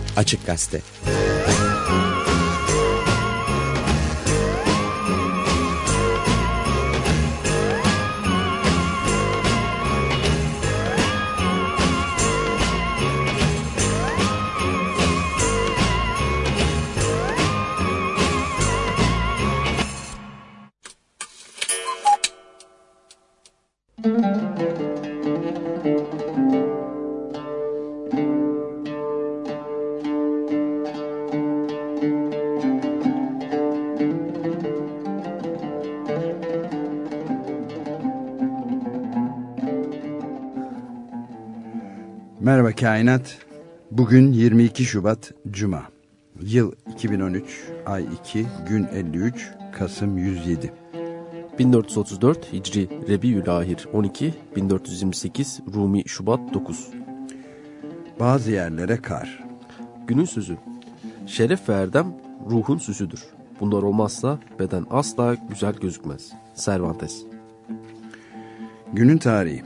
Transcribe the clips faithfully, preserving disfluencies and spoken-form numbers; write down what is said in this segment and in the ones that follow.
Açık Gazete. Merhaba Kainat. Bugün yirmi iki Şubat Cuma. Yıl iki bin on üç, ay iki, gün elli üç, Kasım yüz yedi. bin dört yüz otuz dört Hicri Rebiülahir on iki, bin dört yüz yirmi sekiz Rumi Şubat dokuz. Bazı yerlere kar. Günün sözü: şeref ve erdem ruhun süsüdür. Bunlar olmazsa beden asla güzel gözükmez. Cervantes. Günün tarihi: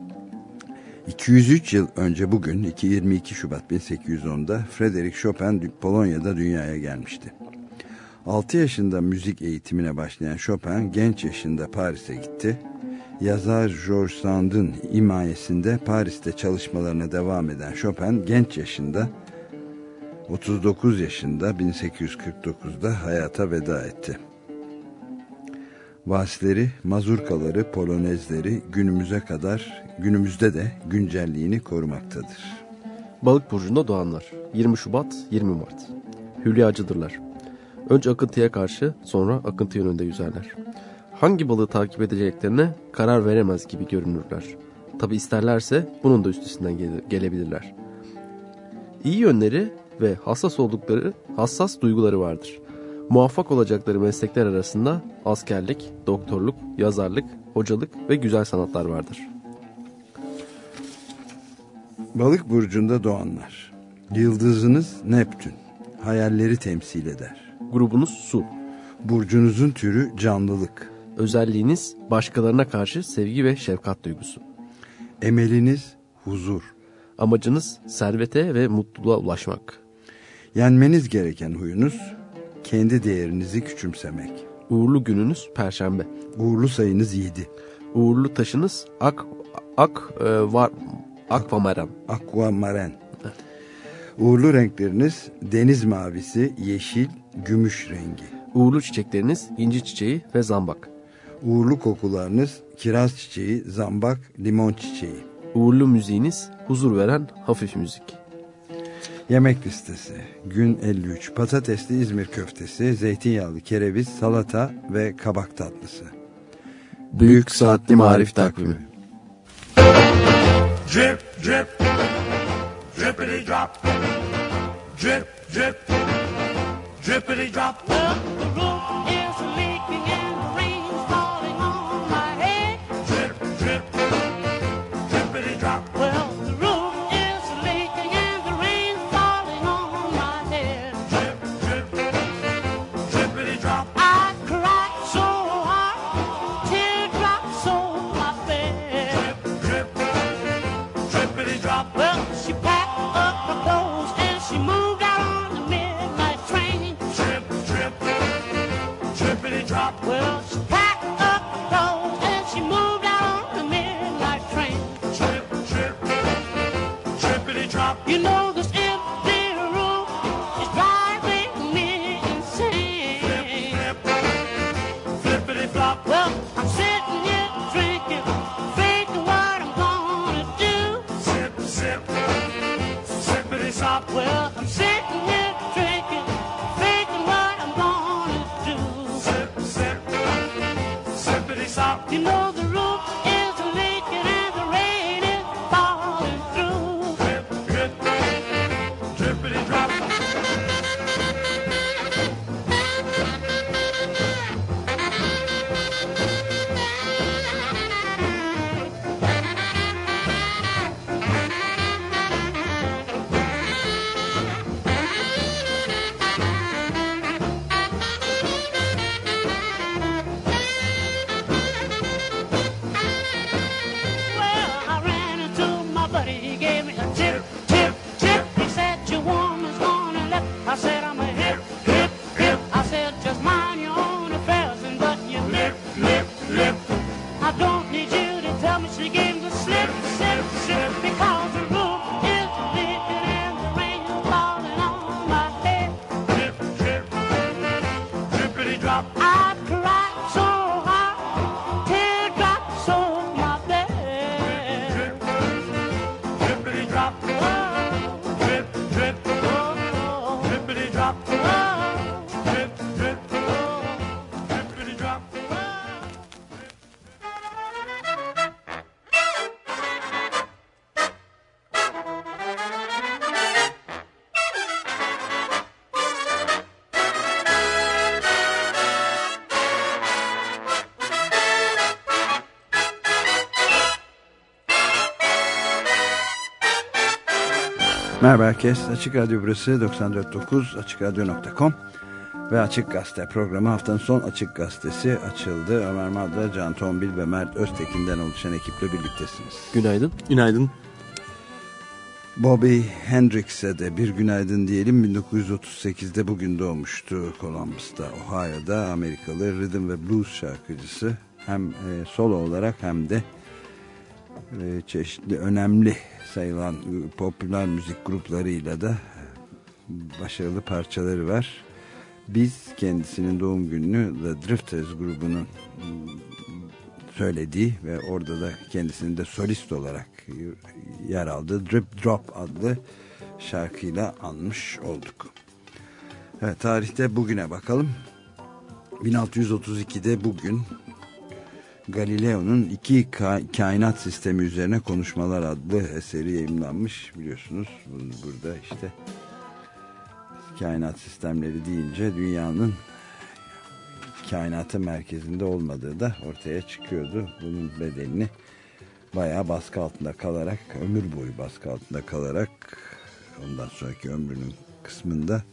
iki yüz üç yıl önce bugün yirmi iki Şubat bin sekiz yüz on'da Frédéric Chopin Polonya'da dünyaya gelmişti. altı yaşında müzik eğitimine başlayan Chopin genç yaşında Paris'e gitti. Yazar George Sand'ın himayesinde Paris'te çalışmalarına devam eden Chopin genç yaşında otuz dokuz yaşında bin sekiz yüz kırk dokuz'da hayata veda etti. Valsleri, mazurkaları, polonezleri günümüze kadar, günümüzde de güncelliğini korumaktadır. Balık burcunda doğanlar: yirmi Şubat yirmi Mart. Hülyacıdırlar. Önce akıntıya karşı, sonra akıntı yönünde yüzerler. Hangi balığı takip edeceklerine karar veremez gibi görünürler. Tabi isterlerse bunun da üstesinden gele- gelebilirler. İyi yönleri ve hassas oldukları, hassas duyguları vardır. Muvaffak olacakları meslekler arasında askerlik, doktorluk, yazarlık, hocalık ve güzel sanatlar vardır. Balık burcunda doğanlar: yıldızınız Neptün, hayalleri temsil eder. Grubunuz su. Burcunuzun türü canlılık. Özelliğiniz başkalarına karşı sevgi ve şefkat duygusu. Emeliniz huzur. Amacınız servete ve mutluluğa ulaşmak. Yenmeniz gereken huyunuz kendi değerinizi küçümsemek. Uğurlu gününüz Perşembe. Uğurlu sayınız yedi. Uğurlu taşınız ak ak e, var akvamaren. Akvamaren. Uğurlu renkleriniz deniz mavisi, yeşil, gümüş rengi. Uğurlu çiçekleriniz inci çiçeği ve zambak. Uğurlu kokularınız kiraz çiçeği, zambak, limon çiçeği. Uğurlu müziğiniz huzur veren hafif müzik. Yemek listesi: gün elli üç, patatesli İzmir köftesi, zeytinyağlı kereviz, salata ve kabak tatlısı. Büyük Saatli Marif Takvimi. Drip, drip, drippity drop. Drip, drip, drippity drop. Well, the roof is leaking and the rain's falling on my head. Drip, drip, drippity drop. Well, the roof is leaking and the rain's falling on my head. Drip, drip, drippity drop. I cried so hard, teardrops on my bed. Drip, drip, drippity drop. Well, she packed up her clothes and she moved out on the midnight train. Drip, drip, drippity drop. Well, she packed up her clothes and she moved out on the midnight train. Drip, drip, drippity drop. You know this empty room is driving me insane. Flip, flippity flop. Well, I'm sitting here drinking, thinking what I'm gonna do. Sip, sip, sippity sop. Well, I'm sitting here drinking, thinking what I'm gonna do. Sip, sip, sippity sop. You know the roof is leaking and the rain is falling through. Drip, drip, drippity drop. Well, I ran into my buddy, he gave me a tip, tip, tip. He said your woman's Merhaba herkes. Açık Radyo burası doksan dört nokta dokuz açık radyo nokta com ve Açık Gazete programı haftanın son Açık Gazetesi açıldı. Ömer Madra, Can Tombil ve Mert Öztekin'den oluşan ekiple birliktesiniz. Günaydın. Günaydın. Bobby Hendrix'e de bir günaydın diyelim. bin dokuz yüz otuz sekizde bugün doğmuştu Columbus'ta, Ohio'da. Amerikalı rhythm ve blues şarkıcısı. Hem e, solo olarak hem de e, çeşitli önemli sayılan popüler müzik gruplarıyla da başarılı parçaları var. Biz kendisinin doğum gününü The Drifters grubunun söylediği ve orada da kendisinin de solist olarak yer aldığı Drip Drop adlı şarkıyla anmış olduk. Evet, tarihte bugüne bakalım. bin altı yüz otuz ikide bugün Galileo'nun iki Ka- Kainat Sistemi Üzerine Konuşmalar adlı eseri yayımlanmış, biliyorsunuz. Burada işte kainat sistemleri deyince dünyanın kainatın merkezinde olmadığı da ortaya çıkıyordu. Bunun bedelini bayağı baskı altında kalarak, ömür boyu baskı altında kalarak ondan sonraki ömrünün kısmında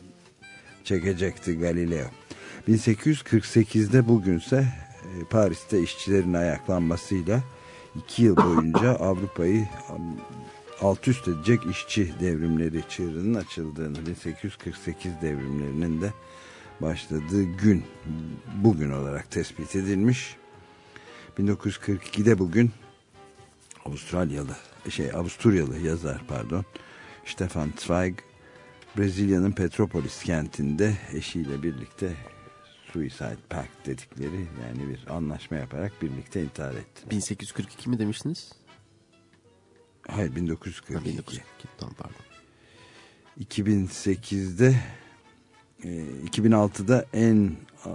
çekecekti Galileo. bin sekiz yüz kırk sekizde bugünse Paris'te işçilerin ayaklanmasıyla iki yıl boyunca Avrupa'yı alt üst edecek işçi devrimleri çığırının açıldığını, bin sekiz yüz kırk sekiz devrimlerinin de başladığı gün bugün olarak tespit edilmiş. bin dokuz yüz kırk ikide bugün Avustralyalı şey Avusturyalı yazar pardon Stefan Zweig, Brezilya'nın Petropolis kentinde eşiyle birlikte Suicide Pact dedikleri, yani bir anlaşma yaparak birlikte intihar etti. bin sekiz yüz kırk iki mi demiştiniz? Hayır, bin dokuz yüz kırk iki. Ha, bin dokuz yüz kırk iki. Tamam, pardon. iki bin sekizde e, iki bin altıda en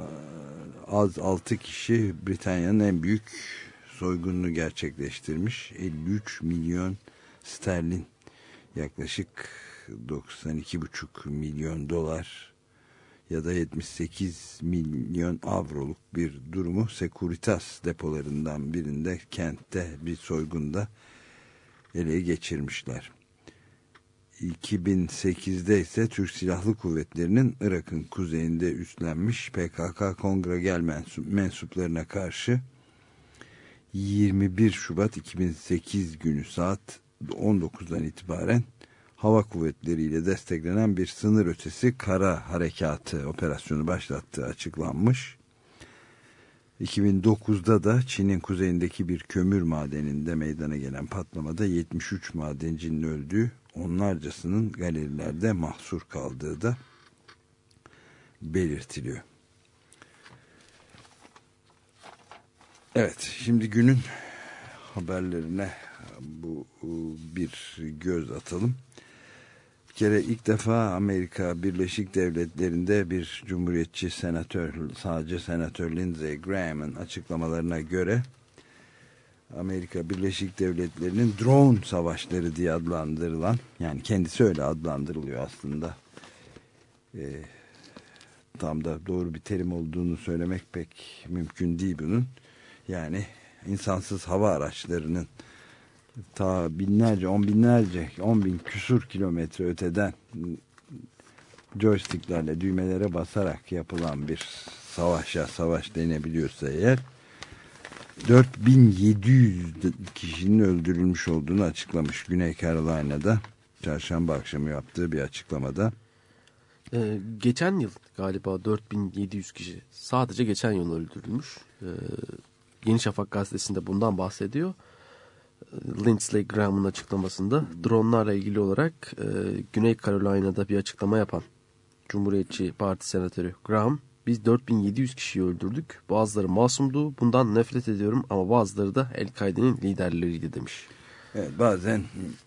az altı kişi Britanya'nın en büyük soygununu gerçekleştirmiş. elli üç milyon sterlin, yaklaşık doksan iki buçuk milyon dolar ya da yetmiş sekiz milyon avroluk bir durumu Securitas depolarından birinde, kentte bir soygunda ele geçirmişler. iki bin sekizde ise Türk Silahlı Kuvvetleri'nin Irak'ın kuzeyinde üstlenmiş P K K kongregel mensup, mensuplarına karşı yirmi bir Şubat iki bin sekiz günü saat on dokuzdan itibaren hava kuvvetleriyle desteklenen bir sınır ötesi kara harekatı operasyonu başlattığı açıklanmış. iki bin dokuzda da Çin'in kuzeyindeki bir kömür madeninde meydana gelen patlamada yetmiş üç madencinin öldüğü, onlarcasının galerilerde mahsur kaldığı da belirtiliyor. Evet, şimdi günün haberlerine bu bir göz atalım. Bir kere ilk defa Amerika Birleşik Devletleri'nde bir cumhuriyetçi senatör, sadece senatör Lindsey Graham'ın açıklamalarına göre Amerika Birleşik Devletleri'nin drone savaşları diye adlandırılan, yani kendisi öyle adlandırılıyor aslında, e, tam da doğru bir terim olduğunu söylemek pek mümkün değil bunun. Yani insansız hava araçlarının ta binlerce, on binlerce, on bin küsur kilometre öteden joysticklerle düğmelere basarak yapılan bir savaşa, savaş denebiliyorsa eğer, dört bin yedi yüz kişinin öldürülmüş olduğunu açıklamış Güney Carolina'da çarşamba akşamı yaptığı bir açıklamada. Ee, geçen yıl galiba dört bin yedi yüz kişi sadece geçen yıl öldürülmüş. Ee, Yeni Şafak gazetesinde bundan bahsediyor. Lindsey Graham'ın açıklamasında dronlarla ilgili olarak e, Güney Carolina'da bir açıklama yapan Cumhuriyetçi Parti Senatörü Graham, biz dört bin yedi yüz kişiyi öldürdük. Bazıları masumdu. Bundan nefret ediyorum ama bazıları da El-Kaide'nin liderleriydi demiş. Evet, bazen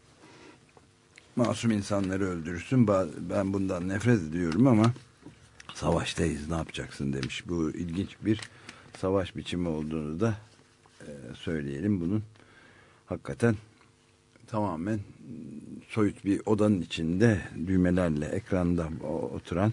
masum insanları öldürürsün. Ben bundan nefret ediyorum ama savaştayız, ne yapacaksın demiş. Bu ilginç bir savaş biçimi olduğunu da e, söyleyelim. Bunun hakikaten tamamen soyut bir odanın içinde düğmelerle ekranda oturan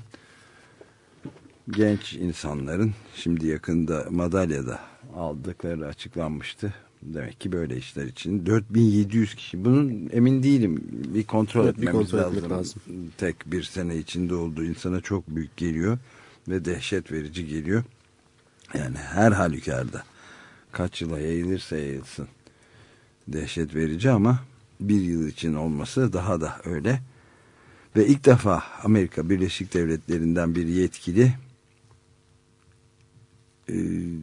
genç insanların, şimdi yakında madalyada aldıkları açıklanmıştı. Demek ki böyle işler için dört bin yedi yüz kişi. Bunun emin değilim. Bir kontrol Evet, bir etmemiz kontrol lazım. etmek lazım. Tek bir sene içinde olduğu insana çok büyük geliyor ve dehşet verici geliyor. Yani her halükarda kaç yıla yayılırsa yayılsın dehşet verici, ama bir yıl için olması daha da öyle. Ve ilk defa Amerika Birleşik Devletleri'nden bir yetkili e,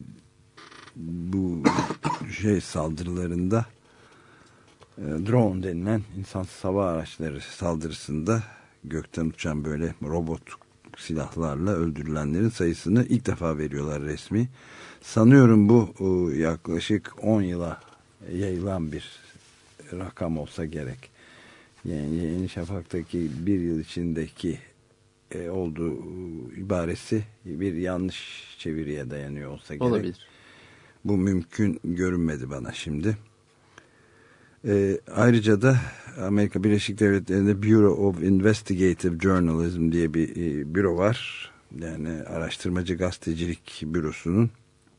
bu şey saldırılarında, e, drone denilen insansız hava araçları saldırısında gökten uçan böyle robot silahlarla öldürülenlerin sayısını ilk defa veriyorlar resmi. Sanıyorum bu e, yaklaşık on yıla yayılan bir rakam olsa gerek. Yani Yeni Şafak'taki bir yıl içindeki e, olduğu ibaresi bir yanlış çeviriye dayanıyor olsa gerek. Olabilir. Bu mümkün görünmedi bana şimdi. E, ayrıca da Amerika Birleşik Devletleri'nde Bureau of Investigative Journalism diye bir e, büro var. Yani araştırmacı gazetecilik bürosunun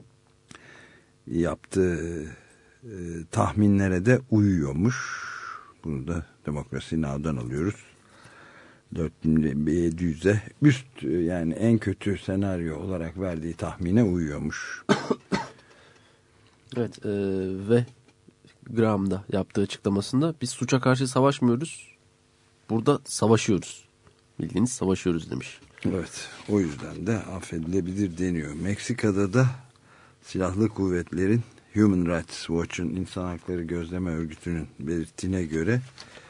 yaptığı e, tahminlere de uyuyormuş. Bunu da Demokrasi Now'dan alıyoruz. dört bin yedi yüze üst, yani en kötü senaryo olarak verdiği tahmine uyuyormuş. Evet, e, ve Graham'da yaptığı açıklamasında biz suça karşı savaşmıyoruz, burada savaşıyoruz. Bildiğiniz savaşıyoruz demiş. Evet, o yüzden de affedilebilir deniyor. Meksika'da da silahlı kuvvetlerin Human Rights Watch'un, İnsan Hakları Gözleme Örgütü'nün belirttiğine göre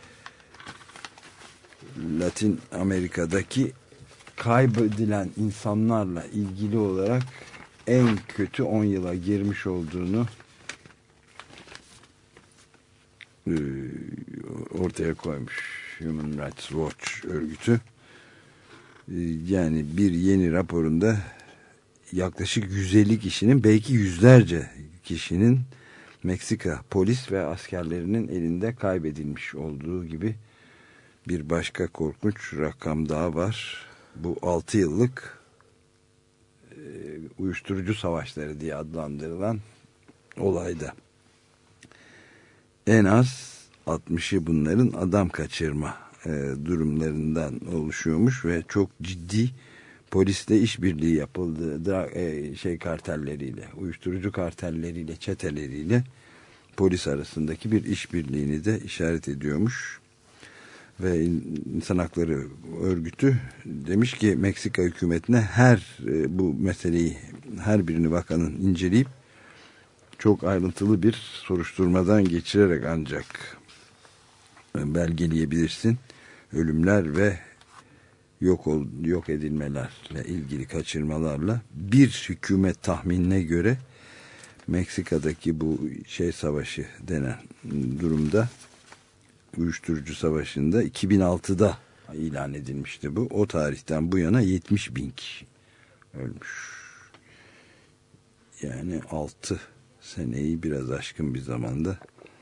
Latin Amerika'daki kaybedilen insanlarla ilgili olarak en kötü on yıla girmiş olduğunu e, ortaya koymuş Human Rights Watch örgütü. E, yani bir yeni raporunda yaklaşık yüz elli kişinin, belki yüzlerce kişinin Meksika polis ve askerlerinin elinde kaybedilmiş olduğu gibi bir başka korkunç rakam daha var. Bu altı yıllık e, uyuşturucu savaşları diye adlandırılan olayda en az altmışı bunların adam kaçırma e, durumlarından oluşuyormuş ve çok ciddi polisle işbirliği yapıldığı e, şey kartelleriyle, uyuşturucu kartelleriyle, çeteleriyle polis arasındaki bir işbirliğini de işaret ediyormuş. Ve İnsan Hakları Örgütü demiş ki Meksika hükümetine her e, bu meseleyi, her birini bakanın inceleyip çok ayrıntılı bir soruşturmadan geçirerek ancak belgeleyebilirsin. Ölümler ve yok ol, yok edilmelerle ilgili, kaçırmalarla bir hükümet tahminine göre Meksika'daki bu şey savaşı denen durumda, uyuşturucu savaşında iki bin altıda ilan edilmişti bu. O tarihten bu yana yetmiş bin kişi ölmüş. Yani altı seneyi biraz aşkın bir zamanda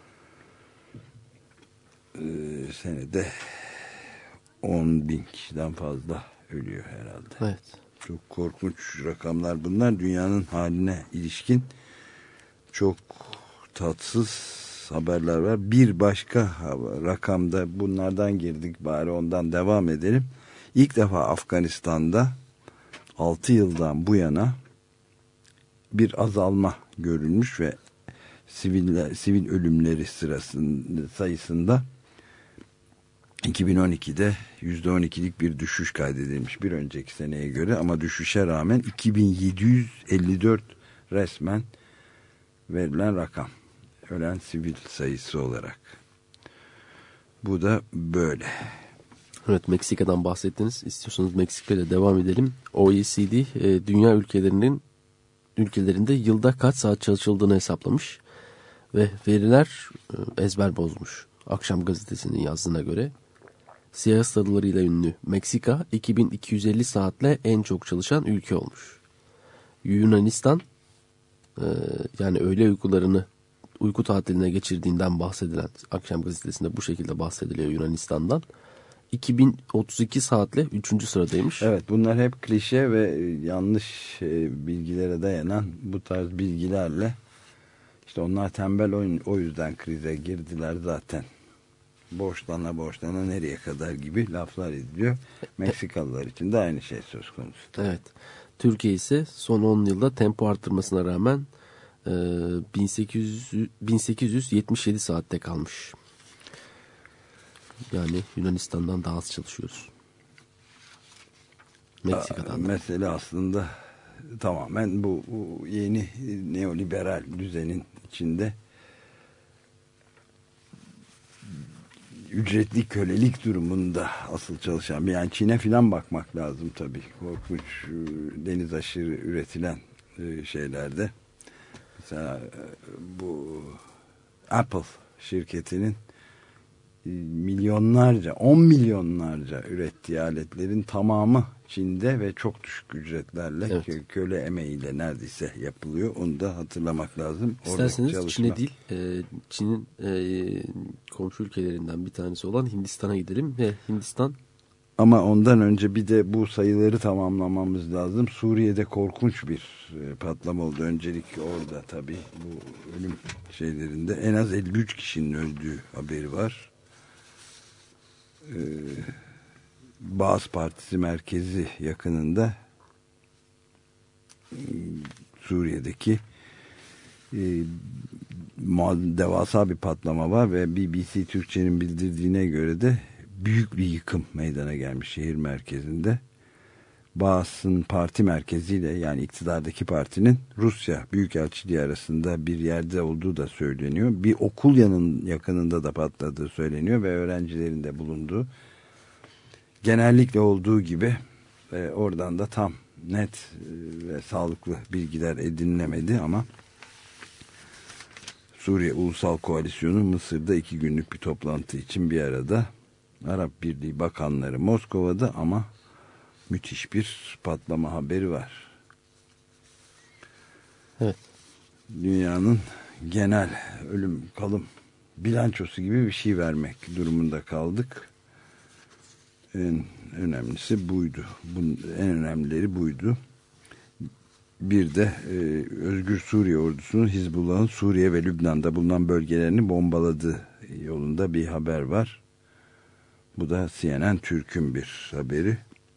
e, senede on bin kişiden fazla ölüyor herhalde. Evet. Çok korkunç rakamlar bunlar. Dünyanın haline ilişkin çok tatsız haberler var. Bir başka rakamda bunlardan girdik, bari ondan devam edelim. İlk defa Afganistan'da altı yıldan bu yana bir azalma görülmüş ve sivil, sivil ölümleri sırasında sayısında iki bin on ikide yüzde on ikilik bir düşüş kaydedilmiş bir önceki seneye göre, ama düşüşe rağmen iki bin yedi yüz elli dört resmen verilen rakam, ölen sivil sayısı olarak. Bu da böyle. Evet, Meksika'dan bahsettiniz. İstiyorsanız Meksika ile devam edelim. O E C D e, dünya ülkelerinin ülkelerinde yılda kaç saat çalışıldığını hesaplamış ve veriler e, ezber bozmuş. Akşam gazetesinin yazdığına göre siyah sarılarıyla ünlü Meksika iki bin iki yüz elli saatle en çok çalışan ülke olmuş. Yunanistan e, yani öğle uykularını uyku tatiline geçirdiğinden bahsedilen, Akşam gazetesinde bu şekilde bahsediliyor Yunanistan'dan, iki bin otuz iki saatle üçüncü sıradaymış. Evet, bunlar hep klişe ve yanlış bilgilere dayanan bu tarz bilgilerle İşte onlar tembel oyun, o yüzden krize girdiler zaten. Borçlana borçlana nereye kadar gibi laflar ediliyor. Meksikalılar için de aynı şey söz konusu. Evet. Türkiye ise son on yılda tempo arttırmasına rağmen e, bin sekiz yüz, bin sekiz yüz yetmiş yedi saatte kalmış. Yani Yunanistan'dan daha az çalışıyoruz. Meksika'dan da. Mesele aslında tamamen bu, bu yeni neoliberal düzenin içinde ücretli kölelik durumunda asıl çalışan, yani Çin'e filan bakmak lazım tabii. Korkunç deniz aşırı üretilen şeylerde. Mesela bu Apple şirketinin milyonlarca, on milyonlarca ürettiği aletlerin tamamı Çin'de ve çok düşük ücretlerle, evet, kö köle emeğiyle neredeyse yapılıyor. Onu da hatırlamak lazım. İsterseniz çalışma... Çin'e değil, e, Çin'in e, komşu ülkelerinden bir tanesi olan Hindistan'a gidelim ve Hindistan. Ama ondan önce bir de bu sayıları tamamlamamız lazım. Suriye'de korkunç bir patlama oldu. Öncelik orada tabii bu ölüm şeylerinde en az elli üç kişinin öldüğü haberi var. Ee, Baas Partisi merkezi yakınında Suriye'deki e, devasa bir patlama var ve B B C Türkçe'nin bildirdiğine göre de büyük bir yıkım meydana gelmiş şehir merkezinde. Baas'ın parti merkeziyle, yani iktidardaki partinin Rusya Büyükelçiliği arasında bir yerde olduğu da söyleniyor. Bir okul yanın yakınında da patladığı söyleniyor ve öğrencilerin de bulunduğu. Genellikle olduğu gibi e, oradan da tam net e, ve sağlıklı bilgiler edinilemedi ama Suriye Ulusal Koalisyonu Mısır'da iki günlük bir toplantı için bir arada. Arap Birliği bakanları Moskova'da ama müthiş bir patlama haberi var. Evet. Dünyanın genel ölüm kalım bilançosu gibi bir şey vermek durumunda kaldık. En önemlisi buydu. Bunun en önemlileri buydu. Bir de e, Özgür Suriye ordusunun Hizbullah'ın Suriye ve Lübnan'da bulunan bölgelerini bombaladığı yolunda bir haber var. Bu da C N N Türk'ün bir haberi.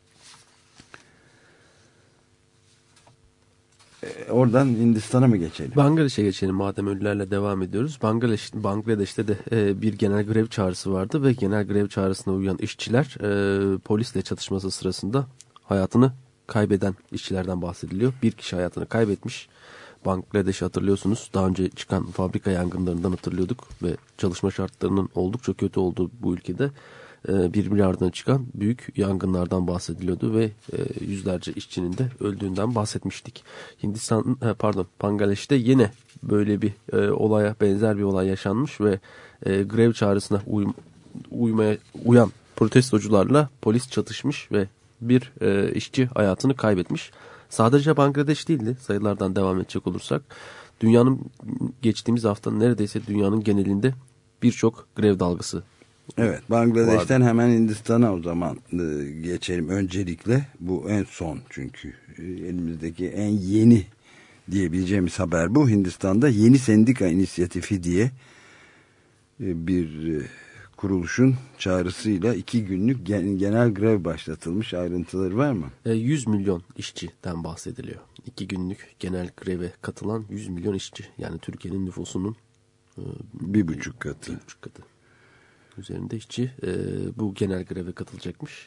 E, oradan Hindistan'a mı geçelim? Bangladeş'e geçelim madem ölülerle devam ediyoruz. Bangladeş, Bangladeş'te de e, bir genel grev çağrısı vardı ve genel grev çağrısına uyan işçiler e, polisle çatışması sırasında hayatını kaybeden işçilerden bahsediliyor. Bir kişi hayatını kaybetmiş. Bangladeş'i hatırlıyorsunuz. Daha önce çıkan fabrika yangınlarından hatırlıyorduk ve çalışma şartlarının oldukça kötü olduğu bu ülkede birbiri ardına çıkan büyük yangınlardan bahsediliyordu ve yüzlerce işçinin de öldüğünden bahsetmiştik. Hindistan, pardon, Bangladeş'te yine böyle bir olaya benzer bir olay yaşanmış ve grev çağrısına uym uymaya uyan protestocularla polis çatışmış ve bir işçi hayatını kaybetmiş. Sadece Bangladeş değildi, sayılardan devam edecek olursak. Dünyanın geçtiğimiz hafta neredeyse dünyanın genelinde birçok grev dalgası. Evet, Bangladeş'ten vardı. Hemen Hindistan'a o zaman geçelim öncelikle. Bu en son, çünkü elimizdeki en yeni diyebileceğimiz haber bu. Hindistan'da Yeni Sendika İnisiyatifi diye bir kuruluşun çağrısıyla iki günlük genel grev başlatılmış. Ayrıntıları var mı? yüz milyon işçiden bahsediliyor. İki günlük genel greve katılan yüz milyon işçi. Yani Türkiye'nin nüfusunun bir buçuk katı. Bir buçuk katı. Üzerinde işçi e, bu genel greve katılacakmış.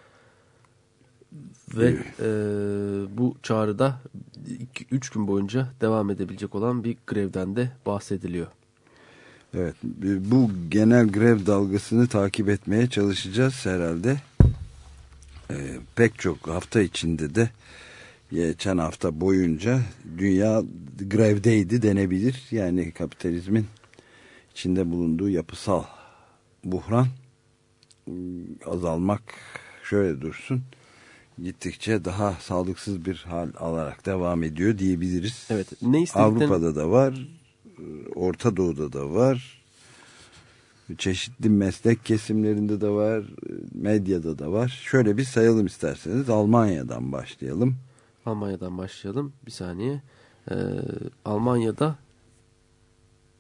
Ve e, bu çağrıda üç gün boyunca devam edebilecek olan bir grevden de bahsediliyor. Evet, bu genel grev dalgasını takip etmeye çalışacağız herhalde. E, pek çok hafta içinde de geçen hafta boyunca dünya grevdeydi denebilir. Yani kapitalizmin içinde bulunduğu yapısal buhran azalmak şöyle dursun, gittikçe daha sağlıksız bir hal alarak devam ediyor diyebiliriz. Evet, ne Avrupa'da da var, Orta Doğu'da da var, çeşitli meslek kesimlerinde de var, medyada da var. Şöyle bir sayalım isterseniz. Almanya'dan başlayalım. Almanya'dan başlayalım. Bir saniye. Ee, Almanya'da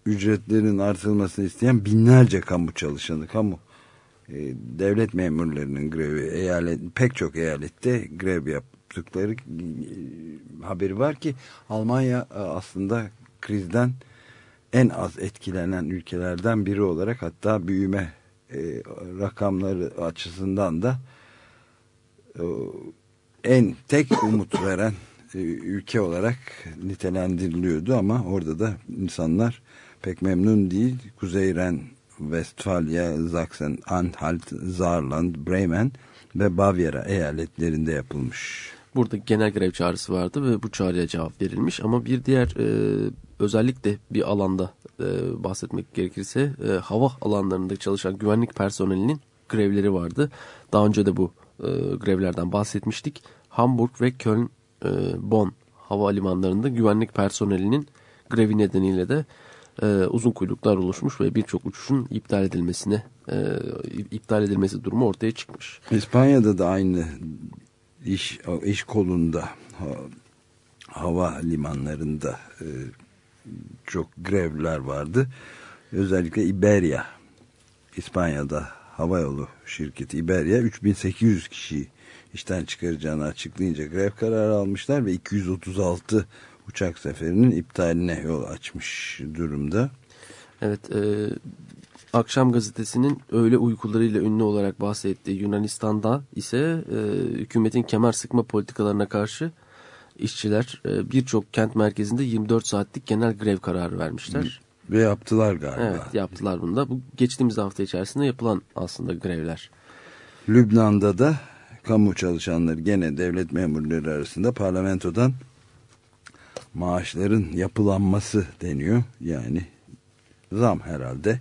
ücretlerin artırılmasını isteyen binlerce kamu çalışanı, kamu e, devlet memurlarının grevi, eyalet, pek çok eyalette grev yaptıkları e, haberi var ki Almanya e, aslında krizden en az etkilenen ülkelerden biri olarak, hatta büyüme e, rakamları açısından da e, en tek umut veren e, ülke olarak nitelendiriliyordu, ama orada da insanlar pek memnun değil. Kuzey Ren-Westfalia, Sachsen-Anhalt, Saarland, Bremen ve Bavyera eyaletlerinde yapılmış. Burada genel grev çağrısı vardı ve bu çağrıya cevap verilmiş, ama bir diğer e, özellikle bir alanda e, bahsetmek gerekirse e, hava alanlarında çalışan güvenlik personelinin grevleri vardı. Daha önce de bu e, grevlerden bahsetmiştik. Hamburg ve Köln, e, Bonn havalimanlarında güvenlik personelinin grevi nedeniyle de e, uzun kuyruklar oluşmuş ve birçok uçuşun iptal edilmesine e, iptal edilmesi durumu ortaya çıkmış. İspanya'da da aynı iş iş kolunda, ha, hava limanlarında e, çok grevler vardı. Özellikle Iberia, İspanya'da havayolu şirketi Iberia üç bin sekiz yüz kişiyi işten çıkaracağını açıklayınca grev kararı almışlar ve iki yüz otuz altı uçak seferinin iptaline yol açmış durumda. Evet, e, Akşam gazetesinin öğle uykularıyla ünlü olarak bahsettiği Yunanistan'da ise e, hükümetin kemer sıkma politikalarına karşı işçiler e, birçok kent merkezinde yirmi dört saatlik genel grev kararı vermişler. Ve yaptılar galiba. Evet, yaptılar bunu da. Bu geçtiğimiz hafta içerisinde yapılan aslında grevler. Lübnan'da da kamu çalışanları, gene devlet memurları arasında parlamentodan maaşların yapılanması deniyor. Yani zam herhalde.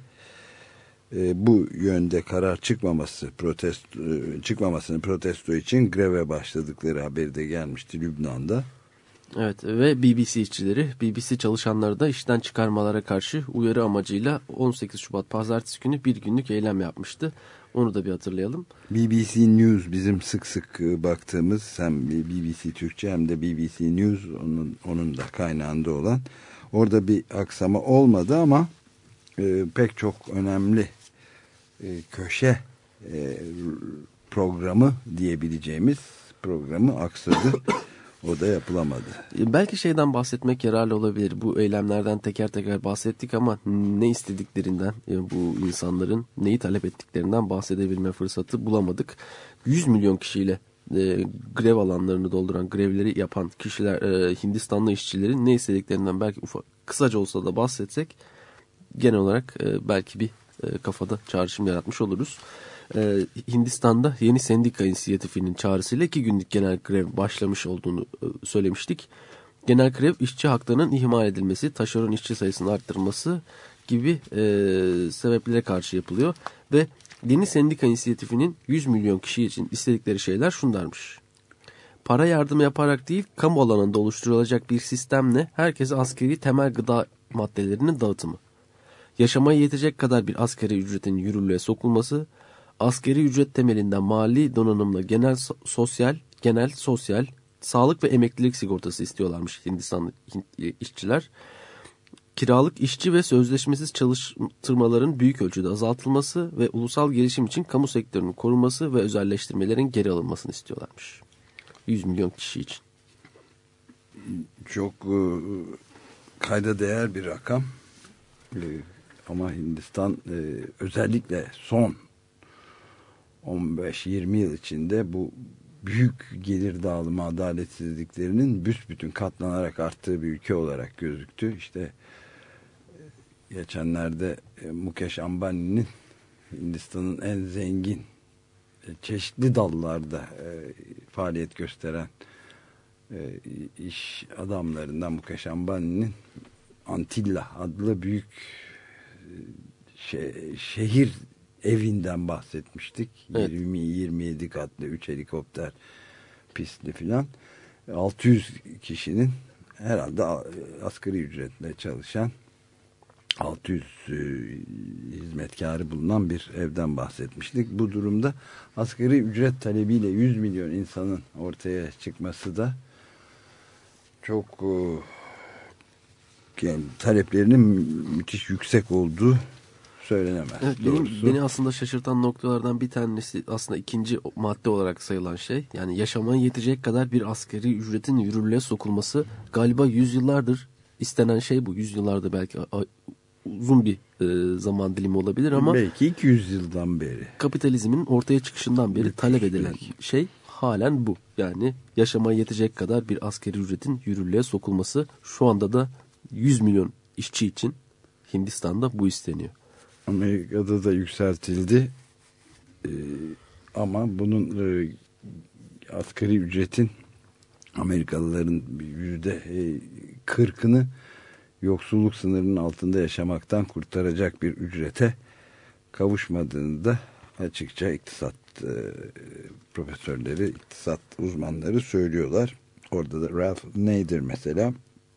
E, bu yönde karar çıkmaması, protesto, çıkmamasını protesto için greve başladıkları haberi de gelmişti Lübnan'da. Evet, ve B B C işçileri, B B C çalışanları da işten çıkarmalara karşı uyarı amacıyla on sekiz Şubat Pazartesi günü bir günlük eylem yapmıştı. Onu da bir hatırlayalım. B B C News bizim sık sık baktığımız, hem B B C Türkçe hem de B B C News onun, onun da kaynağında olan. Orada bir aksama olmadı ama e, pek çok önemli e, köşe e, programı diyebileceğimiz programı aksadı. O da yapılamadı. Belki şeyden bahsetmek yararlı olabilir. Bu eylemlerden teker teker bahsettik ama ne istediklerinden, yani bu insanların neyi talep ettiklerinden bahsedebilme fırsatı bulamadık. yüz milyon kişiyle e, grev alanlarını dolduran, grevleri yapan kişiler, e, Hindistanlı işçilerin ne istediklerinden belki ufak, kısaca olsa da bahsetsek genel olarak e, belki bir e, kafada çağrışım yaratmış oluruz. Ee, Hindistan'da yeni sendika inisiyatifinin çağrısıyla iki günlük genel grev başlamış olduğunu e, söylemiştik. Genel grev işçi haklarının ihmal edilmesi, taşeron işçi sayısının arttırılması gibi e, sebeplere karşı yapılıyor. Ve yeni sendika inisiyatifinin yüz milyon kişi için istedikleri şeyler şunlarmış. Para yardımı yaparak değil, kamu alanında oluşturulacak bir sistemle herkese askeri temel gıda maddelerinin dağıtımı. Yaşamaya yetecek kadar bir asgari ücretin yürürlüğe sokulması, asgari ücret temelinden mali donanımla genel sosyal, genel sosyal, sağlık ve emeklilik sigortası istiyorlarmış Hindistanlı işçiler. Kiralık işçi ve sözleşmesiz çalıştırmaların büyük ölçüde azaltılması ve ulusal gelişim için kamu sektörünün korunması ve özelleştirmelerin geri alınmasını istiyorlarmış. yüz milyon kişi için. Çok e, kayda değer bir rakam. E, ama Hindistan e, özellikle son on beş yirmi yıl içinde bu büyük gelir dağılımı adaletsizliklerinin büsbütün katlanarak arttığı bir ülke olarak gözüktü. İşte geçenlerde Mukesh Ambani'nin, Hindistan'ın en zengin, çeşitli dallarda e, faaliyet gösteren e, iş adamlarından Mukesh Ambani'nin Antilla adlı büyük e, şehir evinden bahsetmiştik. Evet. yirmi yirmi yedi katlı üç helikopter pistli filan. altı yüz kişinin herhalde asgari ücretle çalışan, altı yüz e, hizmetkarı bulunan bir evden bahsetmiştik. Bu durumda asgari ücret talebiyle yüz milyon insanın ortaya çıkması da çok e, yani taleplerinin müthiş yüksek olduğu söylenemez. Evet, benim, beni aslında şaşırtan noktalardan bir tanesi aslında ikinci madde olarak sayılan şey. Yani yaşamaya yetecek kadar bir asgari ücretin yürürlüğe sokulması, galiba yüzyıllardır istenen şey bu. Yüzyıllardır belki uzun bir e, zaman dilimi olabilir ama belki iki yüz yıldan beri. Kapitalizmin ortaya çıkışından beri talep edilen şey halen bu. Yani yaşamaya yetecek kadar bir asgari ücretin yürürlüğe sokulması, şu anda da yüz milyon işçi için Hindistan'da bu isteniyor. Amerika'da da yükseltildi ee, ama bunun e, asgari ücretin Amerikalıların yüzde kırkını yoksulluk sınırının altında yaşamaktan kurtaracak bir ücrete kavuşmadığını da açıkça iktisat e, profesörleri, iktisat uzmanları söylüyorlar. Orada da Ralph Nader mesela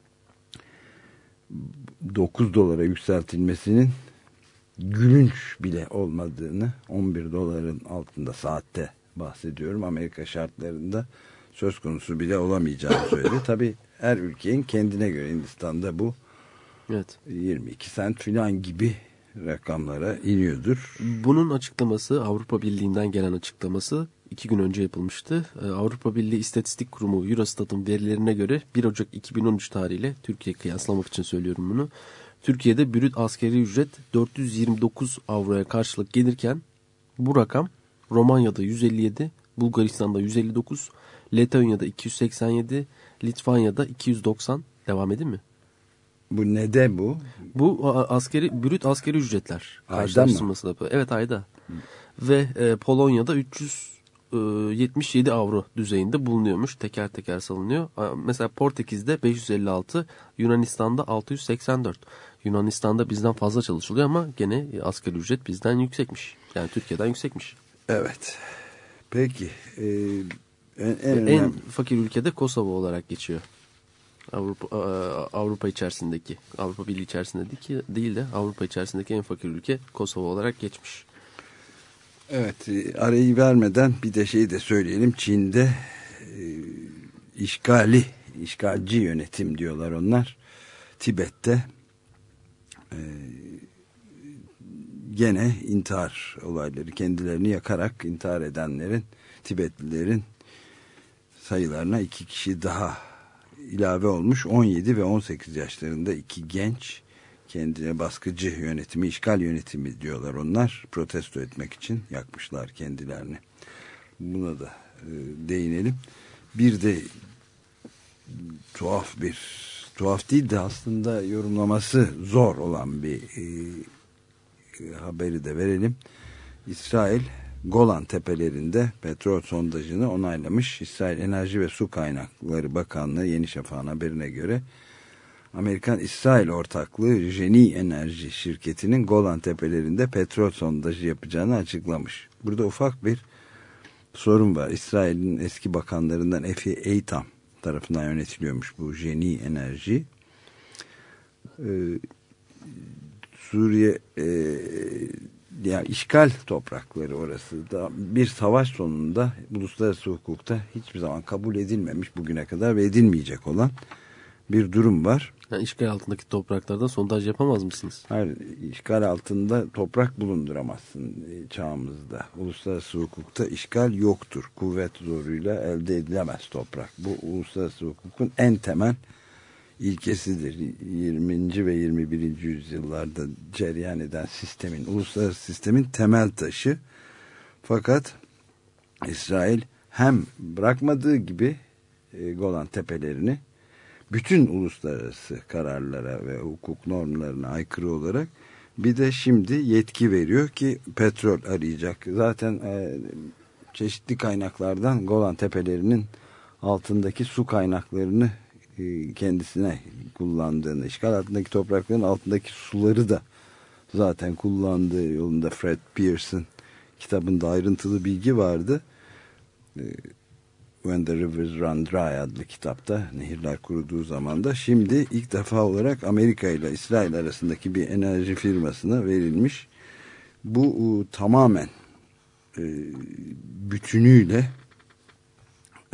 dokuz dolara yükseltilmesinin gülünç bile olmadığını, on bir doların altında saatte bahsediyorum, Amerika şartlarında söz konusu bile olamayacağını söyledi. Tabii her ülkenin kendine göre, Hindistan'da bu evet. yirmi iki sent filan gibi rakamlara iniyordur. Bunun açıklaması, Avrupa Birliği'nden gelen açıklaması iki gün önce yapılmıştı. Avrupa Birliği İstatistik Kurumu Eurostat'ın verilerine göre bir Ocak iki bin on üç tarihiyle, Türkiye kıyaslamak için söylüyorum bunu, Türkiye'de brüt asgari ücret dört yüz yirmi dokuz avroya karşılık gelirken bu rakam Romanya'da yüz elli yedi, Bulgaristan'da yüz elli dokuz, Letonya'da iki yüz seksen yedi, Litvanya'da iki yüz doksan. Devam edeyim mi? Bu ne de bu? Bu askeri, brüt askeri ücretler. Ayda mı? Evet, ayda. Hı. Ve e, Polonya'da üç yüz yetmiş yedi avro düzeyinde bulunuyormuş. Teker teker salınıyor. Mesela Portekiz'de beş yüz elli altı, Yunanistan'da altı yüz seksen dört. Yunanistan'da bizden fazla çalışılıyor ama gene asgari ücret bizden yüksekmiş. Yani Türkiye'den yüksekmiş. Evet. Peki. Ee, en, en, en fakir ülkede Kosova olarak geçiyor. Avrupa Avrupa içerisindeki, Avrupa Birliği içerisindeki değil de Avrupa içerisindeki en fakir ülke Kosova olarak geçmiş. Evet, arayı vermeden bir de şeyi de söyleyelim. Çin'de e, işgali, işgalci yönetim diyorlar onlar. Tibet'te e, gene intihar olayları, kendilerini yakarak intihar edenlerin, Tibetlilerin sayılarına iki kişi daha ilave olmuş. on yedi ve on sekiz yaşlarında iki genç, kendine baskıcı yönetimi, işgal yönetimi diyorlar onlar, protesto etmek için yakmışlar kendilerini. Buna da e, değinelim. Bir de tuhaf bir, tuhaf değil de aslında yorumlaması zor olan bir e, e, haberi de verelim. İsrail Golan Tepelerinde petrol sondajını onaylamış. İsrail Enerji ve Su Kaynakları Bakanlığı Yeni Şafak'ın haberine göre Amerikan-İsrail ortaklığı Jeni Enerji şirketinin Golan Tepelerinde petrol sondajı yapacağını açıklamış. Burada ufak bir sorun var. İsrail'in eski bakanlarından Efi Eitam tarafından yönetiliyormuş bu Jeni Enerji. Ee, Suriye e, yani işgal toprakları orası da bir savaş sonunda uluslararası hukukta hiçbir zaman kabul edilmemiş bugüne kadar ve edilmeyecek olan bir durum var. Yani işgal altındaki topraklarda sondaj yapamaz mısınız? Hayır, işgal altında toprak bulunduramazsın çağımızda. Uluslararası hukukta işgal yoktur. Kuvvet zoruyla elde edilemez toprak. Bu uluslararası hukukun en temel ilkesidir. yirminci ve yirmi birinci yüzyıllarda cereyan eden sistemin, uluslararası sistemin temel taşı. Fakat İsrail hem bırakmadığı gibi e, Golan Tepelerini bütün uluslararası kararlara ve hukuk normlarına aykırı olarak bir de şimdi yetki veriyor ki petrol arayacak. Zaten e, çeşitli kaynaklardan Golan Tepelerinin altındaki su kaynaklarını e, kendisine kullandığını, işgal altındaki toprakların altındaki suları da zaten kullandığı yolunda Fred Pearson kitabında ayrıntılı bilgi vardı. E, When the Rivers Run Dry adlı kitapta, nehirler kuruduğu zamanda, şimdi ilk defa olarak Amerika ile İsrail arasındaki bir enerji firmasına verilmiş. Bu e, tamamen e, bütünüyle e,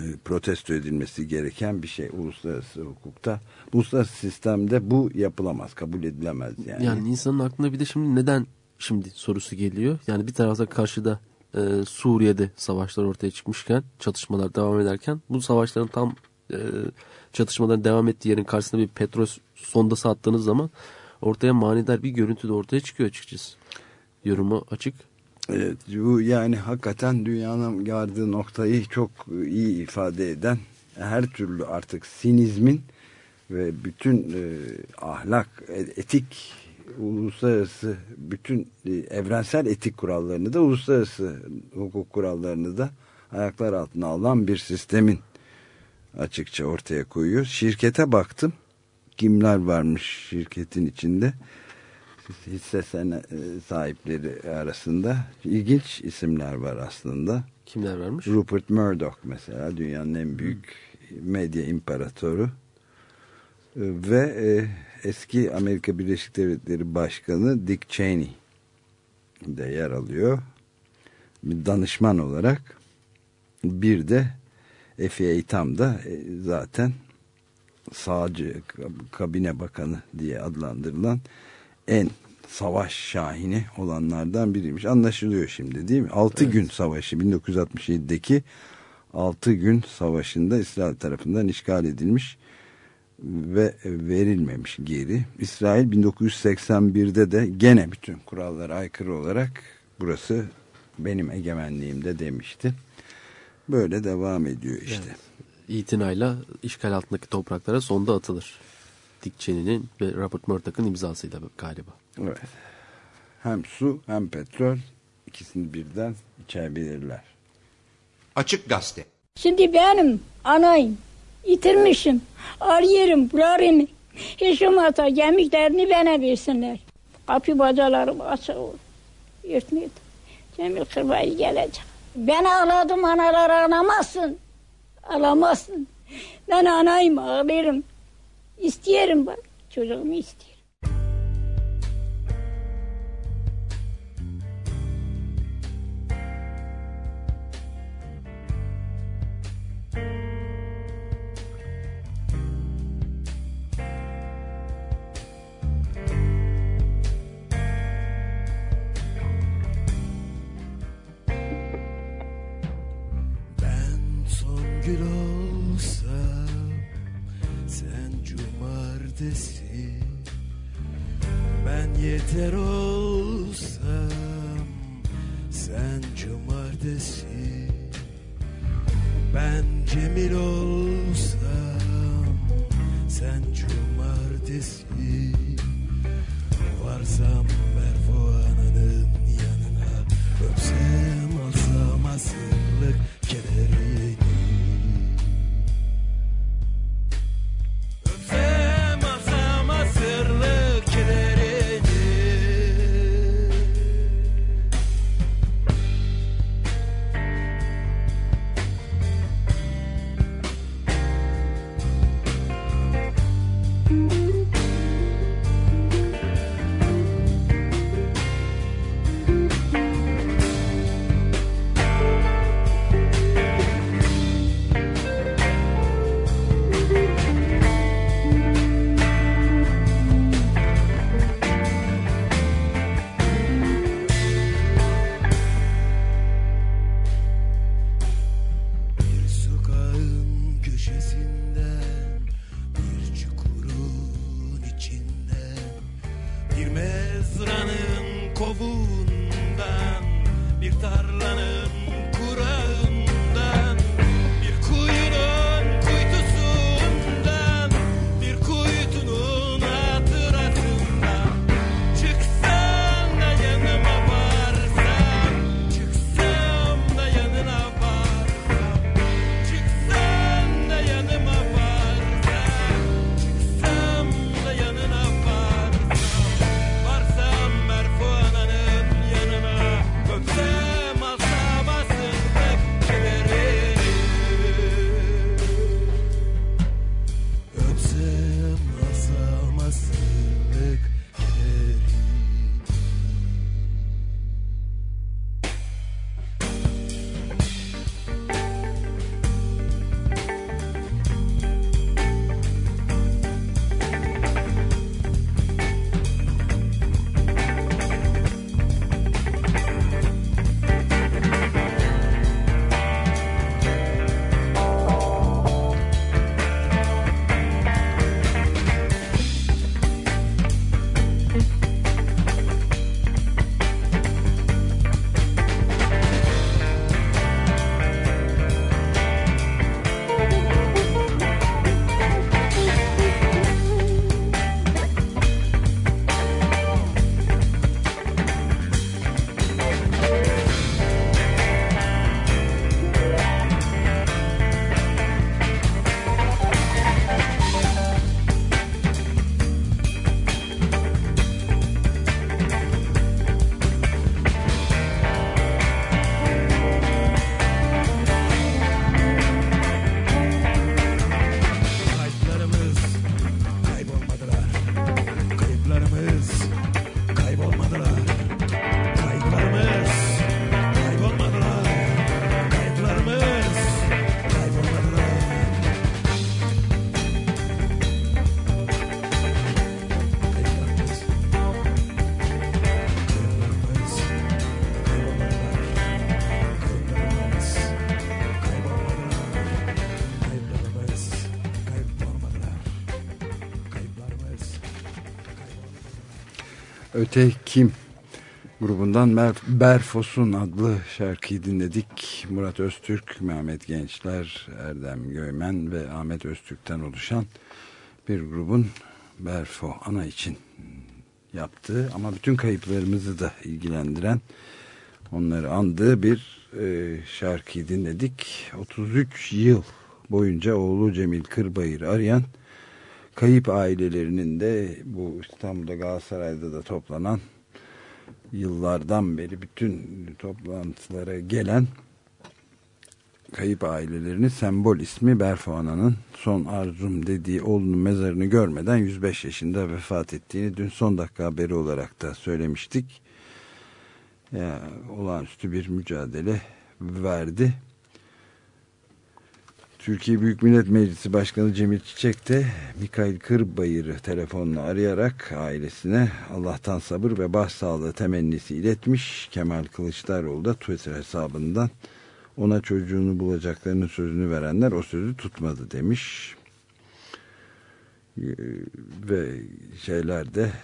protesto edilmesi gereken bir şey uluslararası hukukta. Uluslararası sistemde bu yapılamaz, kabul edilemez yani. Yani insanın aklına bir de şimdi neden şimdi sorusu geliyor. Yani bir tarafta karşıda e, Suriye'de savaşlar ortaya çıkmışken, çatışmalar devam ederken bu savaşların tam e, çatışmaların devam ettiği yerin karşısında bir petrol sondası attığınız zaman ortaya manidar bir görüntü de ortaya çıkıyor açıkçası. Yorumu açık. Evet, bu yani hakikaten dünyanın vardığı noktayı çok iyi ifade eden, her türlü artık sinizmin ve bütün e, ahlak, etik, uluslararası bütün e, evrensel etik kurallarını da uluslararası hukuk kurallarını da ayaklar altına alan bir sistemin açıkça ortaya koyuyor. Şirkete baktım. Kimler varmış şirketin içinde? Hisse sahipleri arasında ilginç isimler var aslında. Kimler varmış? Rupert Murdoch mesela, dünyanın en büyük medya imparatoru ve e, eski Amerika Birleşik Devletleri Başkanı Dick Cheney de yer alıyor bir danışman olarak. Bir de Effie Tam da e, zaten sağcı kabine bakanı diye adlandırılan en savaş şahini olanlardan biriymiş. Anlaşılıyor şimdi değil mi? altı evet. Gün savaşı, bin dokuz yüz altmış yedideki altı gün savaşında İsrail tarafından işgal edilmiş ve verilmemiş geri. İsrail bin dokuz yüz seksen birde de gene bütün kurallara aykırı olarak burası benim egemenliğimde demişti. Böyle devam ediyor işte. Evet. İtinayla işgal altındaki topraklara sonda atılır. Dick Cheney'nin ve Robert Murdoch'ın imzasıyla galiba. Evet. Hem su hem petrol, ikisini birden içebilirler. Açık Gazete. Şimdi benim anayım yitirmişim. Arıyorum bularını. Hiç olmazsa gemiklerini bana versinler. Kapı bacalarım açık olur. Yırtmıyor. Cemil Kırbayı gelecek. Ben ağladım, analar ağlamazsın. Ağlamazsın. Ben anayım, ağlarım. İstiyorum bak. Çocuğumu istiyorum. Gül olsam sen cumartesi, ben yeter olsam sen cumartesi, ben Cemil olsam sen cumartesi, varsam Merfuana'nın yanına, öpsem alsam asırlık kederini. Öte Kim grubundan Berfos'un adlı şarkıyı dinledik. Murat Öztürk, Mehmet Gençler, Erdem Göymen ve Ahmet Öztürk'ten oluşan bir grubun Berfo ana için yaptığı ama bütün kayıplarımızı da ilgilendiren, onları andığı bir e, şarkıyı dinledik. otuz üç yıl boyunca oğlu Cemil Kırbayır'ı arayan, kayıp ailelerinin de bu İstanbul'da Galatasaray'da da toplanan, yıllardan beri bütün toplantılara gelen kayıp ailelerinin sembol ismi Berfo Ana'nın son arzum dediği oğlunun mezarını görmeden yüz beş yaşında vefat ettiğini dün son dakika haberi olarak da söylemiştik. Ya, olağanüstü bir mücadele verdi. Türkiye Büyük Millet Meclisi Başkanı Cemil Çiçek de Mikail Kırbayır'ı telefonla arayarak ailesine Allah'tan sabır ve başsağlığı temennisi iletmiş. Kemal Kılıçdaroğlu da Twitter hesabından ona çocuğunu bulacaklarının sözünü verenler o sözü tutmadı demiş. Ve şeyler de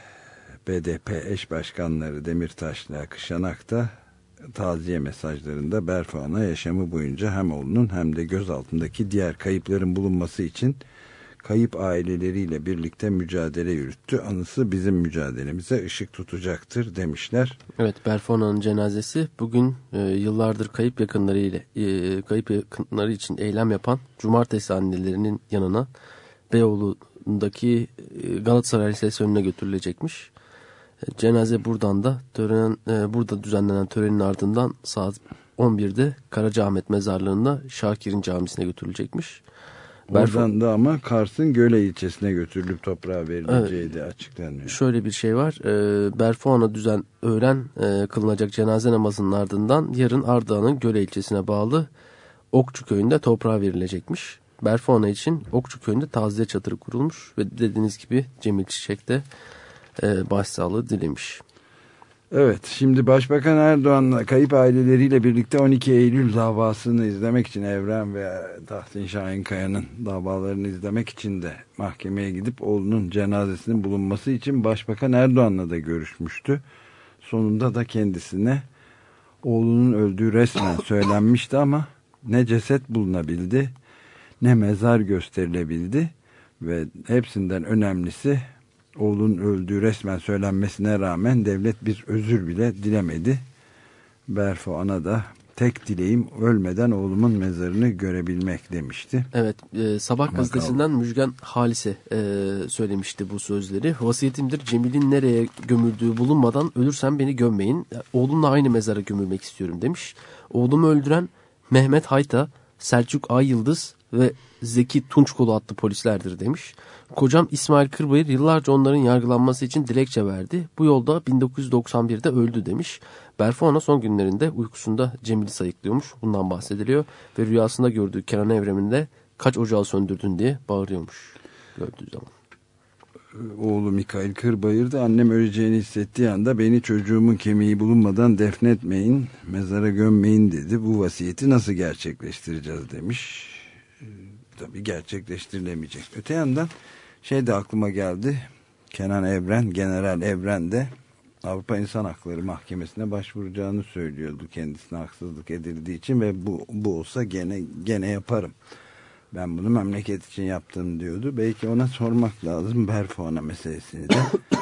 B D P eş başkanları Demirtaş'la Akışanak da taziye mesajlarında Berfo Ana yaşamı boyunca hem oğlunun hem de gözaltındaki diğer kayıpların bulunması için kayıp aileleriyle birlikte mücadele yürüttü. Anısı bizim mücadelemize ışık tutacaktır demişler. Evet, Berfo Ana'nın cenazesi bugün e, yıllardır kayıp yakınları ile e, kayıp yakınları için eylem yapan Cumartesi annelerinin yanına Beyoğlu'ndaki e, Galatasaray Lisesi önüne götürülecekmiş. Cenaze buradan da tören, e, burada düzenlenen törenin ardından saat on birde Karacaahmet Mezarlığı'nda Şakir'in camisine götürülecekmiş. Oradan Berfo, da ama Kars'ın Göle ilçesine götürülüp toprağa verileceği evet, de açıklanıyor. Şöyle bir şey var. E, Berfo Ana düzen öğlen e, kılınacak cenaze namazının ardından yarın Ardahan'ın Göle ilçesine bağlı Okçu Köyü'nde toprağa verilecekmiş. Berfo Ana için Okçu Köyü'nde taziye çadırı kurulmuş ve dediğiniz gibi Cemil Çiçek de e, başsağlığı dilemiş. Evet, şimdi Başbakan Erdoğan'la kayıp aileleriyle birlikte on iki Eylül davasını izlemek için, Evren ve Tahsin Şahinkaya'nın davalarını izlemek için de mahkemeye gidip oğlunun cenazesinin bulunması için Başbakan Erdoğan'la da görüşmüştü. Sonunda da kendisine oğlunun öldüğü resmen söylenmişti ama ne ceset bulunabildi ne mezar gösterilebildi ve hepsinden önemlisi, oğlunun öldüğü resmen söylenmesine rağmen devlet bir özür bile dilemedi. Berfo Ana da tek dileğim ölmeden oğlumun mezarını görebilmek demişti. Evet, e, Sabah gazetesinden Müjgan Halise e, söylemişti bu sözleri. Vasiyetimdir, Cemil'in nereye gömüldüğü bulunmadan ölürsem beni gömmeyin. Oğlumla aynı mezara gömülmek istiyorum demiş. Oğlumu öldüren Mehmet Hayta, Selçuk Ay Yıldız ve Zeki Tunçkolu adlı polislerdir demiş. Kocam İsmail Kırbayır yıllarca onların yargılanması için dilekçe verdi. Bu yolda bin dokuz yüz doksan birde öldü demiş. Berfo Ana son günlerinde uykusunda Cemil'i sayıklıyormuş. Bundan bahsediliyor. Ve rüyasında gördüğü Kenan Evren'in de kaç ocağı söndürdün diye bağırıyormuş gördüğü zaman. Oğlu Mikail Kırbayır da annem öleceğini hissettiği anda beni çocuğumun kemiği bulunmadan defnetmeyin, mezara gömmeyin dedi. Bu vasiyeti nasıl gerçekleştireceğiz demiş. Tabii gerçekleştirilemeyecek. Öte yandan şey de aklıma geldi. Kenan Evren, General Evren de Avrupa İnsan Hakları Mahkemesi'ne başvuracağını söylüyordu kendisine haksızlık edildiği için ve bu bu olsa gene gene yaparım. Ben bunu memleket için yaptım diyordu. Belki ona sormak lazım Berfo Ana meselesini de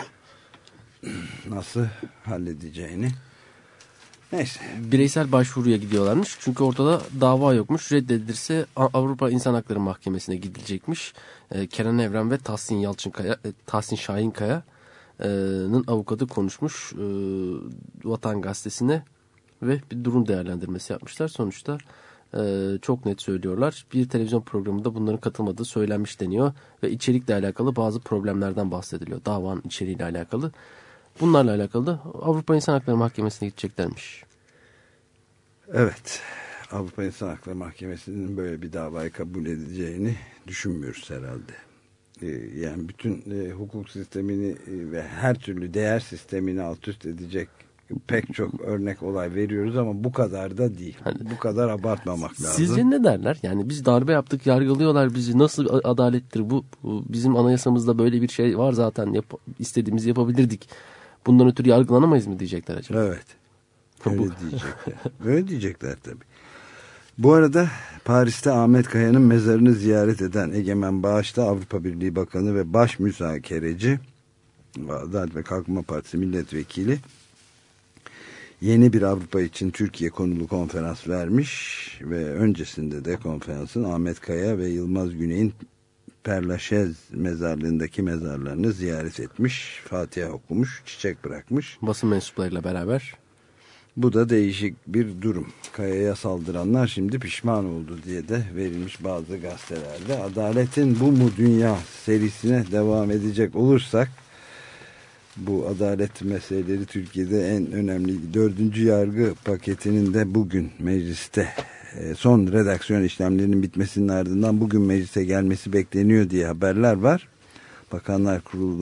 nasıl halledeceğini. Neyse. Bireysel başvuruya gidiyorlarmış. Çünkü ortada dava yokmuş. Reddedilirse Avrupa İnsan Hakları Mahkemesi'ne gidilecekmiş. Ee, Kenan Evren ve Tahsin Yalçınkaya, e, Tahsin Şahinkaya'nın avukatı konuşmuş e, Vatan Gazetesi'ne ve bir durum değerlendirmesi yapmışlar. Sonuçta e, çok net söylüyorlar. Bir televizyon programında bunların katılmadığı söylenmiş deniyor ve içerikle alakalı bazı problemlerden bahsediliyor. Davanın içeriğiyle alakalı. Bunlarla alakalı da Avrupa İnsan Hakları Mahkemesi'ne gideceklermiş. Evet. Avrupa İnsan Hakları Mahkemesi'nin böyle bir davayı kabul edeceğini düşünmüyoruz herhalde. Ee, yani bütün e, hukuk sistemini e, ve her türlü değer sistemini alt üst edecek pek çok örnek olay veriyoruz ama bu kadar da değil. Hani, bu kadar abartmamak lazım. Sizce ne derler? Yani biz darbe yaptık, yargılıyorlar bizi. Nasıl adalettir bu? bu bizim anayasamızda böyle bir şey var zaten. Yap, istediğimizi yapabilirdik. Bundan ötürü yargılanamayız mı diyecekler acaba? Evet. Öyle diyecekler. Öyle diyecekler tabii. Bu arada Paris'te Ahmet Kaya'nın mezarını ziyaret eden Egemen Bağış'ta Avrupa Birliği Bakanı ve baş müzakereci, Adalet ve Kalkınma Partisi milletvekili yeni bir Avrupa için Türkiye konulu konferans vermiş ve öncesinde de konferansın Ahmet Kaya ve Yılmaz Güney'in Perlaşez mezarlığındaki mezarlarını ziyaret etmiş, Fatiha okumuş, çiçek bırakmış. Basın mensuplarıyla beraber. Bu da değişik bir durum. Kaya'ya saldıranlar şimdi pişman oldu diye de verilmiş bazı gazetelerde. Adaletin bu mu dünya serisine devam edecek olursak, bu adalet meseleleri Türkiye'de en önemli dördüncü yargı paketinin de bugün mecliste son redaksiyon işlemlerinin bitmesinin ardından bugün meclise gelmesi bekleniyor diye haberler var. Bakanlar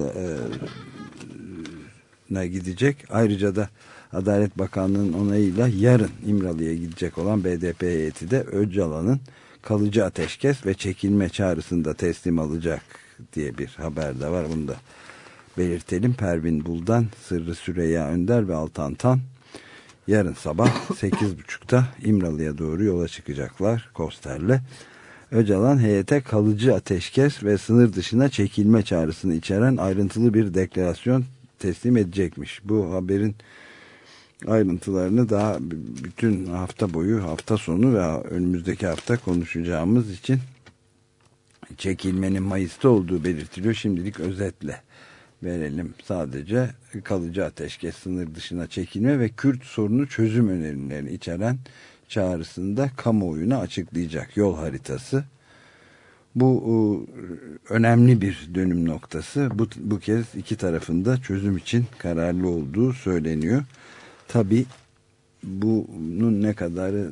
Kurulu'na gidecek. Ayrıca da Adalet Bakanlığı'nın onayıyla yarın İmralı'ya gidecek olan B D P heyeti de Öcalan'ın kalıcı ateşkes ve çekilme çağrısını da teslim alacak diye bir haber de var. Bunu da belirtelim. Pervin Buldan, Sırrı Süreyya Önder ve Altan Tan yarın sabah sekiz buçukta İmralı'ya doğru yola çıkacaklar Koster'le. Öcalan heyete kalıcı ateşkes ve sınır dışına çekilme çağrısını içeren ayrıntılı bir deklarasyon teslim edecekmiş. Bu haberin ayrıntılarını daha bütün hafta boyu, hafta sonu ve önümüzdeki hafta konuşacağımız için çekilmenin Mayıs'ta olduğu belirtiliyor. Şimdilik özetle verelim. Sadece kalıcı ateşkes, sınır dışına çekilme ve Kürt sorunu çözüm önerilerini içeren çağrısında kamuoyuna açıklayacak yol haritası. Bu önemli bir dönüm noktası. Bu, bu kez iki tarafında çözüm için kararlı olduğu söyleniyor. Tabii bunun ne kadarı,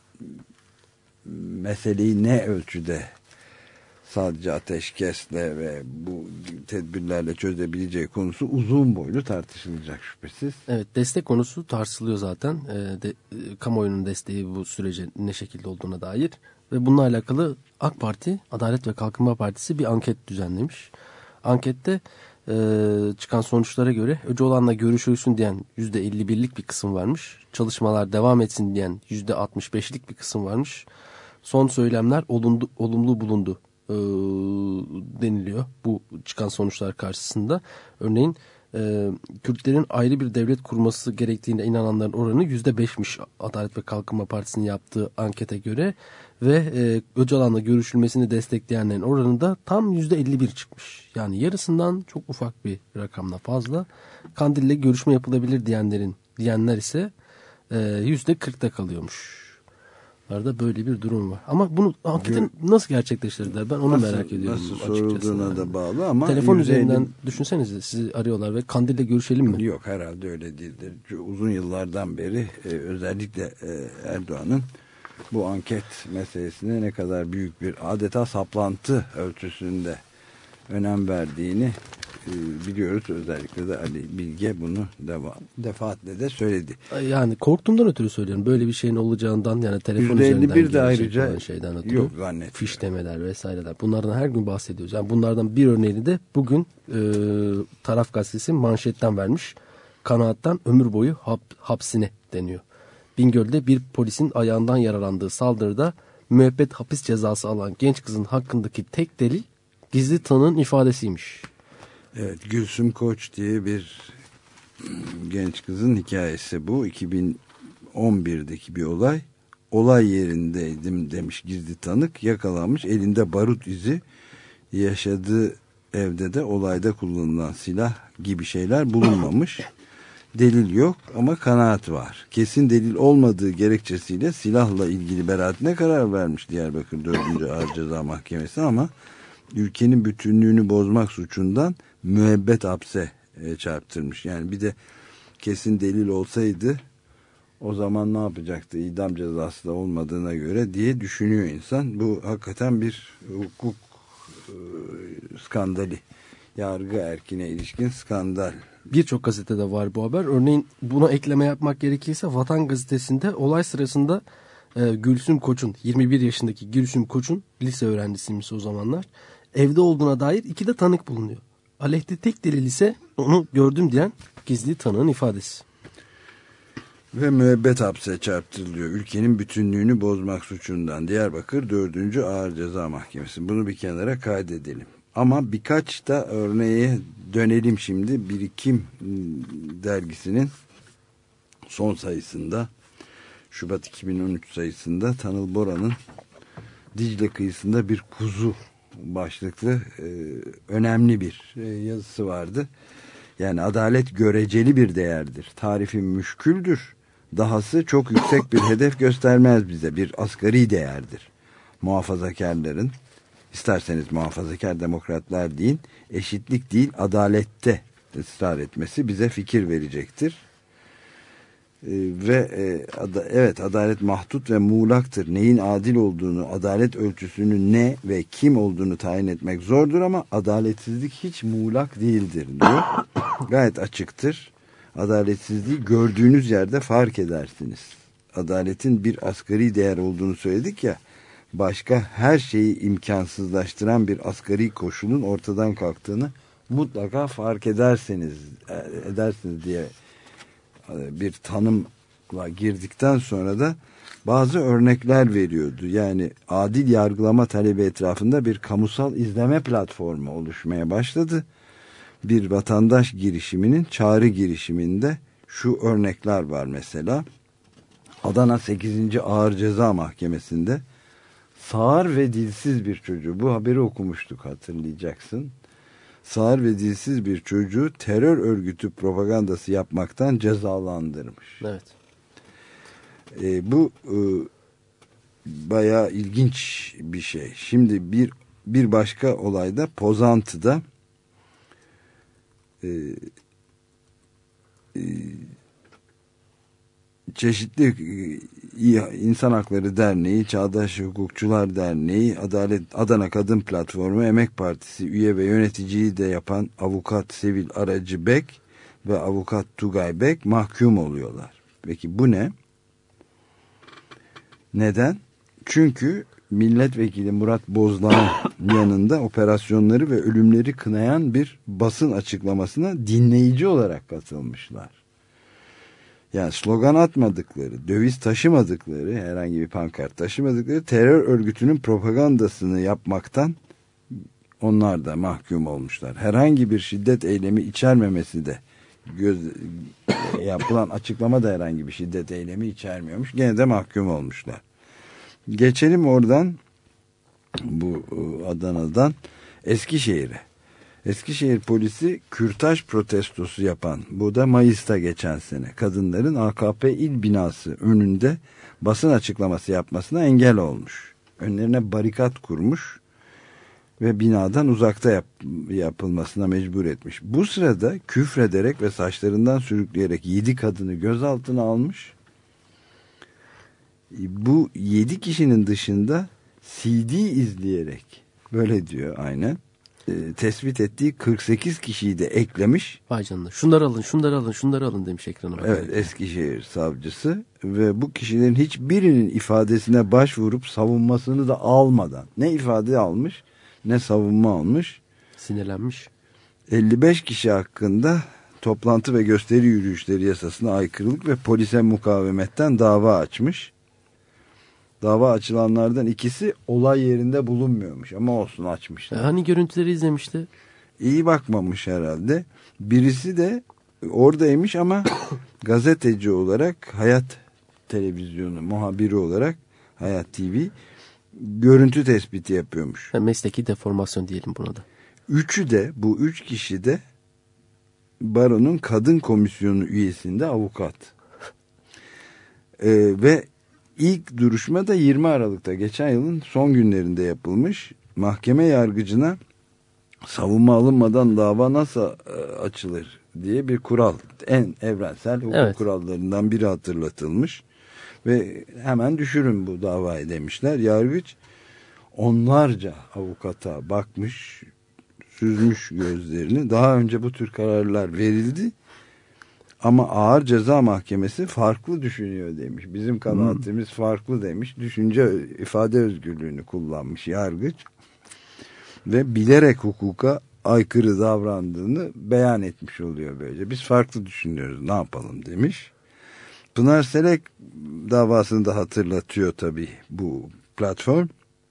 meseleyi ne ölçüde sadece ateşkesle ve bu tedbirlerle çözebileceği konusu uzun boylu tartışılacak şüphesiz. Evet, destek konusu tartışılıyor zaten. E, de, e, kamuoyunun desteği bu sürece ne şekilde olduğuna dair. Ve bununla alakalı AK Parti, Adalet ve Kalkınma Partisi bir anket düzenlemiş. Ankette e, çıkan sonuçlara göre Öcalan'la görüşülsün diyen yüzde elli birlik bir kısım varmış. Çalışmalar devam etsin diyen yüzde altmış beşlik bir kısım varmış. Son söylemler olumlu, olumlu bulundu e, deniliyor bu çıkan sonuçlar karşısında. Örneğin e, Kürtlerin ayrı bir devlet kurması gerektiğine inananların oranı yüzde beşmiş Adalet ve Kalkınma Partisi'nin yaptığı ankete göre. Ve e, Öcalan'la görüşülmesini destekleyenlerin oranı da tam yüzde elli bir çıkmış. Yani yarısından çok ufak bir rakamla fazla. Kandil'le görüşme yapılabilir diyenlerin diyenler ise e, yüzde kırkta kalıyormuş. Arada böyle bir durum var. Ama bunu anketin nasıl gerçekleştirdiler? Ben onu nasıl, merak ediyorum. Nasıl sorulduğuna da bağlı ama. Telefon yüzde elli... üzerinden düşünsenize, sizi arıyorlar ve Kandil'le görüşelim mi? Yok, herhalde öyle değildir. Uzun yıllardan beri e, özellikle e, Erdoğan'ın bu anket meselesine ne kadar büyük bir adeta saplantı ölçüsünde önem verdiğini e, biliyoruz. Özellikle de Ali Bilge bunu deva, defaatle de söyledi. Yani korktuğumdan ötürü söylüyorum. Böyle bir şeyin olacağından, yani telefon üzerinden bir de ayrıca şeyden ötürü. Yok, zannetmiyorum. Fişlemeler vesaireler. Bunlardan her gün bahsediyoruz. Yani bunlardan bir örneğini de bugün e, Taraf Gazetesi manşetten vermiş. Kanaattan ömür boyu hap, hapsine deniyor. Bingöl'de bir polisin ayağından yaralandığı saldırıda müebbet hapis cezası alan genç kızın hakkındaki tek delil gizli tanığın ifadesiymiş. Evet, Gülsüm Koç diye bir genç kızın hikayesi bu. iki bin on birdeki bir olay. Olay yerindeydim demiş gizli tanık. Yakalanmış, elinde barut izi, yaşadığı evde de olayda kullanılan silah gibi şeyler bulunmamış. Delil yok ama kanaat var. Kesin delil olmadığı gerekçesiyle silahla ilgili beraatine karar vermiş Diyarbakır dördüncü Ağır Ceza Mahkemesi ama ülkenin bütünlüğünü bozmak suçundan müebbet hapse e, çarptırmış. Yani bir de kesin delil olsaydı o zaman ne yapacaktı? İdam cezası da olmadığına göre diye düşünüyor insan. Bu hakikaten bir hukuk e, skandali. Yargı erkine ilişkin skandal. Birçok gazetede var bu haber. Örneğin buna ekleme yapmak gerekirse Vatan Gazetesi'nde olay sırasında e, Gülsüm Koç'un, yirmi bir yaşındaki Gülsüm Koç'un, lise öğrencisiymiş o zamanlar, evde olduğuna dair iki de tanık bulunuyor. Aleyhte tek delil ise onu gördüm diyen gizli tanığın ifadesi. Ve müebbet hapse çarptırılıyor. Ülkenin bütünlüğünü bozmak suçundan. Diyarbakır dördüncü Ağır Ceza Mahkemesi. Bunu bir kenara kaydedelim. Ama birkaç da örneğe dönelim şimdi. Birikim dergisinin son sayısında, Şubat iki bin on üç sayısında Tanıl Bora'nın Dicle kıyısında bir kuzu başlıklı e, önemli bir e, yazısı vardı. Yani adalet göreceli bir değerdir. Tarifi müşküldür. Dahası çok yüksek bir hedef göstermez bize. Bir asgari değerdir. Muhafazakarların, isterseniz muhafazakar demokratlar deyin, eşitlik değil adalette ısrar etmesi bize fikir verecektir. Ee, ve e, ada, evet adalet mahdut ve muğlaktır. Neyin adil olduğunu, adalet ölçüsünün ne ve kim olduğunu tayin etmek zordur ama adaletsizlik hiç muğlak değildir diyor. Gayet açıktır. Adaletsizliği gördüğünüz yerde fark edersiniz. Adaletin bir asgari değer olduğunu söyledik ya, başka her şeyi imkansızlaştıran bir asgari koşulun ortadan kalktığını mutlaka fark ederseniz edersiniz diye bir tanımla girdikten sonra da bazı örnekler veriyordu. Yani adil yargılama talebi etrafında bir kamusal izleme platformu oluşmaya başladı. Bir vatandaş girişiminin çağrı girişiminde şu örnekler var mesela. Adana sekizinci Ağır Ceza Mahkemesi'nde sağır ve dilsiz bir çocuğu, bu haberi okumuştuk hatırlayacaksın. Sağır ve dilsiz bir çocuğu terör örgütü propagandası yapmaktan cezalandırmış. Evet. E, bu e, bayağı ilginç bir şey. Şimdi bir bir başka olayda Pozantı'da e, e, çeşitli e, İnsan Hakları Derneği, Çağdaş Hukukçular Derneği, Adalet Adana Kadın Platformu, Emek Partisi üye ve yöneticiyi de yapan avukat Sevil Aracı Bek ve avukat Tugay Bek mahkum oluyorlar. Peki bu ne? Neden? Çünkü milletvekili Murat Bozdağ'ın yanında operasyonları ve ölümleri kınayan bir basın açıklamasına dinleyici olarak katılmışlar. Yani slogan atmadıkları, döviz taşımadıkları, herhangi bir pankart taşımadıkları terör örgütünün propagandasını yapmaktan onlar da mahkum olmuşlar. Herhangi bir şiddet eylemi içermemesi de göz, yapılan açıklama da herhangi bir şiddet eylemi içermiyormuş. Gene de mahkum olmuşlar. Geçelim oradan, bu Adana'dan Eskişehir'e. Eskişehir polisi kürtaj protestosu yapan, bu da Mayıs'ta geçen sene, kadınların A K P il binası önünde basın açıklaması yapmasına engel olmuş. Önlerine barikat kurmuş ve binadan uzakta yap, yapılmasına mecbur etmiş. Bu sırada küfrederek ve saçlarından sürükleyerek yedi kadını gözaltına almış. Bu yedi kişinin dışında C D izleyerek, böyle diyor aynen, tespit ettiği kırk sekiz kişiyi de eklemiş. Vay canına. Şunları alın, şunları alın, şunları alın demiş ekrana. Evet, Eskişehir savcısı ve bu kişilerin hiçbirinin ifadesine başvurup savunmasını da almadan, ne ifade almış ne savunma almış. Sinirlenmiş. elli beş kişi hakkında toplantı ve gösteri yürüyüşleri yasasına aykırılık ve polise mukavemetten dava açmış. Dava açılanlardan ikisi olay yerinde bulunmuyormuş ama olsun açmışlar. Hani görüntüleri izlemişti? İyi bakmamış herhalde. Birisi de oradaymış ama gazeteci olarak, Hayat Televizyonu muhabiri olarak, Hayat T V görüntü tespiti yapıyormuş. Ha, mesleki deformasyon diyelim buna da. Üçü de, bu üç kişi de baronun kadın komisyonu üyesinde avukat. ee, ve İlk duruşma da yirmi Aralık'ta, geçen yılın son günlerinde yapılmış. Mahkeme yargıcına savunma alınmadan dava nasıl açılır diye bir kural, en evrensel hukuk evet. kurallarından biri hatırlatılmış. Ve hemen düşürün bu davayı demişler. Yargıç onlarca avukata bakmış, süzmüş gözlerini. Daha önce bu tür kararlar verildi. Ama Ağır Ceza Mahkemesi farklı düşünüyor demiş. Bizim kanaatimiz hmm. farklı demiş. Düşünce, ifade özgürlüğünü kullanmış yargıç. Ve bilerek hukuka aykırı davrandığını beyan etmiş oluyor böylece. Biz farklı düşünüyoruz, ne yapalım demiş. Pınar Selek davasını da hatırlatıyor tabii bu platform.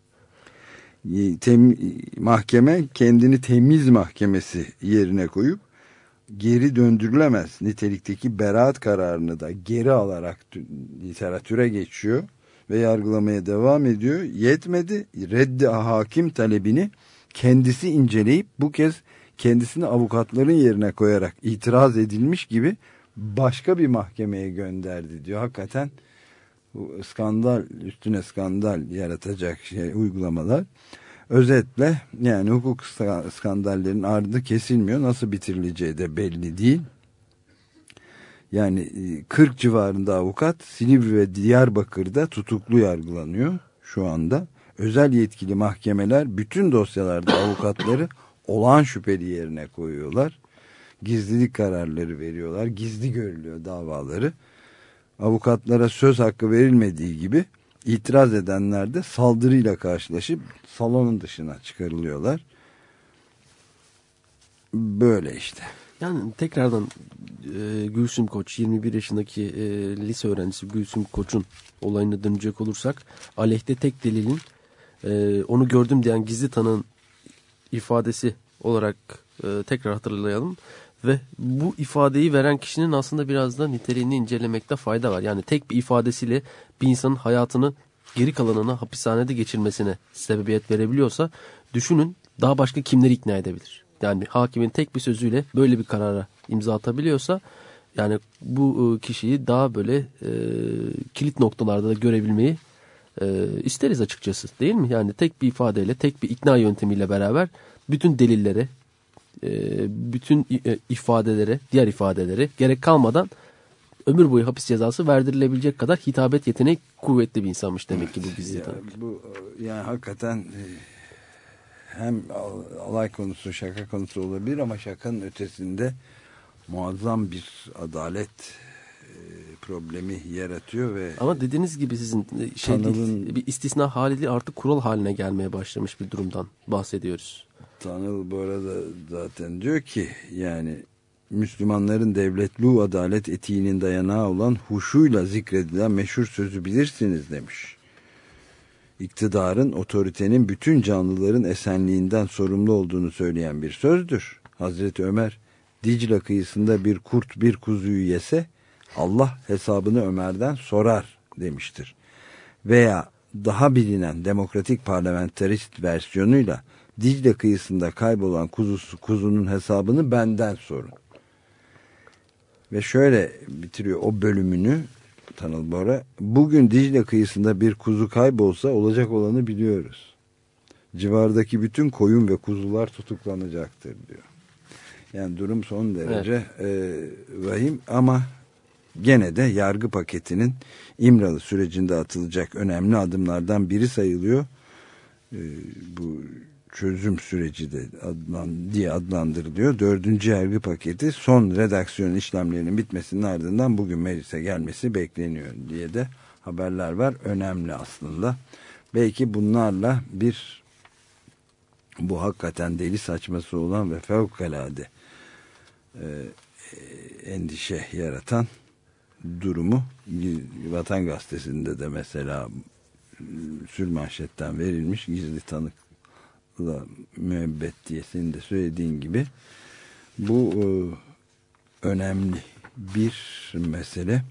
Tem, mahkeme kendini temiz mahkemesi yerine koyup geri döndürülemez nitelikteki beraat kararını da geri alarak literatüre geçiyor ve yargılamaya devam ediyor. Yetmedi, reddi hakim talebini kendisi inceleyip bu kez kendisini avukatların yerine koyarak itiraz edilmiş gibi başka bir mahkemeye gönderdi diyor. Hakikaten bu skandal üstüne skandal yaratacak şey, uygulamalar. Özetle yani hukuk skandallerinin ardı kesilmiyor. Nasıl bitirileceği de belli değil. Yani kırk civarında avukat Silivri ve Diyarbakır'da tutuklu yargılanıyor şu anda. Özel yetkili mahkemeler bütün dosyalarda avukatları olağan şüpheli yerine koyuyorlar. Gizlilik kararları veriyorlar. Gizli görülüyor davaları. Avukatlara söz hakkı verilmediği gibi itiraz edenler de saldırıyla karşılaşıp salonun dışına çıkarılıyorlar. Böyle işte. Yani tekrardan e, Gülsüm Koç, yirmi bir yaşındaki e, lise öğrencisi Gülsüm Koç'un olayına dönecek olursak, aleyhte tek delilin e, onu gördüm diyen gizli tanığın ifadesi olarak e, tekrar hatırlayalım. Ve bu ifadeyi veren kişinin aslında biraz da niteliğini incelemekte fayda var. Yani tek bir ifadesiyle bir insanın hayatını geri kalanını hapishanede geçirmesine sebebiyet verebiliyorsa, düşünün daha başka kimleri ikna edebilir? Yani hakimin tek bir sözüyle böyle bir karara imza atabiliyorsa, yani bu kişiyi daha böyle e, kilit noktalarda da görebilmeyi e, isteriz açıkçası, değil mi? Yani tek bir ifadeyle, tek bir ikna yöntemiyle beraber bütün delillere, bütün ifadelere, diğer ifadelere gerek kalmadan ömür boyu hapis cezası verdirilebilecek kadar hitabet yeteneği kuvvetli bir insanmış demek ki bu gizli tanık. Bu yani hakikaten hem alay konusu, şaka konusu olabilir ama şakanın ötesinde muazzam bir adalet problemi yaratıyor ve ama dediğiniz gibi sizin şey tanılın, bir istisna haliyle artık kural haline gelmeye başlamış bir durumdan bahsediyoruz. Tanıl bu arada zaten diyor ki yani Müslümanların devletlu adalet etiğinin dayanağı olan huşuyla zikredilen meşhur sözü bilirsiniz demiş. İktidarın, otoritenin bütün canlıların esenliğinden sorumlu olduğunu söyleyen bir sözdür. Hazreti Ömer, Dicle kıyısında bir kurt bir kuzuyu yese Allah hesabını Ömer'den sorar demiştir. Veya daha bilinen demokratik parlamenterist versiyonuyla Dicle kıyısında kaybolan kuzusu, kuzunun hesabını benden sorun. Ve şöyle bitiriyor o bölümünü Tanıl Bora. Bugün Dicle kıyısında bir kuzu kaybolsa olacak olanı biliyoruz. Civardaki bütün koyun ve kuzular tutuklanacaktır diyor. Yani durum son derece evet. e, vahim ama gene de yargı paketinin İmralı sürecinde atılacak önemli adımlardan biri sayılıyor. E, bu çözüm süreci de adlan, diye adlandırılıyor. Dördüncü yargı paketi son redaksiyon işlemlerinin bitmesinin ardından bugün meclise gelmesi bekleniyor diye de haberler var. Önemli aslında. Belki bunlarla bir bu hakikaten deli saçması olan ve fevkalade e, endişe yaratan durumu Vatan Gazetesi'nde de mesela sürmanşetten verilmiş gizli tanık müebbet diye senin de söylediğin gibi bu e, önemli bir mesele.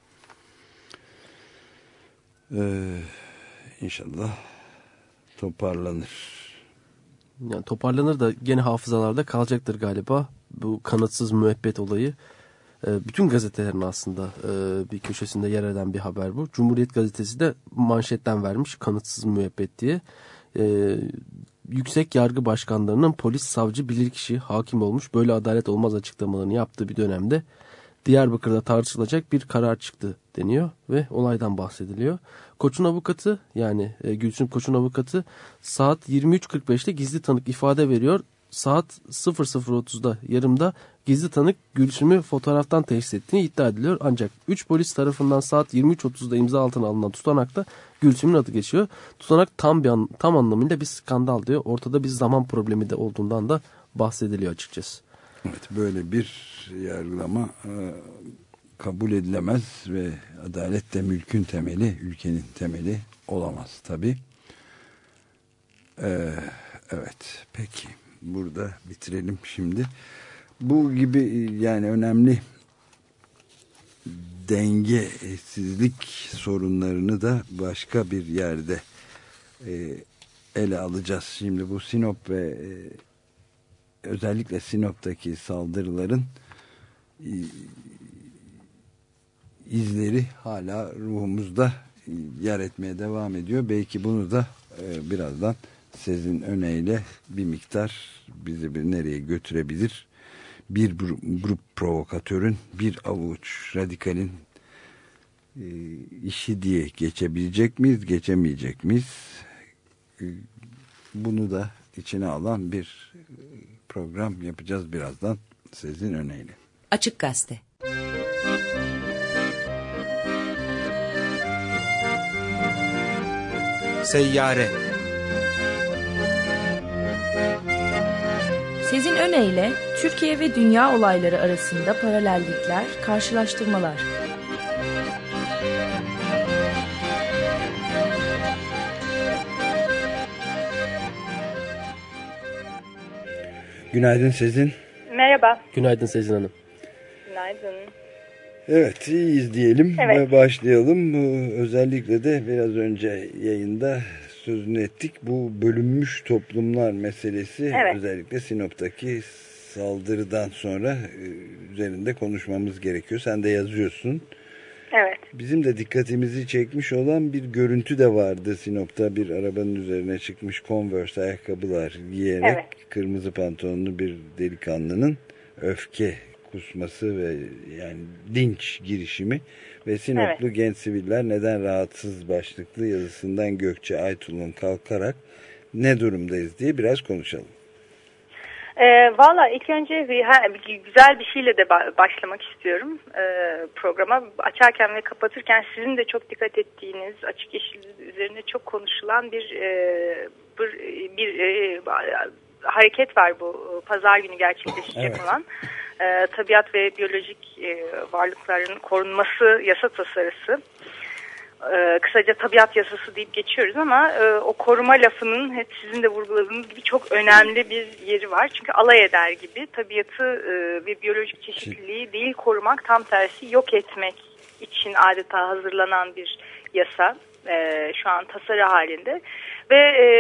Ee, inşallah toparlanır. Yani toparlanır da gene hafızalarda kalacaktır galiba bu kanıtsız müebbet olayı. E, bütün gazetelerin aslında e, bir köşesinde yer eden bir haber bu. Cumhuriyet Gazetesi de manşetten vermiş kanıtsız müebbet diye. E, Yüksek yargı başkanlarının polis, savcı, bilirkişi, hakim olmuş böyle adalet olmaz açıklamalarını yaptığı bir dönemde Diyarbakır'da tartışılacak bir karar çıktı deniyor ve olaydan bahsediliyor. Koç'un avukatı yani e, Gülsüm Koç'un avukatı saat yirmi üç kırk beşte gizli tanık ifade veriyor. Saat sıfır sıfır otuzda yarımda gizli tanık Gülsüm'ü fotoğraftan teşhis ettiğini iddia ediliyor. Ancak üç polis tarafından saat yirmi üç otuzda imza altına alınan tutanakta Gülsüm'ün adı geçiyor. Tutanak tam bir an, tam anlamıyla bir skandal diyor. Ortada bir zaman problemi de olduğundan da bahsediliyor açıkçası. Evet, böyle bir yargılama e, kabul edilemez ve adalet de mülkün temeli, ülkenin temeli olamaz tabii. Ee, evet, peki burada bitirelim şimdi. Bu gibi yani önemli dengesizlik sorunlarını da başka bir yerde e, ele alacağız. Şimdi bu Sinop ve e, özellikle Sinop'taki saldırıların e, izleri hala ruhumuzda yer etmeye devam ediyor. Belki bunu da e, birazdan Sezin Öney'le bir miktar bizi bir nereye götürebilir? Bir grup provokatörün, bir avuç radikalin e, işi diye geçebilecek miyiz, geçemeyecek miyiz? E, bunu da içine alan bir program yapacağız birazdan Sezin Öney'le. Açık Gazete. Seyyare. Sezin Öneyle Türkiye ve dünya olayları arasında paralellikler, karşılaştırmalar. Günaydın Sezin. Merhaba. Günaydın Sezin Hanım. Günaydın. Evet, iyiyiz diyelim evet. ve başlayalım. Özellikle de biraz önce yayında sözünü ettik. Bu bölünmüş toplumlar meselesi, evet. özellikle Sinop'taki saldırıdan sonra üzerinde konuşmamız gerekiyor. Sen de yazıyorsun. Evet. Bizim de dikkatimizi çekmiş olan bir görüntü de vardı Sinop'ta. Bir arabanın üzerine çıkmış Converse ayakkabılar giyerek evet. kırmızı pantolonlu bir delikanlının öfke kusması ve yani linç girişimi ve Sinoplu evet. genç siviller neden rahatsız başlıklı yazısından Gökçe Aytul'un kalkarak ne durumdayız diye biraz konuşalım. E, Valla ilk önce bir, ha, bir güzel bir şeyle de başlamak istiyorum e, programa. Açarken ve kapatırken sizin de çok dikkat ettiğiniz, açık yeşil üzerine çok konuşulan bir e, bir, bir e, hareket var bu pazar günü gerçekleşecek evet. olan. E, tabiat ve biyolojik e, varlıkların korunması yasa tasarısı. E, kısaca tabiat yasası deyip geçiyoruz ama e, o koruma lafının hep sizin de vurguladığınız gibi çok önemli bir yeri var. Çünkü alay eder gibi tabiatı e, ve biyolojik çeşitliliği değil korumak, tam tersi yok etmek için adeta hazırlanan bir yasa e, şu an tasarı halinde. Ve e,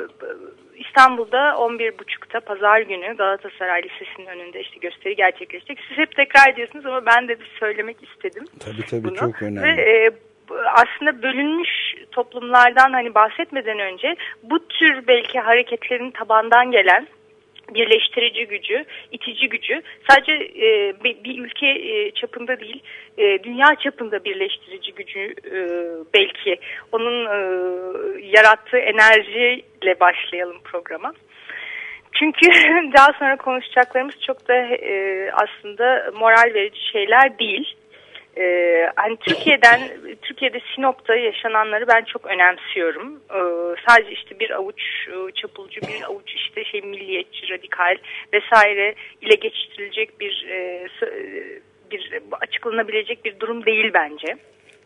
İstanbul'da on bir buçukta pazar günü Galatasaray Lisesi'nin önünde işte gösteri gerçekleşecek. Siz hep tekrar ediyorsunuz ama ben de bir söylemek istedim. Tabii tabii bunu. Çok önemli. Ve e, aslında bölünmüş toplumlardan hani bahsetmeden önce bu tür belki hareketlerin tabandan gelen birleştirici gücü, itici gücü sadece e, bir ülke e, çapında değil, e, dünya çapında birleştirici gücü e, belki onun e, yarattığı enerjiyle başlayalım programa. Çünkü daha sonra konuşacaklarımız çok da e, aslında moral verici şeyler değil. Ee, hani Türkiye'den, Türkiye'de Sinop'ta yaşananları ben çok önemsiyorum. Ee, sadece işte bir avuç e, çapulcu, bir avuç işte şey milliyetçi, radikal vesaire ile geçiştirilecek bir e, bir açıklanabilecek bir durum değil bence.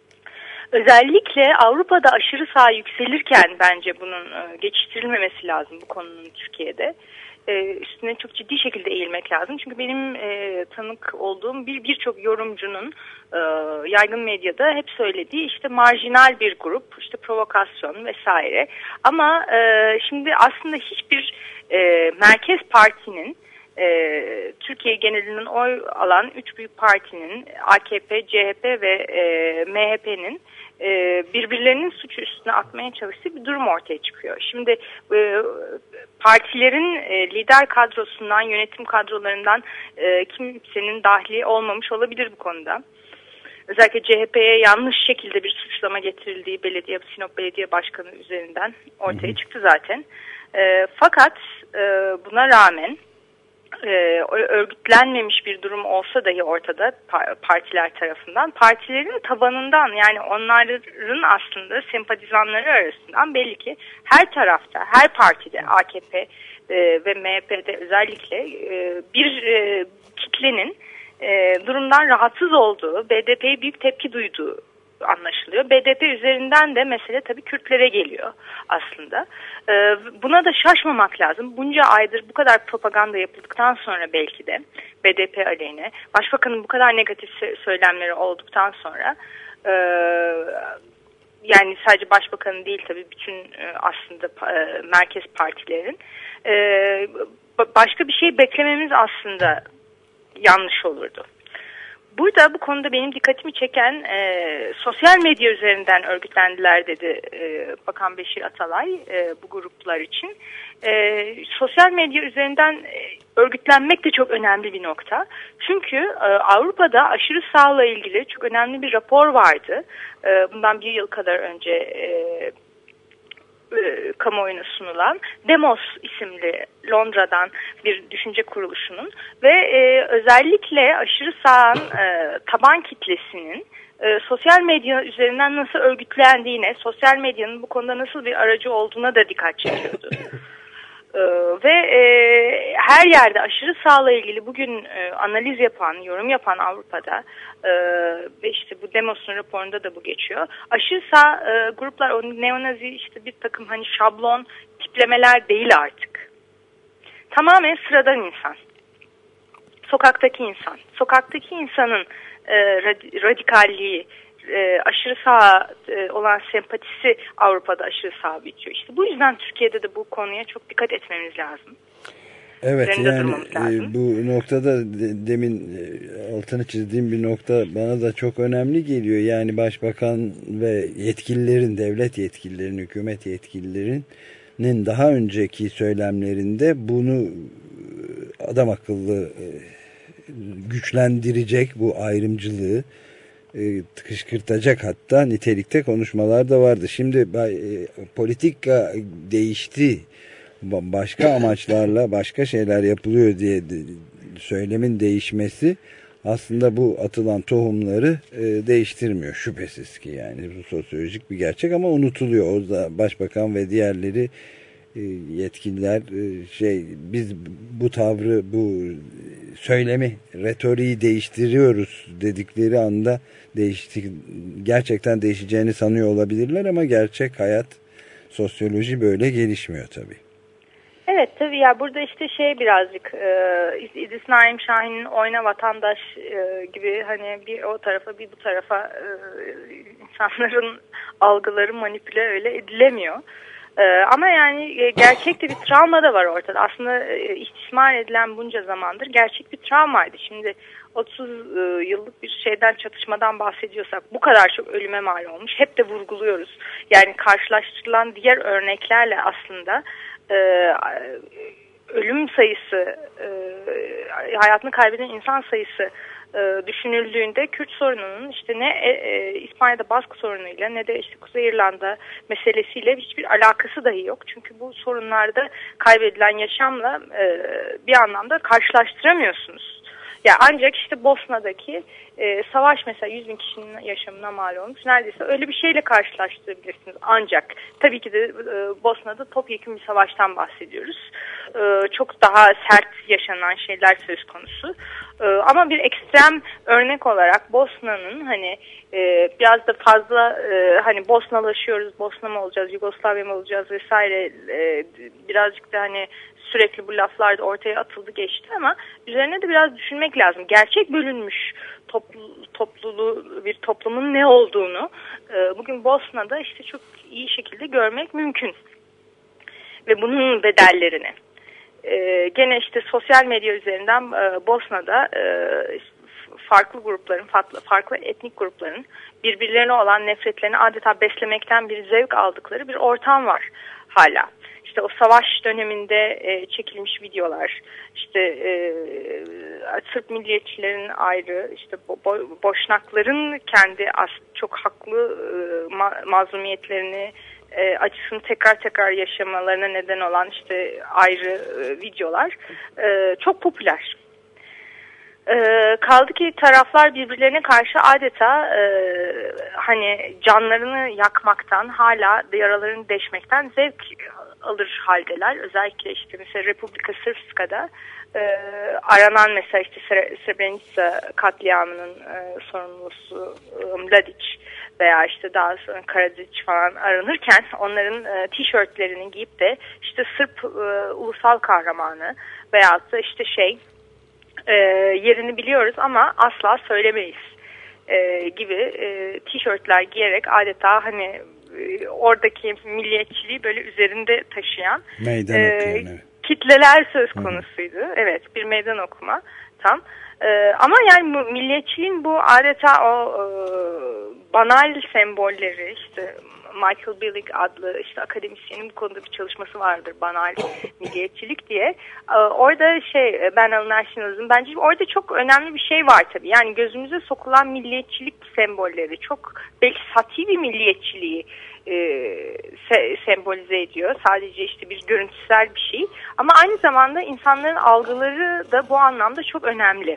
Özellikle Avrupa'da aşırı sağ yükselirken bence bunun e, geçiştirilmemesi lazım bu konunun Türkiye'de. Ee, üstüne çok ciddi şekilde eğilmek lazım. Çünkü benim e, tanık olduğum bir birçok yorumcunun e, yaygın medyada hep söylediği işte marjinal bir grup, işte provokasyon vesaire. Ama e, şimdi aslında hiçbir e, merkez partinin e, Türkiye genelinin oy alan üç büyük partinin A K P, C H P ve e, M H P'nin birbirlerinin suçu üstüne atmaya çalıştığı bir durum ortaya çıkıyor. Şimdi partilerin lider kadrosundan, yönetim kadrolarından kimsenin dahili olmamış olabilir bu konuda. Özellikle C H P'ye yanlış şekilde bir suçlama getirildiği belediye, Sinop Belediye Başkanı üzerinden ortaya çıktı zaten. Fakat buna rağmen e, örgütlenmemiş bir durum olsa dahi ortada partiler tarafından, partilerin tabanından, yani onların aslında sempatizanları arasından belli ki her tarafta, her partide, A K P e, ve M H P'de özellikle e, bir e, kitlenin e, durumdan rahatsız olduğu, B D P'ye büyük tepki duyduğu anlaşılıyor. B D P üzerinden de mesele tabii Kürtlere geliyor aslında. Ee, buna da şaşmamak lazım. Bunca aydır bu kadar propaganda yapıldıktan sonra belki de B D P aleyhine, Başbakanın bu kadar negatif söylemleri olduktan sonra e, yani sadece Başbakanın değil tabii bütün e, aslında e, merkez partilerin e, başka bir şey beklememiz aslında yanlış olurdu. Burada bu konuda benim dikkatimi çeken e, sosyal medya üzerinden örgütlendiler dedi e, Bakan Beşir Atalay e, bu gruplar için. E, sosyal medya üzerinden e, örgütlenmek de çok önemli bir nokta. Çünkü e, Avrupa'da aşırı sağla ilgili çok önemli bir rapor vardı. E, bundan bir yıl kadar önce e, e, kamuoyuna sunulan Demos isimli Londra'dan bir düşünce kuruluşunun ve e, özellikle aşırı sağın e, taban kitlesinin e, sosyal medya üzerinden nasıl örgütlendiğine, sosyal medyanın bu konuda nasıl bir aracı olduğuna da dikkat çekiyordu. Ee, ve e, her yerde aşırı sağla ilgili bugün e, analiz yapan, yorum yapan Avrupa'da e, ve işte bu Demos'un raporunda da bu geçiyor. Aşırı sağ e, gruplar, o neonazi işte bir takım hani şablon tiplemeler değil artık. Tamamen sıradan insan. Sokaktaki insan. Sokaktaki insanın e, radikalliği, E, aşırı sağ e, olan sempatisi Avrupa'da aşırı sağ bitiyor. İşte bu yüzden Türkiye'de de bu konuya çok dikkat etmemiz lazım. Evet, üzerinde yani lazım. E, bu noktada de, demin e, altını çizdiğim bir nokta bana da çok önemli geliyor. Yani Başbakan ve yetkililerin, devlet yetkililerin, hükümet yetkililerinin daha önceki söylemlerinde bunu adam akıllı e, güçlendirecek bu ayrımcılığı E, kışkırtacak hatta nitelikte konuşmalar da vardı. Şimdi e, politika değişti, başka amaçlarla başka şeyler yapılıyor diye de, söylemin değişmesi aslında bu atılan tohumları e, değiştirmiyor şüphesiz ki, yani bu sosyolojik bir gerçek ama unutuluyor. O da Başbakan ve diğerleri e, yetkililer e, şey biz bu tavrı, bu söylemi, retoriği değiştiriyoruz dedikleri anda değişti, gerçekten değişeceğini sanıyor olabilirler ama gerçek hayat, sosyoloji böyle gelişmiyor tabii. Evet tabii ya, burada işte şey birazcık e, İdris Naim Şahin'in Oyna Vatandaş e, gibi hani bir o tarafa bir bu tarafa e, insanların algıları manipüle öyle edilemiyor. Ee, ama yani e, gerçekte bir travma da var ortada. Aslında e, istismar edilen bunca zamandır gerçek bir travmaydı. Şimdi otuz e, yıllık bir şeyden, çatışmadan bahsediyorsak, bu kadar çok ölüme mal olmuş. Hep de vurguluyoruz. Yani karşılaştırılan diğer örneklerle aslında e, ölüm sayısı, e, hayatını kaybeden insan sayısı e, düşünüldüğünde Kürt sorununun işte ne e, e, İspanya'da baskı sorunuyla ne de işte Kuzey İrlanda meselesiyle hiçbir alakası dahi yok. Çünkü bu sorunlarda kaybedilen yaşamla e, bir anlamda karşılaştıramıyorsunuz. Ya ancak işte Bosna'daki e, savaş mesela yüz bin kişinin yaşamına mal olmuş. Neredeyse öyle bir şeyle karşılaştırabilirsiniz. Ancak tabii ki de e, Bosna'da topyekun bir savaştan bahsediyoruz. E, çok daha sert yaşanan şeyler söz konusu. E, ama bir ekstrem örnek olarak Bosna'nın hani e, biraz da fazla e, hani Bosnalaşıyoruz, Bosna mı olacağız, Yugoslavya mı olacağız vesaire e, birazcık da hani sürekli bu laflar da ortaya atıldı geçti ama üzerine de biraz düşünmek lazım. Gerçek bölünmüş toplu, topluluğu, bir toplumun ne olduğunu e, bugün Bosna'da işte çok iyi şekilde görmek mümkün. Ve bunun bedellerini. E, gene işte sosyal medya üzerinden e, Bosna'da e, farklı grupların, farklı, farklı etnik grupların birbirlerine olan nefretlerini adeta beslemekten bir zevk aldıkları bir ortam var hala. İşte o savaş döneminde e, çekilmiş videolar, işte e, Sırp milliyetçilerin ayrı, işte bo, bo, Boşnakların kendi as, çok haklı e, ma, mazlumiyetlerini e, acısını tekrar tekrar yaşamalarına neden olan işte ayrı e, videolar e, çok popüler. E, kaldı ki taraflar birbirlerine karşı adeta e, hani canlarını yakmaktan, hala yaralarını deşmekten zevk alır haldeler. Özellikle işte mesela Republika Srpska'da e, aranan mesela işte Srebrenica katliamının e, sorumlusu e, Mladic veya işte daha sonra Karadzic falan aranırken onların e, tişörtlerini giyip de işte Sırp e, ulusal kahramanı veyahut da işte şey e, yerini biliyoruz ama asla söylemeyiz e, gibi e, tişörtler giyerek adeta hani e, oradaki milliyetçiliği böyle üzerinde taşıyan meydan e, okuyan, evet. kitleler söz konusuydu. Hı. Evet, bir meydan okuma tam. Ee, ama yani bu milliyetçiliğin bu adeta o e, banal sembolleri, işte Michael Billig adlı işte akademisyenin bu konuda bir çalışması vardır, banal milliyetçilik diye. Ee, orada şey Banal Nationalism, bence orada çok önemli bir şey var tabii. Yani gözümüze sokulan milliyetçilik sembolleri çok belki sati bir milliyetçiliği e, se, sembolize ediyor. Sadece işte bir görüntüsel bir şey. Ama aynı zamanda insanların algıları da bu anlamda çok önemli.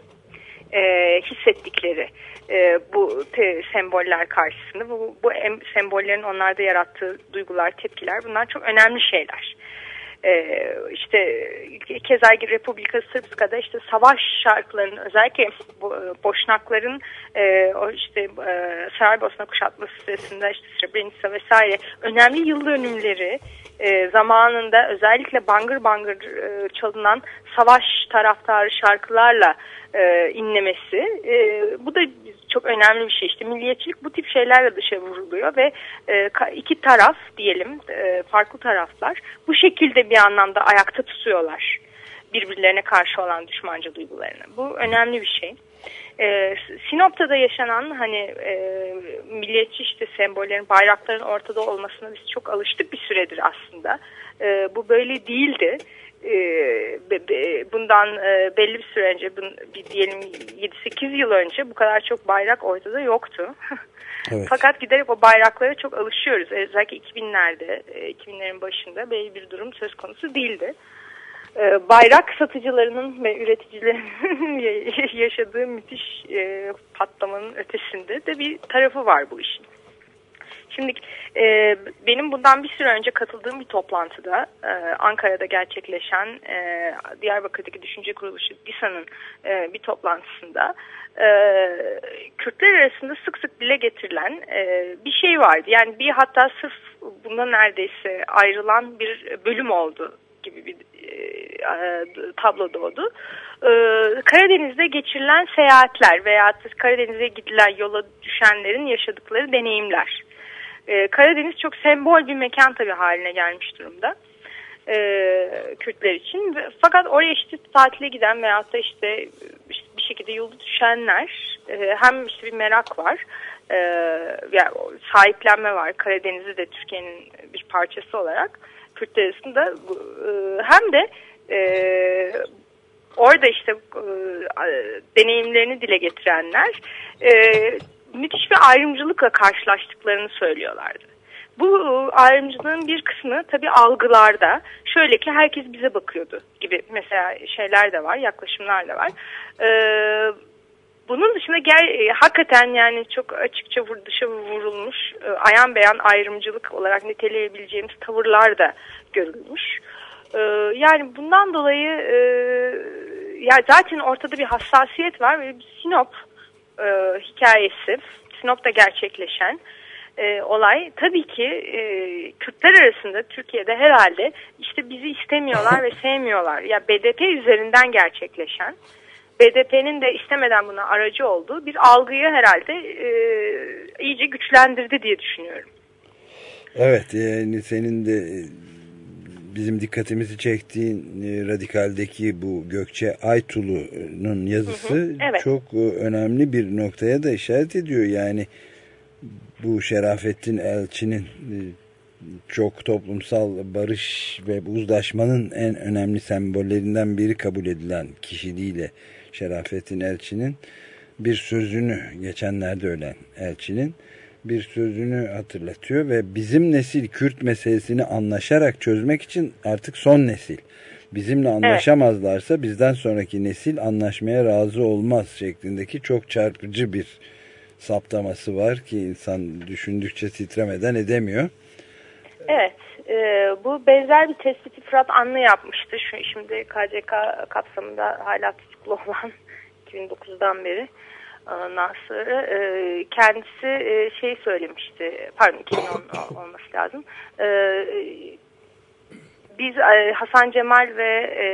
E, hissettikleri e, bu te, semboller karşısında bu, bu em, sembollerin onlarda yarattığı duygular, tepkiler, bunlar çok önemli şeyler. E, işte keza Republika Srpska'da işte savaş şarkılarının, özellikle bu, Boşnakların e, o işte e, Saraybosna kuşatması sırasında işte Srebrenica vesaire önemli yıl dönümleri e, zamanında özellikle bangır bangır e, çalınan savaş taraftarı şarkılarla e, inlemesi, e, bu da çok önemli bir şey. İşte milliyetçilik bu tip şeylerle dışa vuruluyor ve e, iki taraf diyelim, e, farklı taraflar bu şekilde bir anlamda ayakta tutuyorlar birbirlerine karşı olan düşmanca duygularını. Bu önemli bir şey. E, Sinop'ta da yaşanan hani e, milliyetçi işte sembollerin, bayrakların ortada olmasına biz çok alıştık bir süredir aslında. E, bu böyle değildi. Bundan belli bir süre önce, bir diyelim yedi sekiz yıl önce bu kadar çok bayrak ortada yoktu. Evet. Fakat giderek o bayraklara çok alışıyoruz. Özellikle iki binlerde, iki binlerin başında böyle bir durum söz konusu değildi. Bayrak satıcılarının ve üreticilerinin yaşadığı müthiş patlamanın ötesinde de bir tarafı var bu işin. Şimdi e, benim bundan bir süre önce katıldığım bir toplantıda e, Ankara'da gerçekleşen e, Diyarbakır'daki Düşünce Kuruluşu DİSA'nın e, bir toplantısında e, Kürtler arasında sık sık dile getirilen e, bir şey vardı. Yani bir hatta sırf bundan neredeyse ayrılan bir bölüm oldu gibi bir e, tablo doğdu. E, Karadeniz'de geçirilen seyahatler veya Karadeniz'e gidilen yola düşenlerin yaşadıkları deneyimler. Ee, Karadeniz çok sembol bir mekan tabii haline gelmiş durumda ee, Kürtler için. Fakat oraya işte tatile giden veyahut da işte, işte bir şekilde yolu düşenler e, hem işte bir merak var, e, yani sahiplenme var. Karadeniz'i de Türkiye'nin bir parçası olarak Kürtler arasında e, hem de e, orada işte e, deneyimlerini dile getirenler e, müthiş bir ayrımcılıkla karşılaştıklarını söylüyorlardı. Bu ayrımcılığın bir kısmı tabii algılarda, şöyle ki herkes bize bakıyordu gibi mesela şeyler de var, yaklaşımlar da var. Ee, bunun dışında gel, hakikaten yani çok açıkça vur, dışa vurulmuş, e, ayan beyan ayrımcılık olarak niteleyebileceğimiz tavırlar da görülmüş. Ee, yani bundan dolayı e, ya zaten ortada bir hassasiyet var ve bir Sinop e, hikayesi, Sinop'ta gerçekleşen e, olay tabii ki e, Kürtler arasında Türkiye'de herhalde işte bizi istemiyorlar ve sevmiyorlar. Ya yani B D P üzerinden gerçekleşen, B D P'nin de istemeden buna aracı olduğu bir algıyı herhalde e, iyice güçlendirdi diye düşünüyorum. Evet, yani senin de bizim dikkatimizi çektiğin e, Radikal'deki bu Gökçe Aytulu'nun yazısı, hı hı, evet, çok önemli bir noktaya da işaret ediyor. Yani bu Şerafettin Elçi'nin e, çok toplumsal barış ve uzlaşmanın en önemli sembollerinden biri kabul edilen kişiliğiyle Şerafettin Elçi'nin bir sözünü, geçenlerde ölen Elçi'nin bir sözünü hatırlatıyor ve bizim nesil Kürt meselesini anlaşarak çözmek için artık son nesil. Bizimle anlaşamazlarsa evet. bizden sonraki nesil anlaşmaya razı olmaz şeklindeki çok çarpıcı bir saptaması var ki insan düşündükçe titremeden edemiyor. Evet, e, bu benzer bir tespiti Fırat Anlı yapmıştı. Şu, şimdi K C K kapsamında hala tutuklu olan iki bin dokuzdan beri. Ondan sonra e, kendisi e, şey söylemişti, pardon iki bin on olması lazım. E, biz e, Hasan Cemal ve e,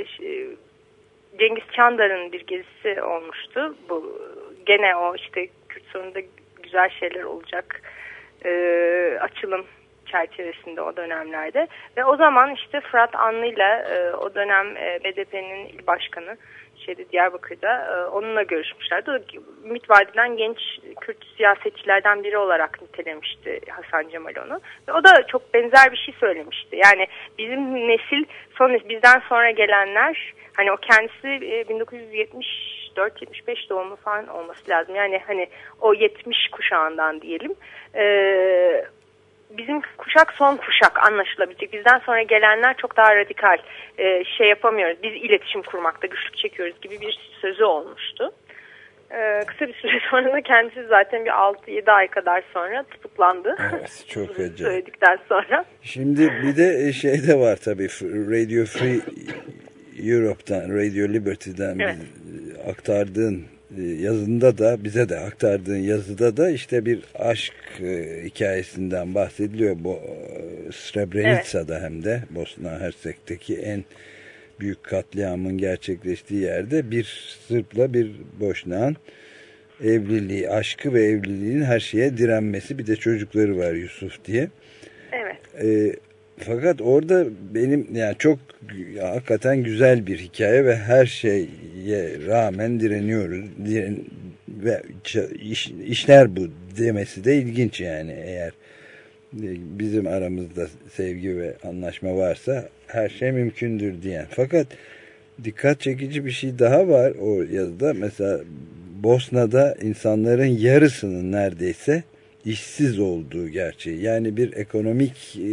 Cengiz Çandar'ın bir gezisi olmuştu. Bu gene o işte Kürt sorununda güzel şeyler olacak e, açılım çerçevesinde o dönemlerde ve o zaman işte Fırat Anlı'yla e, o dönem e, B D P'nin il başkanı şeyde Diyarbakır'da e, onunla görüşmüşlerdi. O, Ümit Vadiden genç Kürt siyasetçilerden biri olarak nitelemişti Hasan Cemal onu. Ve o da çok benzer bir şey söylemişti. Yani bizim nesil, son nesil, bizden sonra gelenler, hani o kendisi e, bin dokuz yüz yetmiş dört yetmiş beş doğumlu falan olması lazım. Yani hani o yetmiş kuşağından diyelim. Eee Bizim kuşak son kuşak anlaşılabilecek. Bizden sonra gelenler çok daha radikal e, şey yapamıyoruz. Biz iletişim kurmakta güçlük çekiyoruz gibi bir sözü olmuştu. E, kısa bir süre sonra da kendisi zaten bir altı yedi ay kadar sonra tutuklandı. Evet, çok acayip. Söyledikten sonra. Şimdi bir de şey de var tabii, Radio Free Europe'dan, Radio Liberty'den evet. aktardığın yazında da, bize de aktardığın yazıda da işte bir aşk e, hikayesinden bahsediliyor. Bu e, Srebrenica'da evet. hem de Bosna Hersek'teki en büyük katliamın gerçekleştiği yerde bir Sırp'la bir Boşnak'ın evliliği, aşkı ve evliliğin her şeye direnmesi, bir de çocukları var Yusuf diye. Evet. E, fakat orada benim yani çok ya, hakikaten güzel bir hikaye ve her şeye rağmen direniyoruz diren, ve iş, işler bu demesi de ilginç yani. Eğer bizim aramızda sevgi ve anlaşma varsa her şey mümkündür diyen. Fakat dikkat çekici bir şey daha var o yazıda. Mesela Bosna'da insanların yarısının neredeyse işsiz olduğu gerçeği. Yani bir ekonomik e,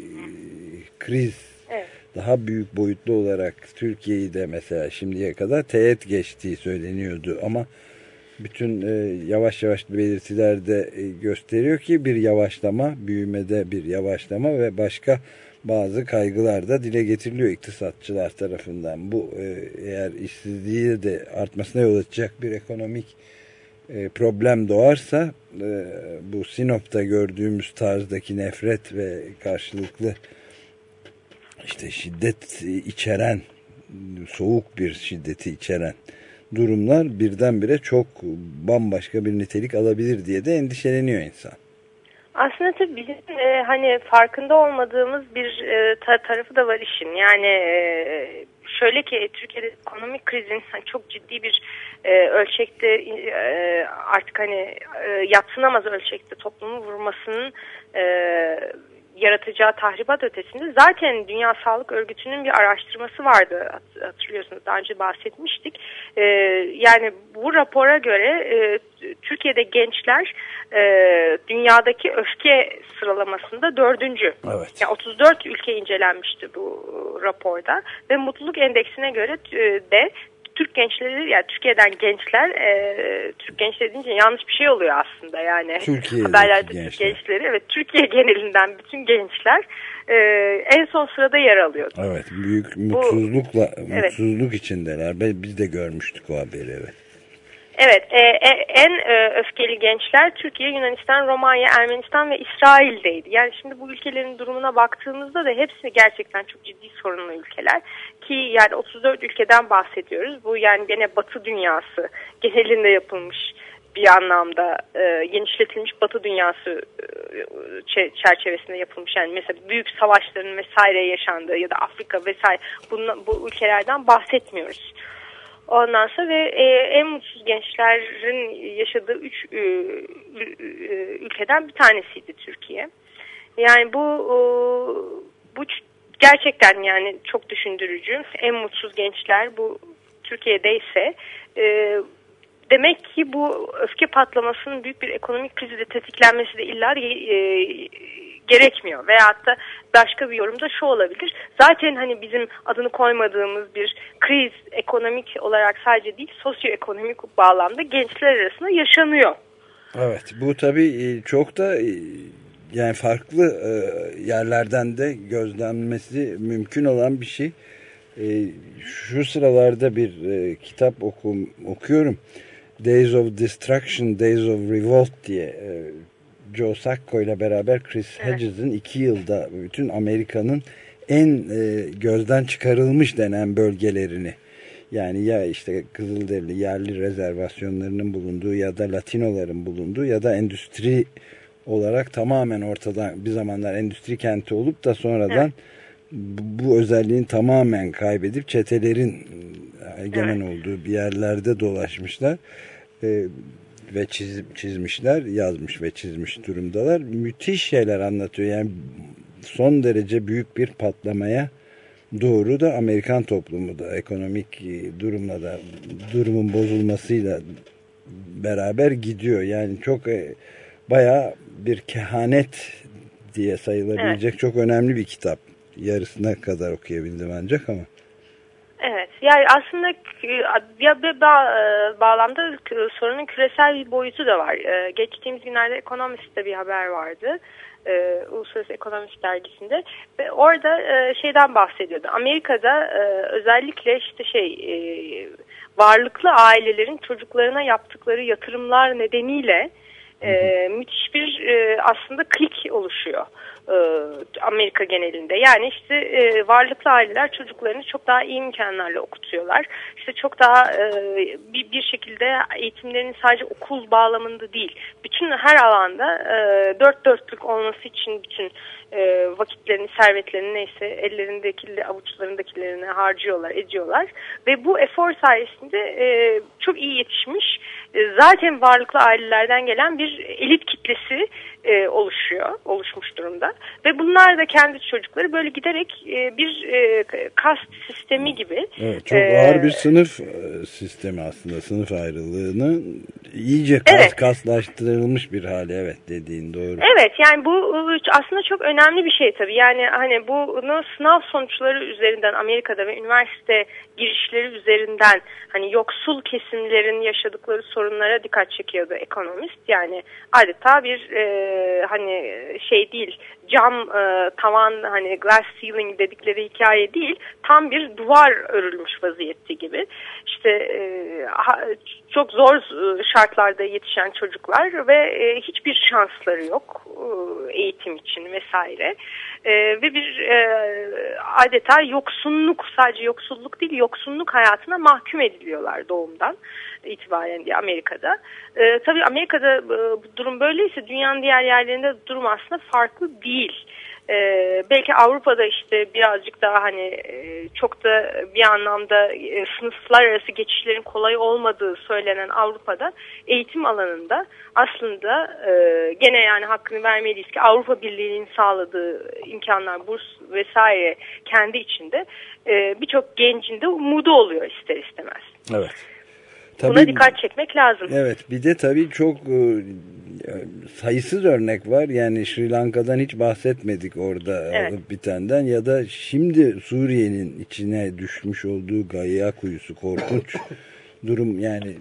kriz evet. daha büyük boyutlu olarak Türkiye'yi de mesela şimdiye kadar teğet geçtiği söyleniyordu. Ama bütün e, yavaş yavaş belirtiler de e, gösteriyor ki bir yavaşlama, büyümede bir yavaşlama ve başka bazı kaygılar da dile getiriliyor iktisatçılar tarafından. Bu e, eğer işsizliği de artmasına yol açacak bir ekonomik problem doğarsa bu Sinop'ta gördüğümüz tarzdaki nefret ve karşılıklı işte şiddet içeren, soğuk bir şiddeti içeren durumlar birdenbire çok bambaşka bir nitelik alabilir diye de endişeleniyor insan. Aslında tabii bizim e, hani farkında olmadığımız bir e, tar- tarafı da var işin. Yani e, şöyle ki Türkiye'de ekonomik krizin hani çok ciddi bir e, ölçekte e, artık hani e, yadsınamaz ölçekte toplumu vurmasının e, yaratacağı tahribat ötesinde zaten Dünya Sağlık Örgütü'nün bir araştırması vardı, hatırlıyorsunuz, daha önce bahsetmiştik. Ee, yani bu rapora göre e, Türkiye'de gençler e, dünyadaki öfke sıralamasında dördüncü. Evet. Yani otuz dört ülke incelenmişti bu raporda ve mutluluk endeksine göre de Türk gençleri, yani Türkiye'den gençler, e, Türk gençleri deyince yanlış bir şey oluyor aslında yani. Haberlerde Türk gençleri, evet, Türkiye genelinden bütün gençler e, en son sırada yer alıyor. Evet, büyük mutsuzlukla, Bu, mutsuzluk evet. içindeler. Biz de görmüştük o haberi, evet. Evet, e, e, en e, öfkeli gençler Türkiye, Yunanistan, Romanya, Ermenistan ve İsrail'deydi. Yani şimdi bu ülkelerin durumuna baktığımızda da hepsi gerçekten çok ciddi sorunlu ülkeler. Ki yani otuz dört ülkeden bahsediyoruz. Bu yani gene Batı dünyası genelinde yapılmış bir anlamda e, genişletilmiş Batı dünyası e, çerçevesinde yapılmış. Yani mesela büyük savaşların vesaire yaşandığı ya da Afrika vesaire bunla, bu ülkelerden bahsetmiyoruz. Ondan sonra ve e, en mutsuz gençlerin yaşadığı üç e, ülkeden bir tanesiydi Türkiye. Yani bu e, bu gerçekten yani çok düşündürücü. En mutsuz gençler bu Türkiye'deyse e, demek ki bu öfke patlamasının büyük bir ekonomik krizle tetiklenmesi de illa e, gerekmiyor. Veyahut da başka bir yorumda şu olabilir. Zaten hani bizim adını koymadığımız bir kriz ekonomik olarak sadece değil, sosyoekonomik bağlamda gençler arasında yaşanıyor. Evet, bu tabii çok da yani farklı yerlerden de gözlenmesi mümkün olan bir şey. Şu sıralarda bir kitap okum, okuyorum. Days of Destruction, Days of Revolt diye Joe Sacco ile beraber Chris Hedges'in iki yılda bütün Amerika'nın en gözden çıkarılmış denen bölgelerini, yani ya işte Kızılderili yerli rezervasyonlarının bulunduğu ya da Latinoların bulunduğu ya da endüstri olarak tamamen ortadan, bir zamanlar endüstri kenti olup da sonradan evet. bu, bu özelliğini tamamen kaybedip çetelerin egemen evet. olduğu bir yerlerde dolaşmışlar ee, ve çiz, çizmişler, yazmış ve çizmiş durumdalar. Müthiş şeyler anlatıyor. Yani son derece büyük bir patlamaya doğru da Amerikan toplumu da ekonomik durumla da durumun bozulmasıyla beraber gidiyor. Yani çok e, bayağı bir kehanet diye sayılabilecek evet. çok önemli bir kitap. Yarısına kadar okuyabildim ancak ama. Evet. Yani aslında ya bir bağlamda sorunun küresel bir boyutu da var. Geçtiğimiz günlerde Economist'te bir haber vardı. E, Uluslararası Ekonomist dergisinde ve orada e, şeyden bahsediyordu. Amerika'da e, özellikle işte şey e, varlıklı ailelerin çocuklarına yaptıkları yatırımlar nedeniyle e, müthiş bir e, aslında klik oluşuyor e, Amerika genelinde. Yani işte e, varlıklı aileler çocuklarını çok daha iyi imkanlarla okutuyorlar. İşte çok daha e, bir, bir şekilde eğitimlerinin sadece okul bağlamında değil, bütün her alanda e, dört dörtlük olması için bütün e, vakitlerini, servetlerini neyse ellerindeki, avuçlarındakilerini harcıyorlar, ediyorlar. Ve bu efor sayesinde e, çok iyi yetişmiş, e, zaten varlıklı ailelerden gelen bir elit kitlesi e, oluşuyor, oluşmuş durumda. Ve bunlar da kendi çocukları böyle giderek e, bir e, kast sistemi gibi. Evet, çok ee, ağır bir sınıf sistemi aslında, sınıf ayrılığını iyice kas, evet. kaslaştırılmış bir hali, evet dediğin doğru. Evet, yani bu aslında çok önemli bir şey tabii. Yani hani bunu sınav sonuçları üzerinden Amerika'da ve üniversite girişleri üzerinden hani yoksul kesimlerin yaşadıkları sorunlara dikkat çekiyordu ekonomist. Yani adeta bir e, hani şey değil, cam e, tavan, hani glass ceiling dedikleri hikaye değil, tam bir duvar örülmüş vaziyette gibi. İşte e, ha, çok zor şartlarda yetişen çocuklar ve e, hiçbir şansları yok e, eğitim için vesaire. E, ve bir e, adeta yoksunluk, sadece yoksulluk değil, yoksunluk hayatına mahkum ediliyorlar doğumdan itibaren diye Amerika'da. E, tabii Amerika'da e, bu durum böyleyse dünyanın diğer yerlerinde durum aslında farklı değil. Ee, belki Avrupa'da işte birazcık daha hani e, çok da bir anlamda e, sınıflar arası geçişlerin kolay olmadığı söylenen Avrupa'da eğitim alanında aslında e, gene yani hakkını vermeliyiz ki Avrupa Birliği'nin sağladığı imkanlar, burs vesaire kendi içinde e, birçok gencin de umudu oluyor ister istemez. Evet. Tabii, buna dikkat çekmek lazım. Evet, bir de tabii çok e, sayısız örnek var. Yani Sri Lanka'dan hiç bahsetmedik orada evet. olup bitenden ya da şimdi Suriye'nin içine düşmüş olduğu Gaya kuyusu, korkunç durum. Yani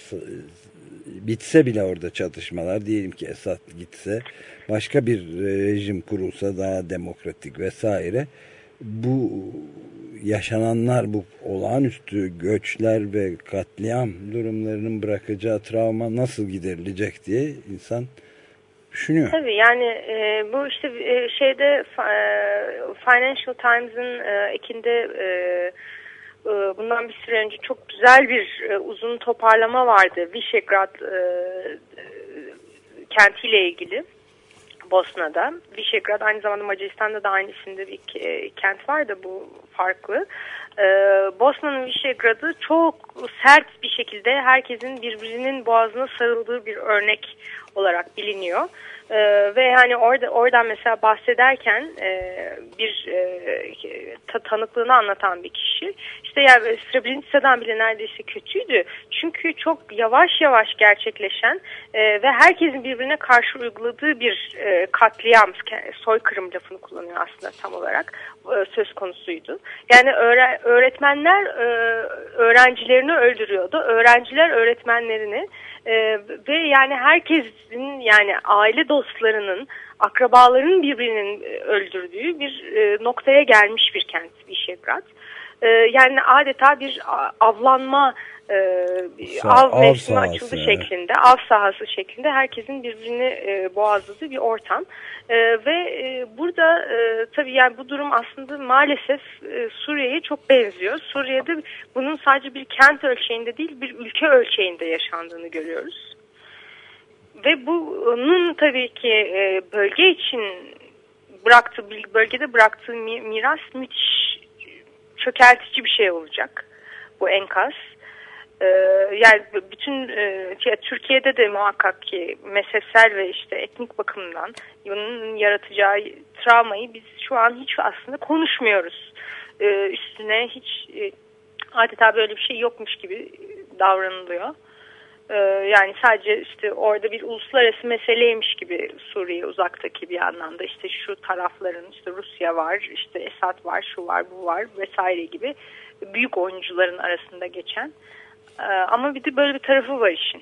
bitse bile orada çatışmalar, diyelim ki Esad gitse, başka bir rejim kurulsa daha demokratik vesaire, bu yaşananlar, bu olağanüstü göçler ve katliam durumlarının bırakacağı travma nasıl giderilecek diye insan düşünüyor. Tabii yani e, bu işte e, şeyde e, Financial Times'ın e, ekinde e, e, bundan bir süre önce çok güzel bir e, uzun toparlama vardı Visegrad e, e, kentiyle ilgili. Bosna'da. Visegrad aynı zamanda Macaristan'da da aynı isimde bir kent var da bu farklı. Ee, Bosna'nın Visegrad'ı çok sert bir şekilde herkesin birbirinin boğazına sarıldığı bir örnek olarak biliniyor. Ee, ve hani orada oradan mesela bahsederken e, bir e, ta, tanıklığını anlatan bir kişi işte yani Srebrenica'dan bile neredeyse kötüydü. Çünkü çok yavaş yavaş gerçekleşen e, ve herkesin birbirine karşı uyguladığı bir e, katliam, soykırım lafını kullanıyor aslında tam olarak e, söz konusuydu. Yani öğre, öğretmenler e, öğrencilerini öldürüyordu. Öğrenciler öğretmenlerini. Ee, ve yani herkesin yani aile dostlarının, akrabaların birbirinin öldürdüğü bir e, noktaya gelmiş bir kent Visegrad. Ee, yani adeta bir avlanma, e, Sa av, av mevsimi sahası, açıldı evet. şeklinde, av sahası şeklinde herkesin birbirini e, boğazladığı bir ortam. E, ve e, burada e, tabii yani bu durum aslında maalesef e, Suriye'ye çok benziyor. Suriye'de bunun sadece bir kent ölçeğinde değil bir ülke ölçeğinde yaşandığını görüyoruz. Ve bunun tabii ki e, bölge için bıraktığı, bölgede bıraktığı miras müthiş çökertici bir şey olacak bu enkaz. Ee, yani bütün e, Türkiye'de de muhakkak ki mezhepsel ve işte etnik bakımdan bunun yaratacağı travmayı biz şu an hiç aslında konuşmuyoruz. Ee, üstüne hiç e, adeta böyle bir şey yokmuş gibi davranılıyor. Ee, yani sadece işte orada bir uluslararası meseleymiş gibi Suriye uzaktaki bir anlamda işte şu tarafların işte Rusya var, işte Esad var, şu var, bu var vesaire gibi büyük oyuncuların arasında geçen. Ama bir de böyle bir tarafı var işin.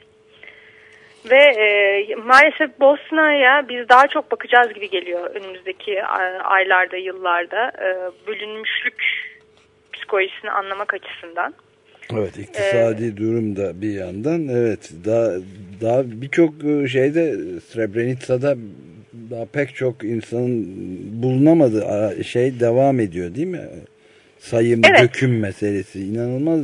Ve e, maalesef Bosna'ya biz daha çok bakacağız gibi geliyor önümüzdeki aylarda, yıllarda. E, bölünmüşlük psikolojisini anlamak açısından. Evet, iktisadi ee, durum da bir yandan. Evet, daha daha birçok şeyde Srebrenica'da daha pek çok insanın bulunamadığı şey devam ediyor değil mi? Sayım, evet. Döküm meselesi inanılmaz.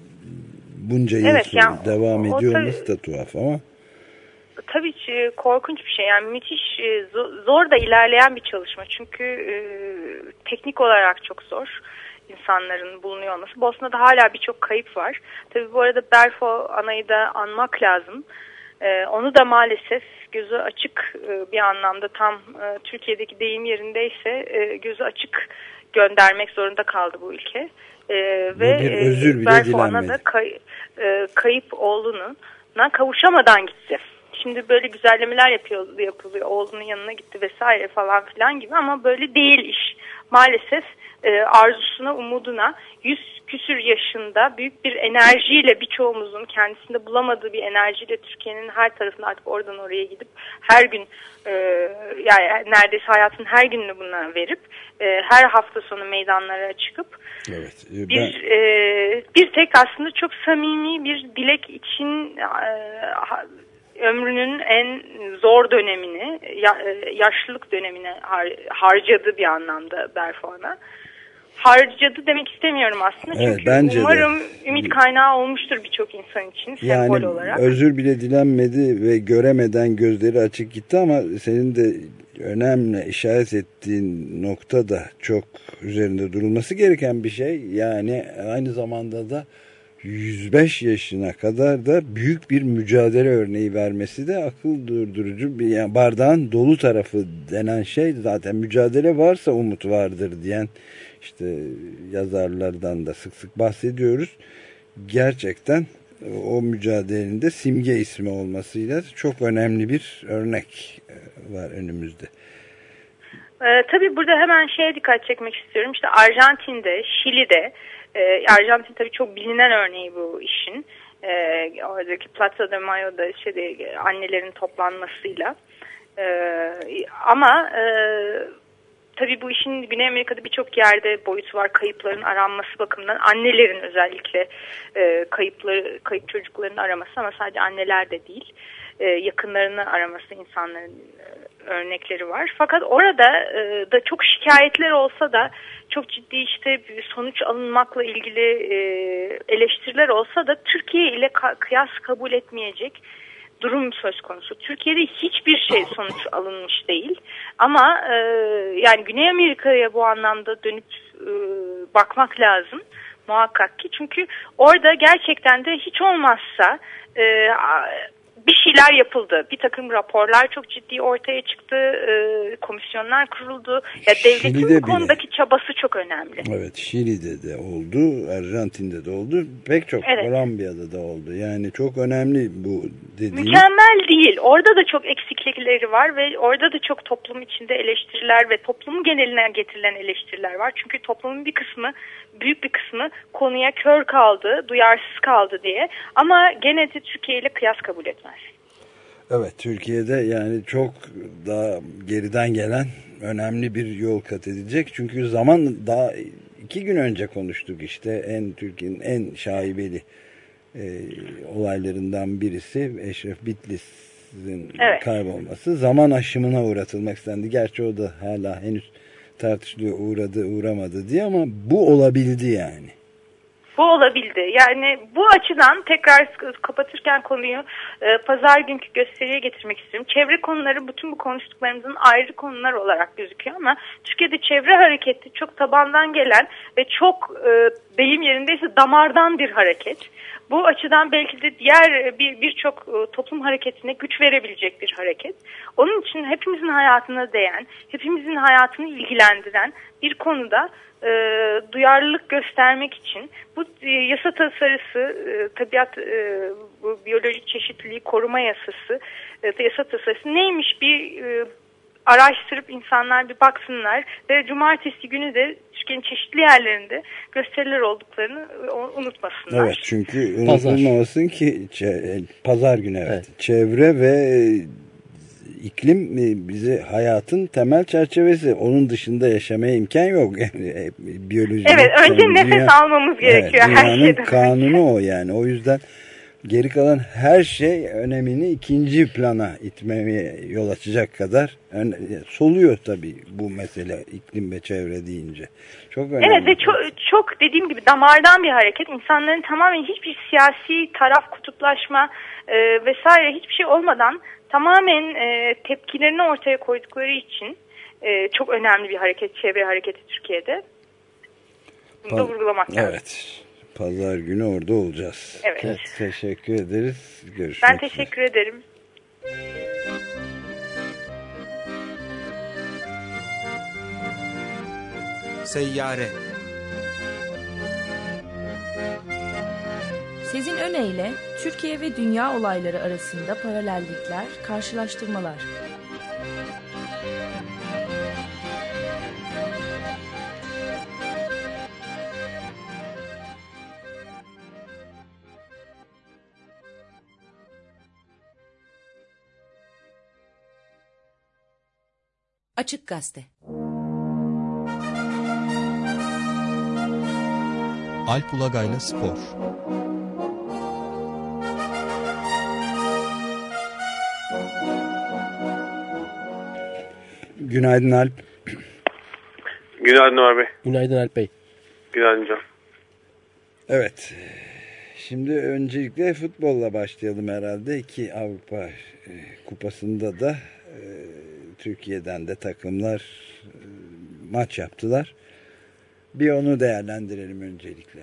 Bunca yıl evet, yani, devam o, ediyor o olması da tuhaf ama. Tabii ki korkunç bir şey. Yani müthiş zor da ilerleyen bir çalışma. Çünkü e, teknik olarak çok zor insanların bulunuyor olması. Bosna'da hala birçok kayıp var. Tabii bu arada Berfo Ana'yı da anmak lazım. E, onu da maalesef gözü açık e, bir anlamda tam e, Türkiye'deki deyim yerindeyse e, gözü açık göndermek zorunda kaldı bu ülke. E, ve bir özür bile Berfo dilenmedi. Ana da kay, e, kayıp oğluna kavuşamadan gitti. Şimdi böyle güzellemeler yapıyor, yapılıyor. Oğlunun yanına gitti vesaire falan filan gibi ama böyle değil iş. Maalesef e, arzusuna, umuduna yüz küsür yaşında büyük bir enerjiyle birçoğumuzun kendisinde bulamadığı bir enerjiyle Türkiye'nin her tarafına artık oradan oraya gidip her gün e, yani neredeyse hayatın her gününü buna verip e, her hafta sonu meydanlara çıkıp evet, ben... bir e, bir tek aslında çok samimi bir dilek için e, ömrünün en zor dönemini, yaşlılık dönemine harcadı bir anlamda Berfo Ana. Harcadı demek istemiyorum aslında. Evet, çünkü bence umarım de. ümit kaynağı olmuştur birçok insan için sembol yani, olarak. Özür bile dilenmedi ve göremeden gözleri açık gitti ama senin de önemli işaret ettiğin nokta da çok üzerinde durulması gereken bir şey. Yani aynı zamanda da yüz beş yaşına kadar da büyük bir mücadele örneği vermesi de akıl durdurucu. Bir, yani bardağın dolu tarafı denen şey zaten mücadele varsa umut vardır diyen işte yazarlardan da sık sık bahsediyoruz. Gerçekten o mücadelenin de simge ismi olmasıyla çok önemli bir örnek var önümüzde. Ee, tabii burada hemen şeye dikkat çekmek istiyorum. İşte Arjantin'de, Şili'de, e, Arjantin tabii çok bilinen örneği bu işin. E, oradaki Plaza de Mayo'da işte annelerin toplanmasıyla. E, ama e, tabii bu işin Güney Amerika'da birçok yerde boyutu var. Kayıpların aranması bakımından annelerin özellikle e, kayıpları, kayıp çocukların araması ama sadece anneler de değil. E, yakınlarını araması insanların e, örnekleri var. Fakat orada e, da çok şikayetler olsa da çok ciddi işte bir sonuç alınmakla ilgili e, eleştiriler olsa da Türkiye ile ka- kıyas kabul etmeyecek durum söz konusu. Türkiye'de hiçbir şey sonuç alınmış değil. Ama e, yani Güney Amerika'ya bu anlamda dönüp e, bakmak lazım muhakkak ki. Çünkü orada gerçekten de hiç olmazsa e, bir şeyler yapıldı. Bir takım raporlar çok ciddi ortaya çıktı. E, komisyonlar kuruldu. Ya devletin Şili'de bu konudaki bile çabası çok önemli. Evet, Şili'de de oldu, Arjantin'de de oldu, pek çok, evet. Kolombiya'da da oldu. Yani çok önemli bu dediğiniz. Mükemmel değil. Orada da çok eksiklikleri var ve orada da çok toplum içinde eleştiriler ve toplumun geneline getirilen eleştiriler var. Çünkü toplumun bir kısmı, büyük bir kısmı konuya kör kaldı, duyarsız kaldı diye. Ama gene de Türkiye ile kıyas kabul etmez. Evet, Türkiye'de yani çok daha geriden gelen önemli bir yol kat edecek. Çünkü zaman daha iki gün önce konuştuk işte en Türkiye'nin en şaibeli e, olaylarından birisi Eşref Bitlis'in evet. kaybolması. Zaman aşımına uğratılmak istendi. Gerçi o da hala henüz tartışılıyor, uğradı uğramadı diye, ama bu olabildi yani. Bu olabildi. Yani bu açıdan tekrar kapatırken konuyu e, pazar günkü gösteriye getirmek istiyorum. Çevre konuları bütün bu konuştuklarımızın ayrı konular olarak gözüküyor ama Türkiye'de çevre hareketi çok tabandan gelen ve çok e, deyim yerindeyse damardan bir hareket. Bu açıdan belki de diğer bir birçok e, toplum hareketine güç verebilecek bir hareket. Onun için hepimizin hayatına değen, hepimizin hayatını ilgilendiren bir konuda E, duyarlılık göstermek için bu e, yasa tasarısı, e, tabiat e, bu biyolojik çeşitliliği koruma yasası, e, yasa tasarısı neymiş bir e, araştırıp insanlar bir baksınlar ve cumartesi günü de Türkiye'nin çeşitli yerlerinde gösteriler olduklarını e, unutmasınlar. Evet, çünkü unutulmamasın ki pazar günü evet. evet. Çevre ve İklim bizi hayatın temel çerçevesi. Onun dışında yaşamaya imkan yok. Yani biyolojik. Evet, önce dünya, nefes almamız gerekiyor evet, her şeyden. Kanunu o yani. O yüzden geri kalan her şey önemini ikinci plana itmeye yol açacak kadar soluyor tabii bu mesele, iklim ve çevre deyince. Çok önemli. Evet ve çok, çok dediğim gibi damardan bir hareket. İnsanların tamamen hiçbir siyasi taraf, kutuplaşma e, vesaire hiçbir şey olmadan tamamen e, tepkilerini ortaya koydukları için e, çok önemli bir hareket, çevre hareketi Türkiye'de. Bunu da vurgulamak lazım. Evet. Pazar günü orada olacağız. Evet. evet teşekkür ederiz. Görüşmek Ben teşekkür üzere. ederim. Seyyare. Sezin Öne Türkiye ve dünya olayları arasında paralellikler, karşılaştırmalar. Açık Gazete. Alp Ulagay'la Spor. Günaydın Alp. Günaydın Ömer Bey. Günaydın Alp Bey. Günaydın Can. Evet. Şimdi öncelikle futbolla başlayalım herhalde. İki Avrupa e, Kupası'nda da e, Türkiye'den de takımlar e, maç yaptılar. Bir onu değerlendirelim öncelikle.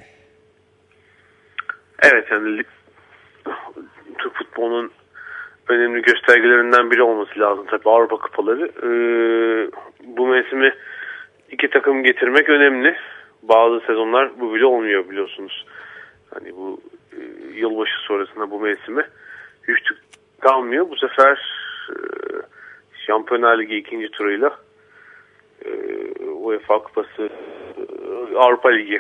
Evet, yani Türk futbolunun önemli göstergelerinden biri olması lazım tabii Avrupa Kupaları. Ee, bu mevsimi iki takım getirmek önemli. Bazı sezonlar bu bile olmuyor biliyorsunuz. Hani bu e, yılbaşı sonrasında bu mevsime hiç kalmıyor. Bu sefer e, Şampiyonlar Ligi ikinci turuyla e, UEFA Kupası, e, Avrupa Ligi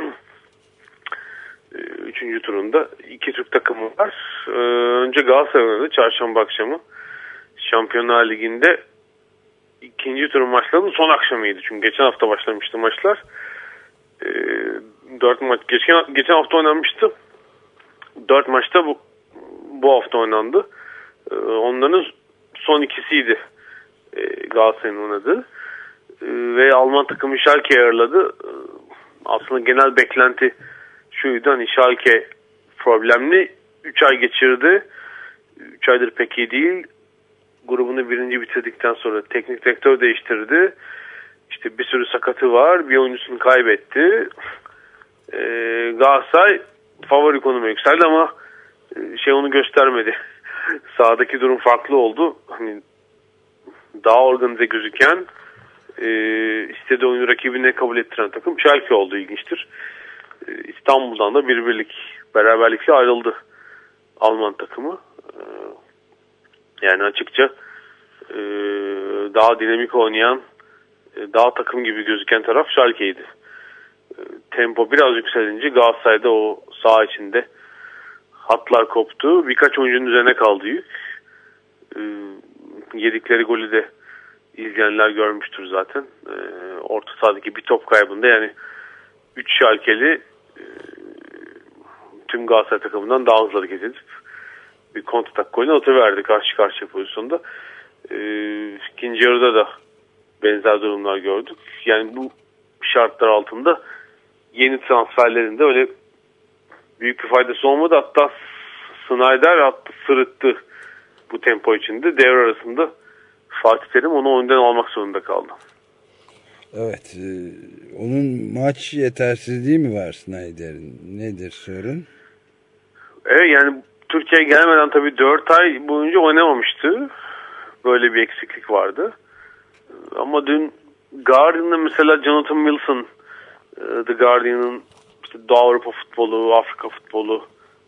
üçüncü turunda iki Türk takımı var. Ee, önce Galatasaray oynadı çarşamba akşamı. Şampiyonlar Ligi'nde ikinci turun maçlarının son akşamıydı. Çünkü geçen hafta başlamıştı maçlar. Ee, dört maç geçen, geçen hafta oynanmıştı. Dört maçta bu bu hafta oynandı. Ee, onların son ikisiydi ee, Galatasaray'ın oynadığı. Ee, ve Alman takımı Schalke'yi ağırladı. Ee, aslında genel beklenti şuydu, hani Schalke problemli. üç ay geçirdi. üç aydır pek iyi değil. Grubunu birinci bitirdikten sonra teknik direktör değiştirdi. İşte bir sürü sakatı var. Bir oyuncusunu kaybetti. Ee, Galatasaray favori konuma yükseldi ama şey onu göstermedi. sahadaki durum farklı oldu. Hani daha organize gözüken, e, istediği oyunu rakibine kabul ettiren takım Schalke oldu, ilginçtir. E, İstanbul'dan da bir birlik beraberlikle ayrıldı Alman takımı. E, yani açıkça e, daha dinamik oynayan, e, daha takım gibi gözüken taraf Schalke'ydi. E, tempo biraz yükselince Galatasaray'da o saha içinde hatlar koptu. Birkaç oyuncunun üzerine kaldı yük. E, yedikleri golü de izleyenler görmüştür zaten. E, orta sahadaki bir top kaybında yani üç Schalke'li e, tüm Galatasaray takımından daha hızlı hareket edip bir kontratak golünü atıverdi karşı karşıya pozisyonda. E, ikinci yarıda da benzer durumlar gördük. Yani bu şartlar altında yeni transferlerinde öyle büyük bir faydası olmadı. Hatta Snyder attı, sırıttı bu tempo içinde. Devre arasında Fatih Terim onu oyundan almak zorunda kaldı. Evet. E, onun maç yetersizliği mi var Snyder'in? Nedir sorun? Evet, yani Türkiye'ye gelmeden tabii dört ay boyunca oynamamıştı. Böyle bir eksiklik vardı. Ama dün Guardian'da mesela Jonathan Wilson, The Guardian'ın işte Doğu Avrupa futbolu, Afrika futbolu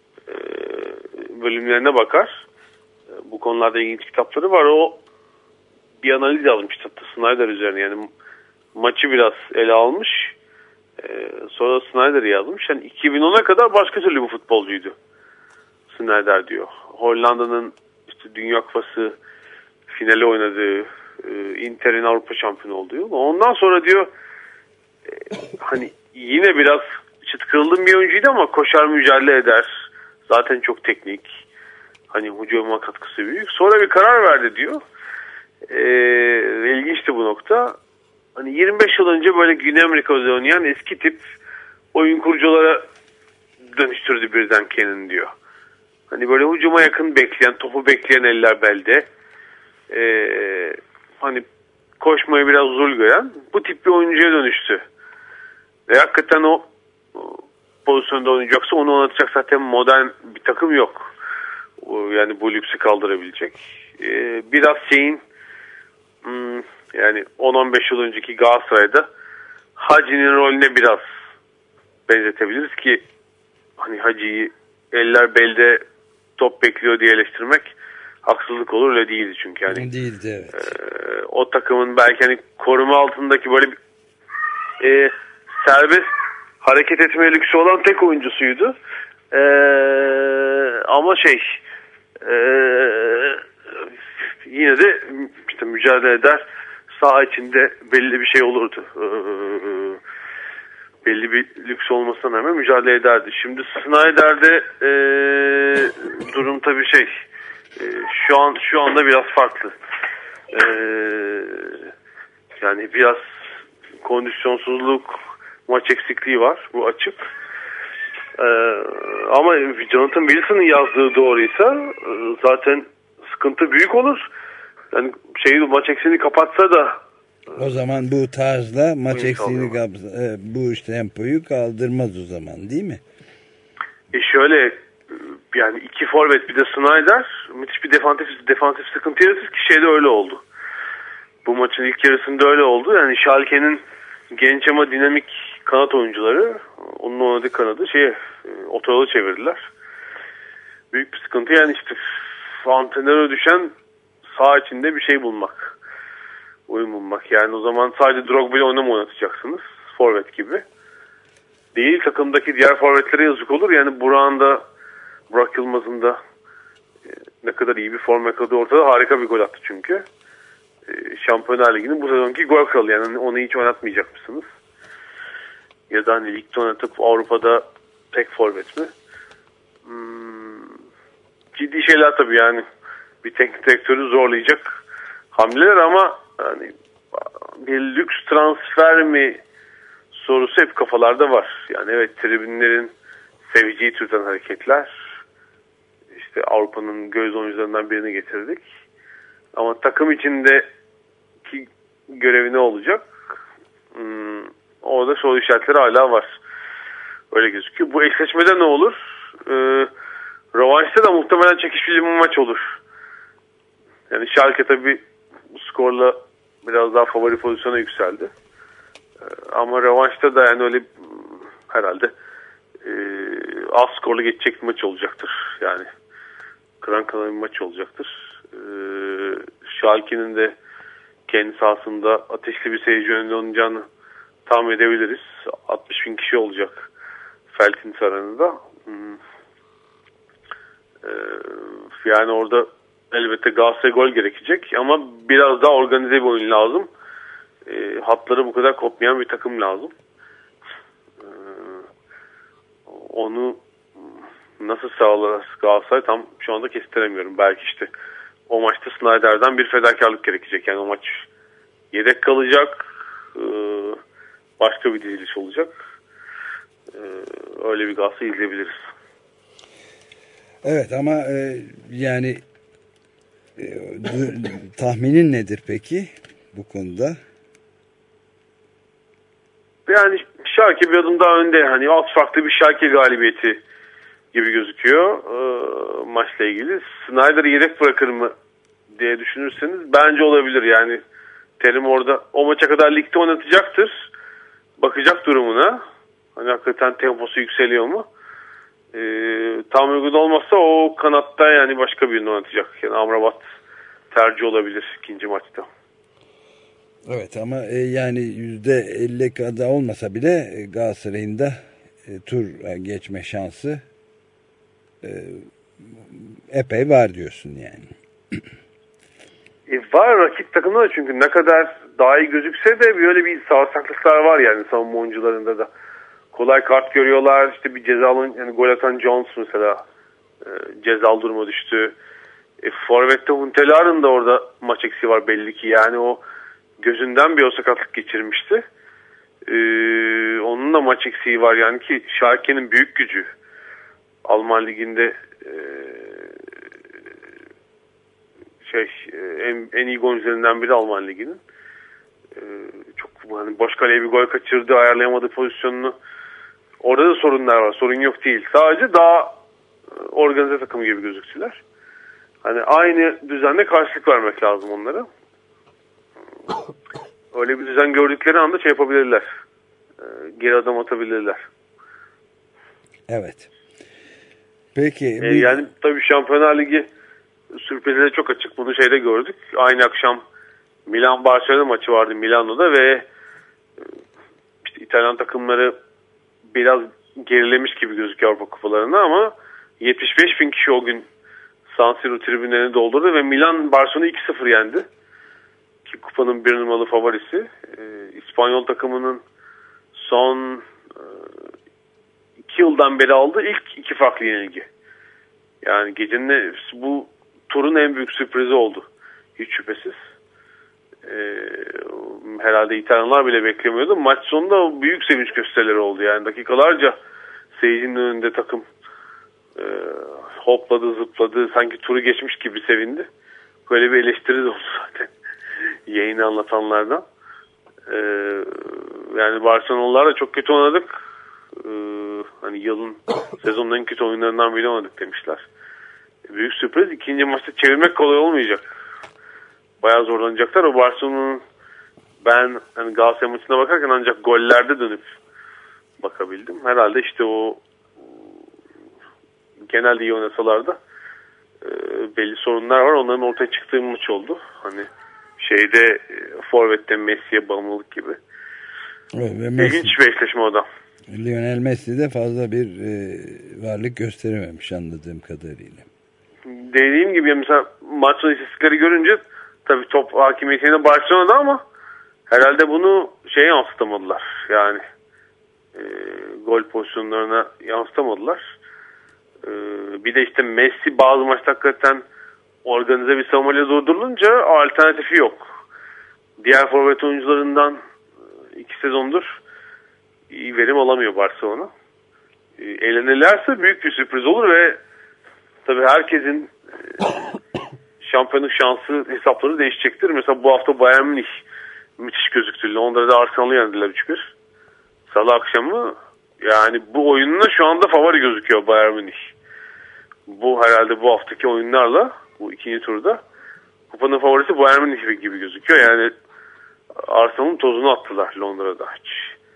bölümlerine bakar. Bu konularda ilginç kitapları var. O bir analiz yazmıştı Snyder üzerine. Yani maçı biraz ele almış. Sonra Snyder'i yazmış. Yani iki bin ona kadar başka türlü bir futbolcuydu Snyder diyor. Hollanda'nın işte Dünya Kupası finali oynadığı, Inter'in Avrupa şampiyonu olduğu. Ondan sonra diyor hani yine biraz çıt kırıldığım bir oyuncuydu ama koşar, mücadele eder. Zaten çok teknik. Hani hücuma katkısı büyük. Sonra bir karar verdi diyor. Ee, ilginçti bu nokta. Hani yirmi beş yıl önce böyle Güney Amerika'da oynayan eski tip oyun kuruculara dönüştürdü birden kendini diyor. Hani böyle hücuma yakın bekleyen, topu bekleyen eller belde. Ee, hani koşmayı biraz zul gören bu tip bir oyuncuya dönüştü. Ve hakikaten o, o pozisyonda oynayacaksa onu oynatacak zaten modern bir takım yok. O, yani bu lüksü kaldırabilecek. Ee, biraz şeyin hmm, yani on on beş yıl önceki Galatasaray'da Hacı'nın rolüne biraz benzetebiliriz ki hani Hacı'yı eller belde top bekliyor diye eleştirmek haksızlık olur, öyle değildi çünkü yani. Değildi, evet. E, o takımın belki hani koruma altındaki böyle bir e, serbest hareket etme lüksü olan tek oyuncusuydu. E, ama şey e, yine de işte mücadele eder, saha içinde belli bir şey olurdu. E, belli bir lüks olmasına rağmen mücadele ederdi. Şimdi Snyder'de e, durum tabii şey e, şu an şu anda biraz farklı. E, yani biraz kondisyonsuzluk, maç eksikliği var. Bu açık. E, ama Jonathan Wilson'ın yazdığı doğruysa e, zaten sıkıntı büyük olur. Yani şeyi maç eksiğini kapatsa da o zaman bu tarzla maç eksiğini e, bu işte tempoyu kaldırmaz o zaman, değil mi? E şöyle yani iki forvet bir de Snyder müthiş bir defansif defansif sıkıntı yaratır ki şeyde öyle oldu. Bu maçın ilk yarısında öyle oldu. Yani Schalke'nin genç ama dinamik kanat oyuncuları onun oynadığı kanadı şeye otoyola çevirdiler. Büyük bir sıkıntı yani işte antrenöre düşen saha içinde bir şey bulmak. Oyun bulmak. Yani o zaman sadece Drogba'yı oynama oynatacaksınız. Forvet gibi. Değil, takımdaki diğer forvetlere yazık olur. Yani Burak'ın da Burak Yılmaz'ın da e, ne kadar iyi bir form yakaladığı ortada. Harika bir gol attı çünkü. E, Şampiyonlar Ligi'nin bu sezonki gol kralı. Yani onu hiç oynatmayacak mısınız? Ya da hani ligde oynatıp Avrupa'da tek forvet mi? Hmm, ciddi şeyler tabii yani. Bir teknik direktörü zorlayacak hamleler ama yani bir lüks transfer mi sorusu hep kafalarda var. Yani evet, tribünlerin seveceği türden hareketler. İşte Avrupa'nın göz oyuncularından birini getirdik. Ama takım içindeki görevi ne olacak? Hmm, orada soru işaretleri hala var. Öyle gözüküyor. Bu eşleşmede ne olur? Ee, Rövanşta da muhtemelen çekişmeli bir maç olur. Yani Schalke tabii bu skorla biraz daha favori pozisyona yükseldi. Ama rövanşta da yani öyle herhalde e, az skorla geçecek bir maç olacaktır. Yani kıran kıran bir maç olacaktır. E, Schalke'nin de kendi sahasında ateşli bir seyirci önünde oynayacağını tahmin edebiliriz. altmış bin kişi olacak Feldhins Arena'da. Hmm. E, yani orada elbette Galatasaray gol gerekecek ama biraz daha organize bir oyun lazım. E, hatları bu kadar kopmayan bir takım lazım. E, onu nasıl sağlar Galatasaray tam şu anda kestiremiyorum. Belki işte o maçta Snyder'den bir fedakarlık gerekecek. Yani o maç yedek kalacak. E, başka bir diziliş olacak. E, öyle bir Galatasaray izleyebiliriz. Evet ama e, yani e, tahminin nedir peki bu konuda? Yani Schalke bir adım daha önde. Hani alt farklı bir Schalke galibiyeti gibi gözüküyor e, maçla ilgili. Snyder'ı yedek bırakır mı diye düşünürseniz bence olabilir. Yani Terim orada o maça kadar ligde oynatacaktır. Bakacak durumuna. Hani hakikaten temposu yükseliyor mu? E, tam uygun olmazsa o kanatta yani başka birini oynatacak. Yani Amrabat tercih olabilir ikinci maçta. Evet ama e, yani yüzde elli kadar olmasa bile e, Galatasaray'ın da e, tur geçme şansı e, epey var diyorsun yani. E, var rakip takımda da çünkü ne kadar daha iyi gözükse de böyle bir savsaklıklar var yani savunma oyuncularında da. Kolay kart görüyorlar. İşte bir cezalı yani gol atan Jones mesela e, cezalı duruma düştü. E, Forvet'te Huntelar'ın da orada maç eksiği var belli ki. Yani o gözünden bir o sakatlık geçirmişti. Ee, onun da maç eksiği var yani ki Schalke'nin büyük gücü. Alman liginde e, şey en, en iyi golcülerinden biri Alman liginin. E, çok hani boş kaleye bir gol kaçırdı, ayarlayamadı pozisyonunu. Orada da sorunlar var. Sorun yok değil. Sadece daha organize takım gibi gözüktüler. Hani aynı düzenle karşılık vermek lazım onlara. Öyle bir düzen gördükleri anda şey yapabilirler. E, geri adım atabilirler. Evet. Peki. E, bir... Yani tabii Şampiyonlar Ligi sürprizleri çok açık. Bunu şeyde gördük. Aynı akşam Milan-Barcelona maçı vardı Milano'da ve işte İtalyan takımları biraz gerilemiş gibi gözüküyor Avrupa kupalarında ama yetmiş beş bin kişi o gün San Siro tribünlerini doldurdu ve Milan Barcelona'yı iki sıfır yendi. Ki kupanın bir numaralı favorisi. Ee, İspanyol takımının son e, iki yıldan beri aldığı ilk iki farklı yenilgi. Yani gecenin bu turun en büyük sürprizi oldu. Hiç şüphesiz. Ee, herhalde İtalyanlar bile beklemiyordu. Maç sonunda büyük sevinç gösterileri oldu. Yani dakikalarca seyircinin önünde takım e, hopladı, zıpladı. Sanki turu geçmiş gibi sevindi. Böyle bir eleştiri de oldu zaten. Yayını anlatanlardan. Ee, yani Barcelona'lar da çok kötü oynadık. Ee, hani yılın sezonun en kötü oyunlarından biri oynadık demişler. Büyük sürpriz. İkinci maçta çevirmek kolay olmayacak. Bayağı zorlanacaklar. O Barcelona'nın ben hani Galatasaray maçına bakarken ancak gollerde dönüp bakabildim. Herhalde işte o genelde iyi oynasalar da e, belli sorunlar var. Onların ortaya çıktığı maç oldu. Hani şeyde e, Forvet'te Messi'ye bağımlılık gibi. Evet, ve Messi, İlginç bir eşleşme o da. Lionel Messi de fazla bir e, varlık gösterememiş anladığım kadarıyla. Dediğim gibi mesela maç sonu istatistikleri görünce tabii top hakimiyetine Barcelona'da ama herhalde bunu şeye yansıtamadılar. Yani e, gol pozisyonlarına yansıtamadılar. E, bir de işte Messi bazı maçta hakikaten organize bir savunmayla durdurulunca alternatifi yok. Diğer forvet oyuncularından iki sezondur iyi verim alamıyor Barcelona. E, elenirlerse büyük bir sürpriz olur ve tabii herkesin e, şampiyonluk şansı hesapları değişecektir. Mesela bu hafta Bayern Münih müthiş gözüktü. Londra'da Arsenal'ı yendiler üç bir. Salı akşamı yani bu oyununa şu anda favori gözüküyor Bayern Münih. bu herhalde bu haftaki oyunlarla bu ikinci turda kupanın favorisi Bayern Münih gibi gözüküyor. Yani Arsenal'ın tozunu attılar Londra'da. Hiç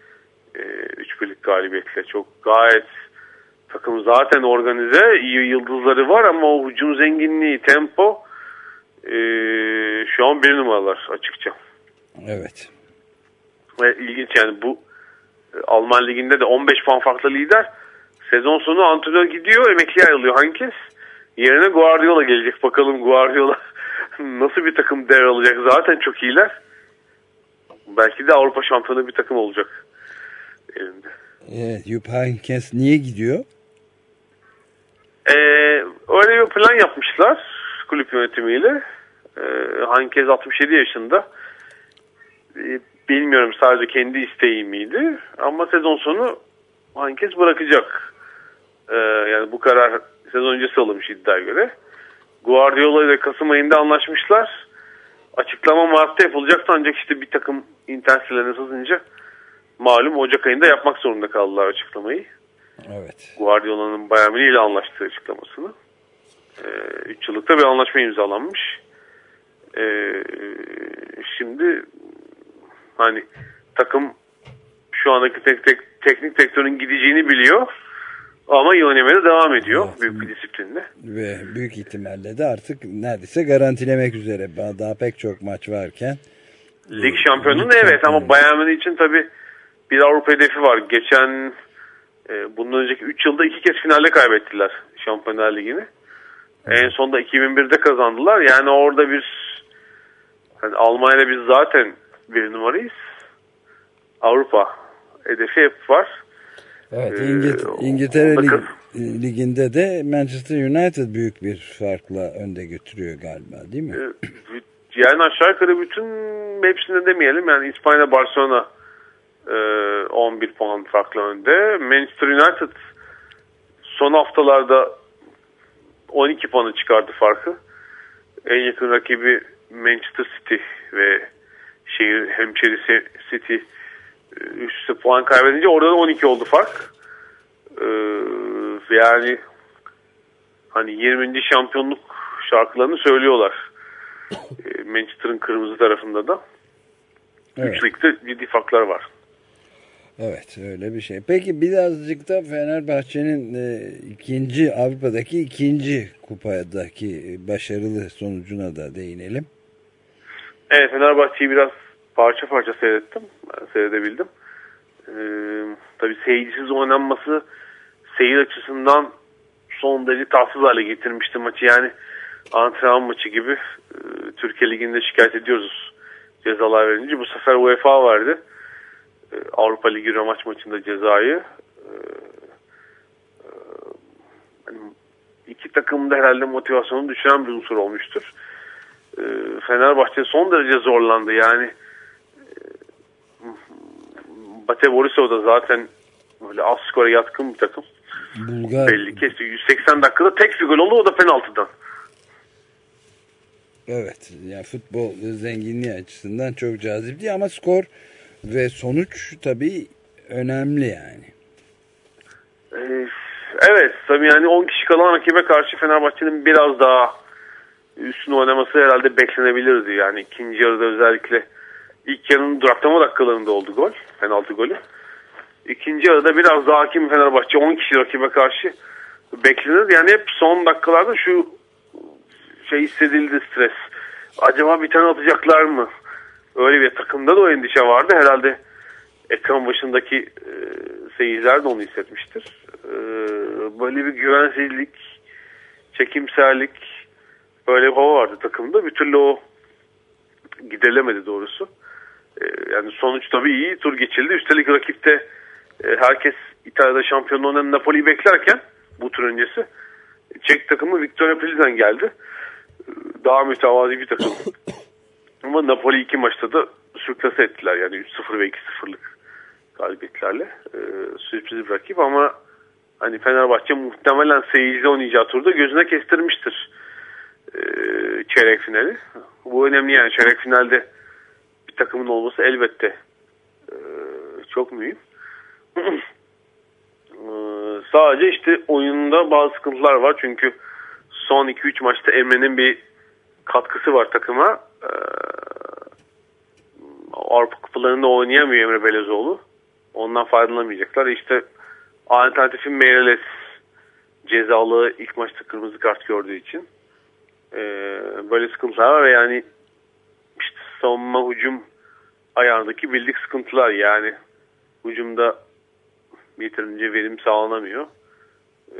üç birlik galibiyetle çok gayet takım zaten organize, iyi yıldızları var ama o hücum zenginliği, tempo e, şu an bir numaralar açıkça. Evet. Ve ilginç yani bu e, Alman liginde de on beş puan farklı lider. Sezon sonu antrenör gidiyor, emekliye ayrılıyor Hankes. Yerine Guardiola gelecek. Bakalım Guardiola nasıl bir takım devralacak. Zaten çok iyiler. Belki de Avrupa şampiyonu bir takım olacak elinde. Evet, Jupp Heynckes niye gidiyor? Ee, öyle bir plan yapmışlar kulüp yönetimiyle. Ee, Heynckes altmış yedi yaşında. Ee, bilmiyorum sadece kendi isteği miydi. Ama sezon sonu Heynckes bırakacak. Ee, yani bu karar sezon öncesi alınmış iddiaya göre. Guardiola ile Kasım ayında anlaşmışlar. Açıklama Mart'ta yapılacaktı ancak işte bir takım internet sitelerine sızınca malum Ocak ayında yapmak zorunda kaldılar açıklamayı. Evet. Guardiola'nın Bayern Münih ile anlaştığı açıklamasını. üç ee, yıllıkta bir anlaşma imzalanmış. Ee, şimdi hani takım şu andaki tek, tek, teknik direktörün gideceğini biliyor. Ama iyi oynamaya devam ediyor. Evet. Büyük bir disiplinle. Ve büyük ihtimalle de artık neredeyse garantilemek üzere. Daha pek çok maç varken. Lig şampiyonluğu evet ama Bayern Münih için tabii bir Avrupa hedefi var. Geçen e, bundan önceki üç yılda iki kez finalde kaybettiler Şampiyonlar Ligi'ni. Evet. En sonunda iki bin birde kazandılar. Yani orada bir hani Almanya'da biz zaten bir numarayız. Avrupa hedefi hep var. Evet, İngil İngiltere Lig Ligi'nde de Manchester United büyük bir farkla önde götürüyor galiba, değil mi? Yani aşağı yukarı bütün hepsinde demeyelim. Yani İspanya, Barcelona on bir puan farklı önde. Manchester United son haftalarda on iki puanı çıkardı farkı. En yakın rakibi Manchester City ve şehir hemşerisi City üst üste puan kaybedince orada da on iki oldu fark. Ee, yani hani yirminci şampiyonluk şarkılarını söylüyorlar. Ee, Manchester'ın kırmızı tarafında da. Evet. Üç ligde ciddi farklar var. Evet, öyle bir şey. Peki birazcık da Fenerbahçe'nin e, ikinci Avrupa'daki ikinci kupadaki başarılı sonucuna da değinelim. Evet, Fenerbahçe'yi biraz parça parça seyrettim. Ben seyredebildim. Ee, tabii seyircisiz oynanması seyir açısından son derece tatsız hale getirmişti maçı. Yani antrenman maçı gibi e, Türkiye Ligi'nde şikayet ediyoruz cezalar verince. Bu sefer UEFA vardı. E, Avrupa Ligi römaç maçında cezayı. E, e, yani iki takım da herhalde motivasyonu düşüren bir unsur olmuştur. E, Fenerbahçe son derece zorlandı. Yani Bate Borisov da zaten böyle az skora yatkın bir takım. Bulgar. Belli ki yüz seksen dakikada tek bir gol oldu, o da penaltıdan. Evet, yani futbol zenginliği açısından çok cazip değil ama skor ve sonuç tabii önemli yani. Ee, evet tabii yani on kişi kalan rakibe karşı Fenerbahçe'nin biraz daha üstüne oynaması herhalde beklenebilirdi. Yani ikinci yarıda özellikle ilk yarının duraklama dakikalarında oldu gol, penaltı golü. İkinci yarıda biraz daha hakim Fenerbahçe on kişi rakibe karşı beklenir. Yani hep son dakikalarda şu şey hissedildi, stres. Acaba bir tane atacaklar mı? Öyle bir takımda da o endişe vardı. Herhalde ekran başındaki e, seyirciler de onu hissetmiştir. E, böyle bir güvensizlik, çekimserlik, böyle bir hava vardı takımda. Bir türlü o gidelemedi doğrusu. E, yani sonuç tabii iyi. Tur geçildi. Üstelik rakipte e, herkes İtalya'da şampiyonluğu oynayan Napoli'yi beklerken bu tur öncesi Çek takımı Victoria Pilsen geldi. Daha mütevazi bir takım. Ama Napoli iki maçta da sürklase ettiler. Yani üç sıfır ve iki sıfırlık galibiyetlerle. Ee, sürpriz bir rakip ama hani Fenerbahçe muhtemelen seyirciyle oynayacağı turda gözüne kestirmiştir ee, çeyrek finali. Bu önemli yani. Çeyrek finalde bir takımın olması elbette ee, çok mühim. ee, sadece işte oyununda bazı sıkıntılar var. Çünkü son iki üç maçta Emre'nin bir katkısı var takıma. Ee, Avrupa kupalarında oynayamıyor Emre Belözoğlu. Ondan faydalanamayacaklar. İşte alternatifin Meireles cezalı ilk maçta kırmızı kart gördüğü için. Ee, böyle sıkıntılar var ve yani işte savunma hücum ayağındaki bildik sıkıntılar, yani hücumda yeterince verim sağlanamıyor. Ee,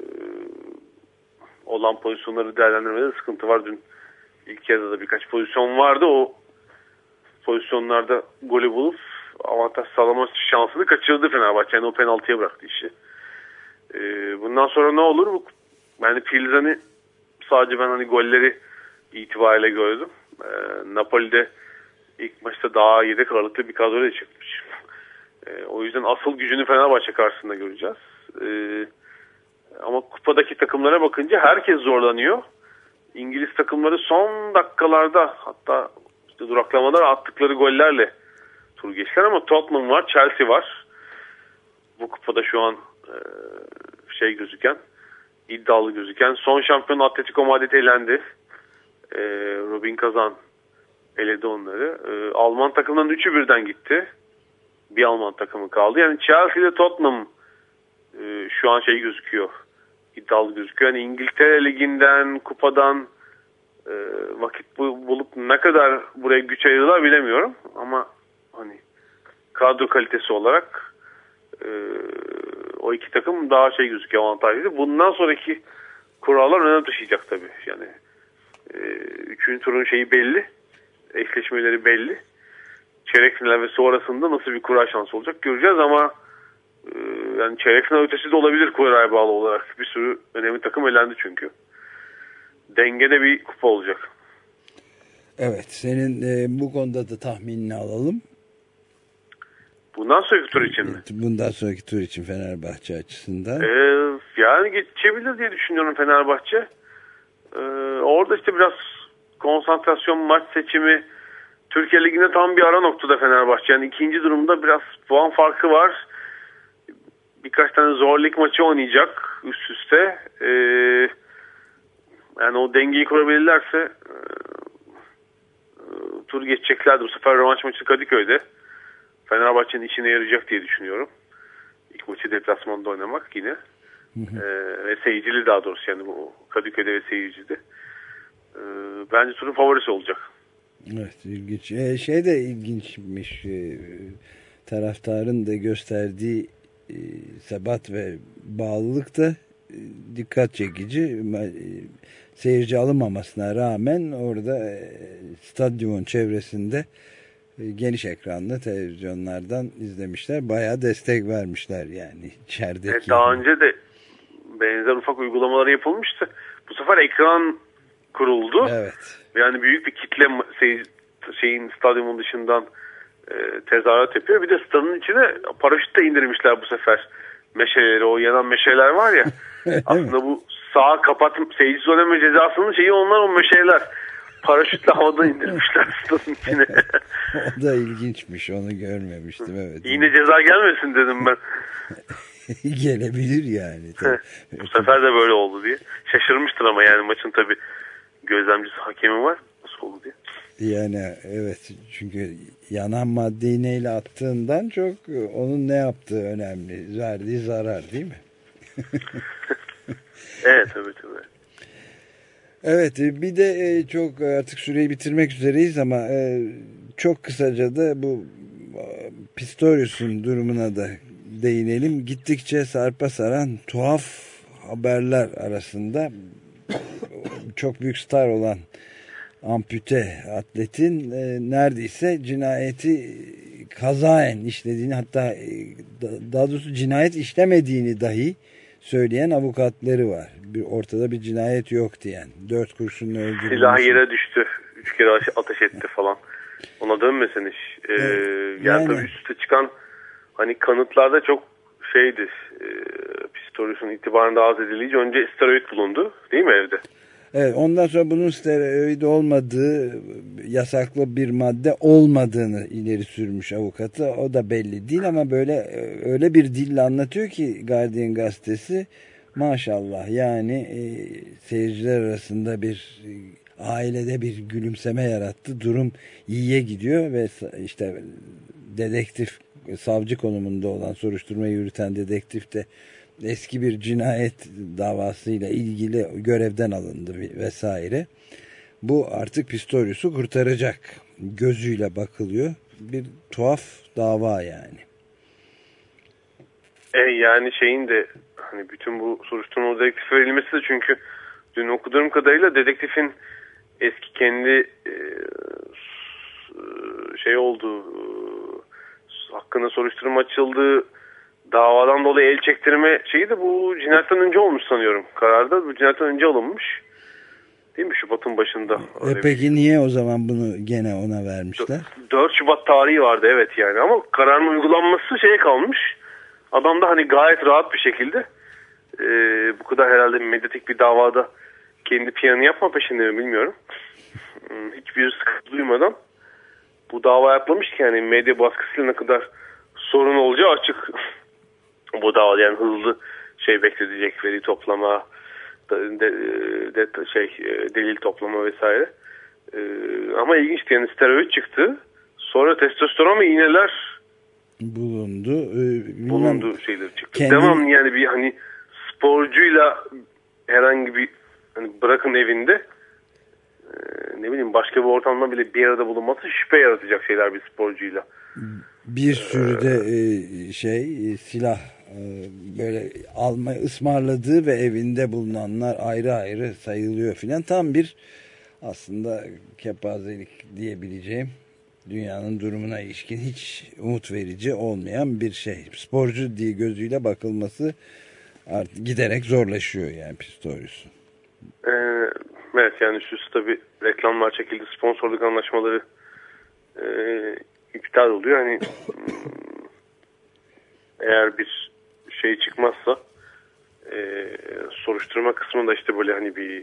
olan pozisyonları değerlendirmede sıkıntı var. Dün ilk yarıda da birkaç pozisyon vardı. O pozisyonlarda golü bulup avantaj sağlama şansını kaçırdı Fenerbahçe. Yani o penaltıya bıraktı işi. Ee, bundan sonra ne olur? Bu, yani Pilsen'i sadece ben hani golleri itibariyle gördüm. Ee, Napoli'de ilk maçta daha yedek ağırlıklı bir kadroyla çıkmış. Ee, o yüzden asıl gücünü Fenerbahçe karşısında göreceğiz. Ee, ama kupadaki takımlara bakınca herkes zorlanıyor. İngiliz takımları son dakikalarda, hatta işte duraklamalar attıkları gollerle tur geçtiler ama Tottenham var, Chelsea var. Bu kupada şu an e, şey gözüken, iddialı gözüken. Son şampiyon Atletico Madrid elendi. E, Rubin Kazan eledi onları. E, Alman takımından üçü birden gitti. Bir Alman takımı kaldı. Yani Chelsea ile Tottenham e, şu an şey gözüküyor. İddialı gözüküyor. Yani İngiltere Ligi'nden, kupadan e, vakit bulup ne kadar buraya güç ayırdılar bilemiyorum. Ama hani kadro kalitesi olarak e, o iki takım daha şey gözüküyor, avantajlı. Bundan sonraki kurallar önem taşıyacak tabii. Yani e, üçüncü turun şeyi belli. Eşleşmeleri belli. Çeyrek final ve sonrasında nasıl bir kura şansı olacak göreceğiz ama e, yani çeyrek final ötesi de olabilir kuraya bağlı olarak. Bir sürü önemli takım elendi çünkü. Dengede bir kupa olacak. Evet, senin e, bu konuda da tahminini alalım. Bundan sonraki tur için mi? Bundan sonraki tur için Fenerbahçe açısından. Ee, yani geçebilir diye düşünüyorum Fenerbahçe. Ee, orada işte biraz konsantrasyon, maç seçimi, Türkiye Ligi'nde tam bir ara noktada Fenerbahçe. Yani ikinci durumda biraz puan farkı var. Birkaç tane zor lig maçı oynayacak üst üste. Ee, yani o dengeyi kurabilirlerse e, e, tur geçeceklerdi. Bu sefer rövanş maçı Kadıköy'de. Fenerbahçe'nin işine yarayacak diye düşünüyorum. İlk maçı deplasmanda oynamak yine. Hı hı. Ee, ve seyircili daha doğrusu, yani bu Kadıköy'de ve seyircide. Ee, bence turun favorisi olacak. Evet, ilginç. Ee, şey de ilginçmiş. Ee, taraftarın da gösterdiği e, sebat ve bağlılık da e, dikkat çekici. E, seyirci alınmamasına rağmen orada e, stadyumun çevresinde geniş ekranlı televizyonlardan izlemişler. Bayağı destek vermişler yani içerideki. Evet, daha önce de benzer ufak uygulamaları yapılmıştı. Bu sefer ekran kuruldu. Evet. Yani büyük bir kitle şey, şeyin stadyumun dışından e, tezahürat yapıyor. Bir de stadın içine paraşütle indirmişler bu sefer. Meşaleleri, o yanan meşaleler var ya. Aslında bu sağa kapat, seyirci oynama cezasının şeyi onlar, o meşaleler. Paraşütle havadan indirmişler stadın içine. O da ilginçmiş, onu görmemiştim. Evet. Yine ceza gelmesin dedim ben. Gelebilir yani. Bu sefer de böyle oldu diye. Şaşırmıştır ama yani maçın tabii gözlemcisi, hakemi var. Nasıl oldu diye. Yani evet, çünkü yanan maddeyi neyle attığından çok onun ne yaptığı önemli. Verdiği zarar değil mi? Evet, tabii tabii. Evet, bir de çok artık süreyi bitirmek üzereyiz ama çok kısaca da bu Pistorius'un durumuna da değinelim. Gittikçe sarpa saran tuhaf haberler arasında çok büyük star olan ampute atletin neredeyse cinayeti kazaen işlediğini, hatta daha doğrusu cinayet işlemediğini dahi söyleyen avukatları var. Bir, ortada bir cinayet yok diyen. Dört kurşunla öldürülmüş. Silah yere düştü. Üç kere ateş etti falan. Ona dönmesin iş. Ee, evet. Yani, yani tabii üst üste çıkan hani kanıtlarda çok şeydi. E, Pistorius'un itibarında az edildiğince önce steroid bulundu. Değil mi evde? Evet, ondan sonra bunun steroid olmadığı, yasaklı bir madde olmadığını ileri sürmüş avukatı. O da belli değil ama böyle öyle bir dille anlatıyor ki Guardian gazetesi, maşallah yani e, seyirciler arasında bir e, ailede bir gülümseme yarattı. Durum iyiye gidiyor ve işte dedektif, savcı konumunda olan, soruşturmayı yürüten dedektif de eski bir cinayet davasıyla ilgili görevden alındı vesaire. Bu artık Pistorius'u kurtaracak gözüyle bakılıyor. Bir tuhaf dava yani. E yani şeyin de hani bütün bu soruşturma dedektif verilmesi de, çünkü dün okuduğum kadarıyla dedektifin eski kendi e, şey olduğu, hakkında soruşturma açıldığı davadan dolayı el çektirme şeyi de bu cinayetten önce olmuş sanıyorum. Kararda bu cinayetten önce alınmış. Değil mi? Şubat'ın başında. E peki şey. Niye o zaman bunu gene ona vermişler? dört Şubat tarihi vardı evet yani, ama kararın uygulanması şeye kalmış. Adam da hani gayet rahat bir şekilde e, bu kadar herhalde medyatik bir davada kendi piyanı yapma peşinde mi bilmiyorum. Hiçbir sıkıntı duymadan bu dava yapılmış ki yani medya baskısıyla ne kadar sorun olacağı açık. Bu davada yani hızlı şey beklenecek, veri toplama, de, de, de, şey delil toplama vesaire. Ee, ama ilginçti yani, steroid çıktı. Sonra testosteron ve iğneler bulundu. Ee, bulundu şeyler çıktı. Kendi... Devam yani bir hani sporcuyla herhangi bir hani bırakın evinde e, ne bileyim başka bir ortamda bile bir arada bulunması şüphe yaratacak şeyler bir sporcuyla. Bir sürü de e, şey e, silah e, böyle alma ısmarladığı ve evinde bulunanlar ayrı ayrı sayılıyor filan. Tam bir aslında kepazelik diyebileceğim, dünyanın durumuna ilişkin hiç umut verici olmayan bir şey. Sporcu diye gözüyle bakılması artık giderek zorlaşıyor yani Pistorius'un. Ee, evet yani üst üste tabii reklamlar çekildi, sponsorluk anlaşmaları e, iptal oluyor. Hani eğer bir şey çıkmazsa e, soruşturma kısmında işte böyle hani bir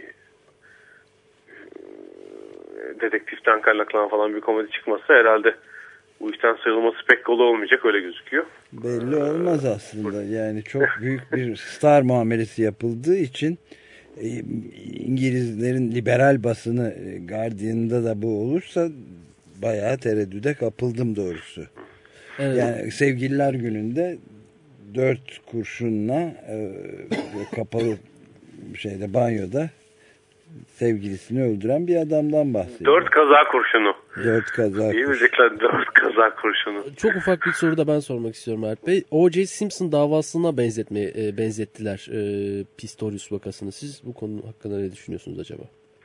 e, dedektiften kaynaklanan falan bir komedi çıkmazsa herhalde bu işten sayılması pek kolay olmayacak, öyle gözüküyor. Belli olmaz aslında. Yani çok büyük bir star muamelesi yapıldığı için e, İngilizlerin liberal basını Guardian'da da bu olursa bayağı tereddüde kapıldım doğrusu. Evet. Yani sevgililer gününde dört kurşunla e, kapalı şeyde, banyoda sevgilisini öldüren bir adamdan bahsediyor. Dört kaza kurşunu. Dört kaza İyi bilecekler, dört kaza kurşunu. Çok ufak bir soru da ben sormak istiyorum Alp Bey. O J. Simpson davasına benzetme, e, benzettiler e, Pistorius vakasını. Siz bu konu hakkında ne düşünüyorsunuz acaba?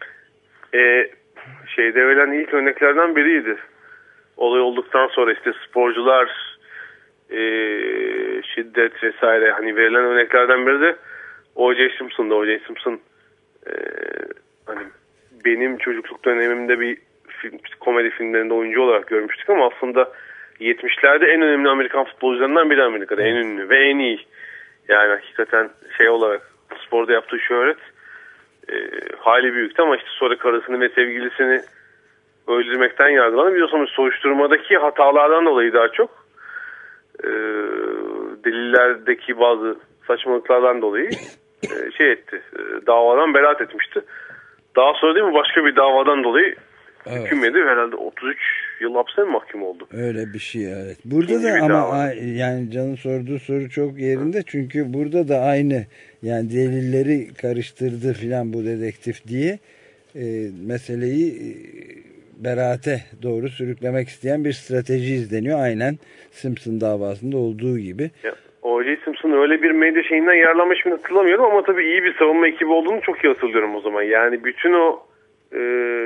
E, şeyde verilen ilk örneklerden biriydi. Olay olduktan sonra işte sporcular, e, şiddet vesaire hani verilen örneklerden biri de O J. Simpson'da. O J. Simpson e, hani benim çocukluk dönemimde bir film, komedi filmlerinde oyuncu olarak görmüştük ama aslında yetmişlerde en önemli Amerikan futbolcularından biri Amerika'da. En ünlü ve en iyi. Yani hakikaten şey olarak sporda yaptığı şöhret e, hali büyüktü ama işte sonra karısını ve sevgilisini öldürmekten yargılandı. Biliyorsunuz soruşturmadaki hatalardan dolayı daha çok e, delillerdeki bazı saçmalıklardan dolayı e, şey etti. E, davadan beraat etmişti. Daha sonra değil mi başka bir davadan dolayı evet. hüküm yedi. Herhalde otuz üç yıl hapse mahkum oldu. Öyle bir şey evet. Burada İkinci da ama dava. yani Can'ın sorduğu soru çok yerinde. Çünkü burada da aynı yani delilleri karıştırdı filan bu dedektif diye e, meseleyi e, beraate doğru sürüklemek isteyen bir strateji izleniyor. Aynen Simpson davasında olduğu gibi. Ya, O J. Simpson öyle bir medya şeyinden yararlanmış mı hatırlamıyorum ama tabii iyi bir savunma ekibi olduğunu çok iyi hatırlıyorum o zaman. Yani bütün o e,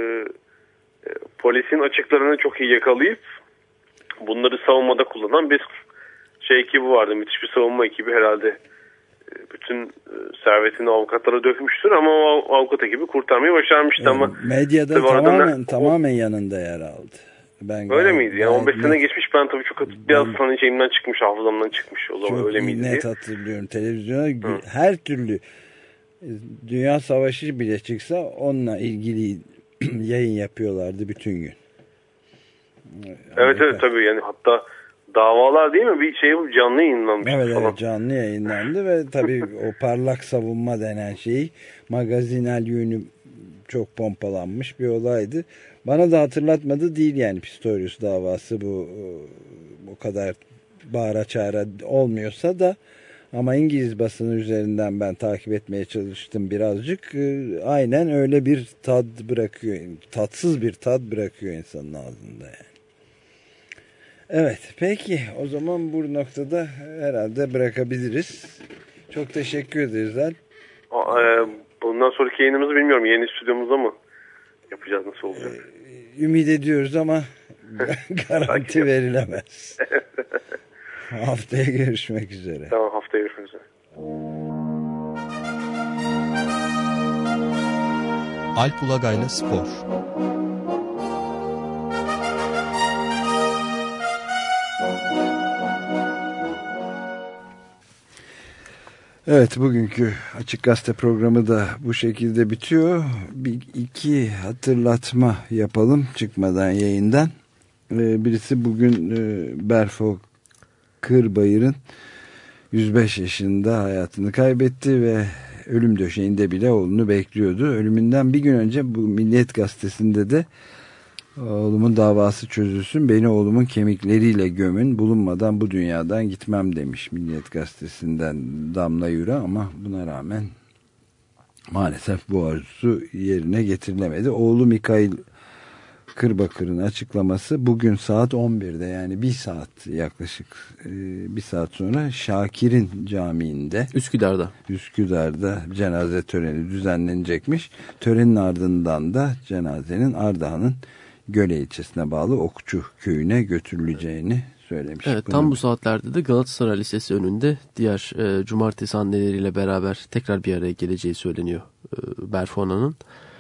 e, polisin açıklarını çok iyi yakalayıp bunları savunmada kullanan bir şey ekibi vardı. Müthiş bir savunma ekibi herhalde. Bütün servetini avukatlara dökmüştür ama o avukat ekibi kurtarmayı başarmıştı. Yani ama medyada tamamen o, tamamen yanında yer aldı. Ben öyle miydi? Yani on beş sene geçmiş, ben tabii çok hatırlıyorum. Biraz sana şeyimden çıkmış, hafızamdan çıkmış o zaman, öyle miydi net diye. Hatırlıyorum televizyona Hı. her türlü Dünya Savaşı bile çıksa onunla ilgili yayın yapıyorlardı bütün gün. Evet Amerika. Evet tabii yani hatta davalar değil mi bir şey canlı yayınlanmıştı evet, falan. Evet canlı yayınlandı ve tabii o parlak savunma denen şey magazinel yönü çok pompalanmış bir olaydı. Bana da hatırlatmadı değil yani Pistorius davası bu bu kadar bağıra çağıra olmuyorsa da ama İngiliz basını üzerinden ben takip etmeye çalıştım birazcık. Aynen öyle bir tad bırakıyor. Tatsız bir tad bırakıyor insanın ağzında yani. Evet peki o zaman bu noktada herhalde bırakabiliriz. Çok teşekkür ederiz. Bundan sonraki yayınımızı bilmiyorum. Yeni stüdyomuzda mı yapacağız, nasıl olacak? Ümit ediyoruz ama garanti verilemez. Haftaya görüşmek üzere. Tamam haftaya görüşmek üzere. Alp Ulagay'la Spor. Evet bugünkü Açık Gazete programı da bu şekilde bitiyor. Bir iki hatırlatma yapalım çıkmadan yayından. Birisi bugün Berfo Kırbayır'ın yüz beş yaşında hayatını kaybetti ve ölüm döşeğinde bile oğlunu bekliyordu. Ölümünden bir gün önce bu Milliyet Gazetesi'nde de oğlumun davası çözülsün, beni oğlumun kemikleriyle gömün, bulunmadan bu dünyadan gitmem demiş Milliyet Gazetesi'nden Damla Yura ama buna rağmen maalesef bu arzusu yerine getirilemedi. Oğlu Mikail Kırbakır'ın açıklaması bugün saat on birde yani bir saat yaklaşık bir saat sonra Şakir'in camiinde Üsküdar'da Üsküdar'da cenaze töreni düzenlenecekmiş. Törenin ardından da cenazenin Ardahan'ın Göle ilçesine bağlı Okçu köyüne götürüleceğini söylemiş. Evet, tam bu saatlerde de Galatasaray Lisesi önünde diğer e, cumartesi anneleriyle beraber tekrar bir araya geleceği söyleniyor e, Berfona'nın.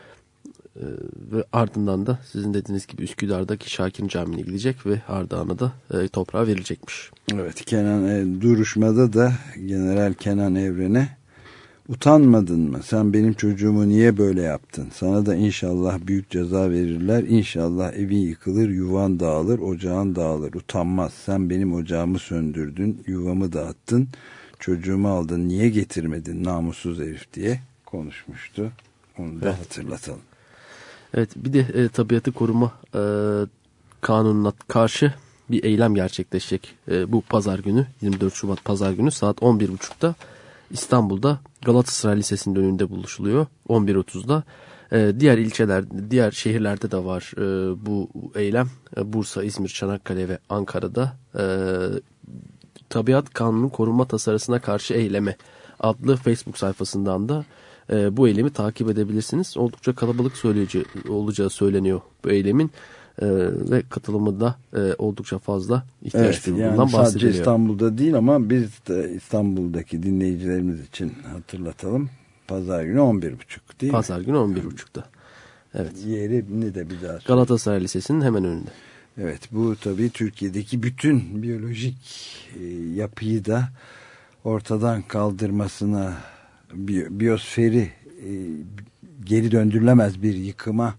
E, ve ardından da sizin dediğiniz gibi Üsküdar'daki Şakir'in camiine gidecek ve Ardahan'a da e, toprağa verilecekmiş. Evet, Kenan e, duruşmada da General Kenan Evren'e utanmadın mı? Sen benim çocuğumu niye böyle yaptın? Sana da inşallah büyük ceza verirler. İnşallah evin yıkılır, yuvan dağılır, ocağın dağılır. Utanmaz. Sen benim ocağımı söndürdün, yuvamı dağıttın, çocuğumu aldın. Niye getirmedin namussuz herif diye konuşmuştu. Onu da evet. hatırlatalım. Evet, bir de e, tabiatı koruma e, kanununa karşı bir eylem gerçekleşecek. E, bu pazar günü, yirmi dört Şubat pazar günü saat on bir buçukta İstanbul'da Galatasaray Lisesi'nin önünde buluşuluyor. on bir otuzda. Ee, diğer ilçeler, diğer şehirlerde de var e, bu eylem. E, Bursa, İzmir, Çanakkale ve Ankara'da e, Tabiat Kanunu Koruma Tasarısına Karşı Eyleme adlı Facebook sayfasından da e, bu eylemi takip edebilirsiniz. Oldukça kalabalık söyleyici olacağı söyleniyor bu eylemin. Ee, ve katılımı da e, oldukça fazla ihtiyaç evet, duyulduğundan yani bahsediliyor. Sadece İstanbul'da değil ama biz de İstanbul'daki dinleyicilerimiz için hatırlatalım. Pazar günü on bir buçuk değil Pazar mi? günü on bir buçukta. Evet. Yerini de bir daha söyleyeyim. Galatasaray Lisesi'nin hemen önünde. Evet, bu tabii Türkiye'deki bütün biyolojik e, yapıyı da ortadan kaldırmasına, bi biyosferi e, geri döndürülemez bir yıkıma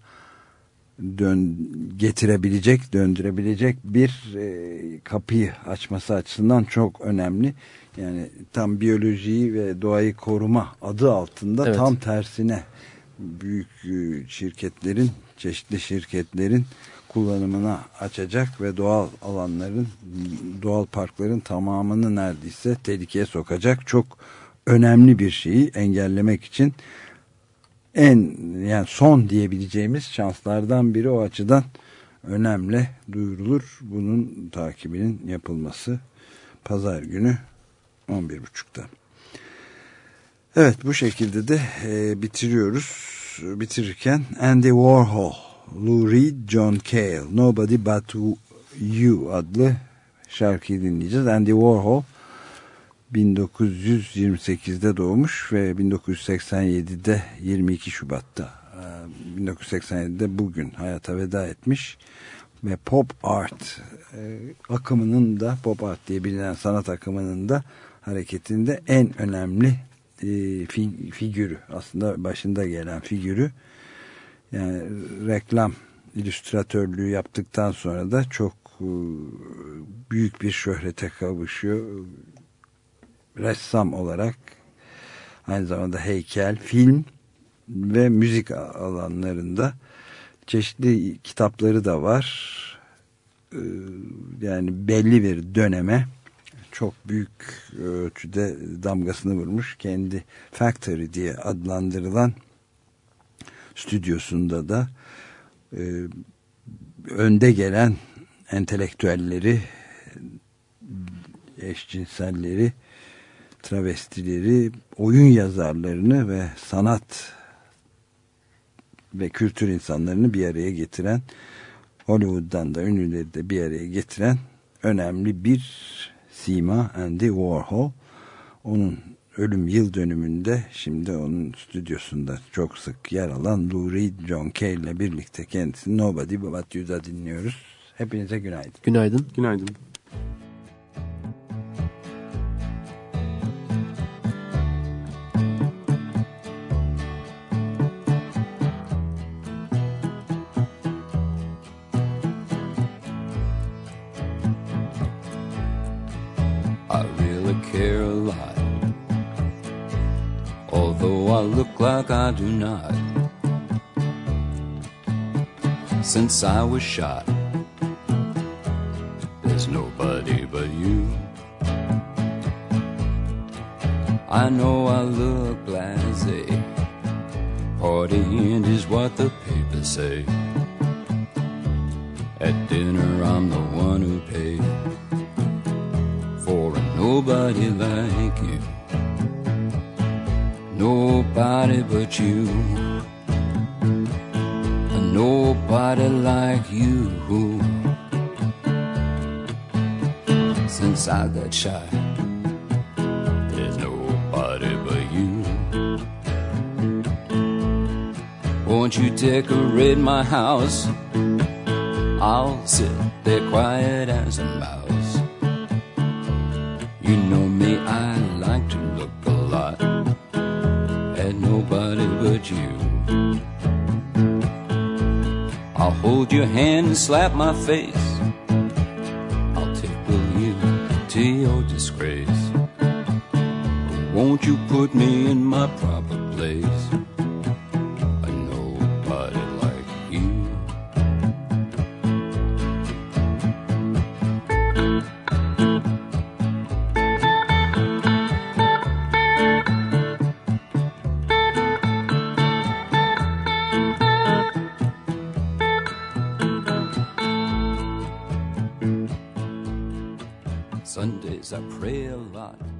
dön getirebilecek, döndürebilecek bir e, kapıyı açması açısından çok önemli. Yani tam biyolojiyi ve doğayı koruma adı altında evet. tam tersine büyük e, şirketlerin, çeşitli şirketlerin kullanımına açacak ve doğal alanların, doğal parkların tamamını neredeyse tehlikeye sokacak çok önemli bir şeyi engellemek için en yani son diyebileceğimiz şanslardan biri o açıdan önemli duyurulur. Bunun takibinin yapılması pazar günü on bir buçukta. Evet, bu şekilde de e, bitiriyoruz. Bitirirken Andy Warhol, Lou Reed, John Cale, Nobody But You adlı şarkıyı dinleyeceğiz. Andy Warhol bin dokuz yüz yirmi sekizde doğmuş ve bin dokuz yüz seksen yedide yirmi iki Şubat'ta bin dokuz yüz seksen yedide bugün hayata veda etmiş ve pop art akımının da, pop art diye bilinen sanat akımının da hareketinde en önemli e, fi, figürü, aslında başında gelen figürü. Yani reklam illüstratörlüğü yaptıktan sonra da çok e, büyük bir şöhrete kavuşuyor. Ressam olarak, aynı zamanda heykel, film ve müzik alanlarında çeşitli kitapları da var. Yani belli bir döneme çok büyük ölçüde damgasını vurmuş. Kendi Factory diye adlandırılan stüdyosunda da önde gelen entelektüelleri, eşcinselleri, travestileri, oyun yazarlarını ve sanat ve kültür insanlarını bir araya getiren, Hollywood'dan da ünlüleri de bir araya getiren önemli bir sima Andy Warhol. Onun ölüm yıl dönümünde şimdi onun stüdyosunda çok sık yer alan Lou Reed, John Cale ile birlikte kendisi Nobody But You'da dinliyoruz. Hepinize günaydın. Günaydın. Günaydın. Although I look like I do not. Since I was shot, there's nobody but you. I know I look blasé, partying is what the papers say. At dinner I'm the one who paid for a nobody like you. Nobody but you. Nobody like you. Since I got shot, there's nobody but you. Won't you decorate my house? I'll sit there quiet as a mouse. You know me, I like to look a lot at nobody but you. I'll hold your hand and slap my face. I'll tickle you to your disgrace. Won't you put me in my proper place? A nobody like you. Sundays I pray a lot.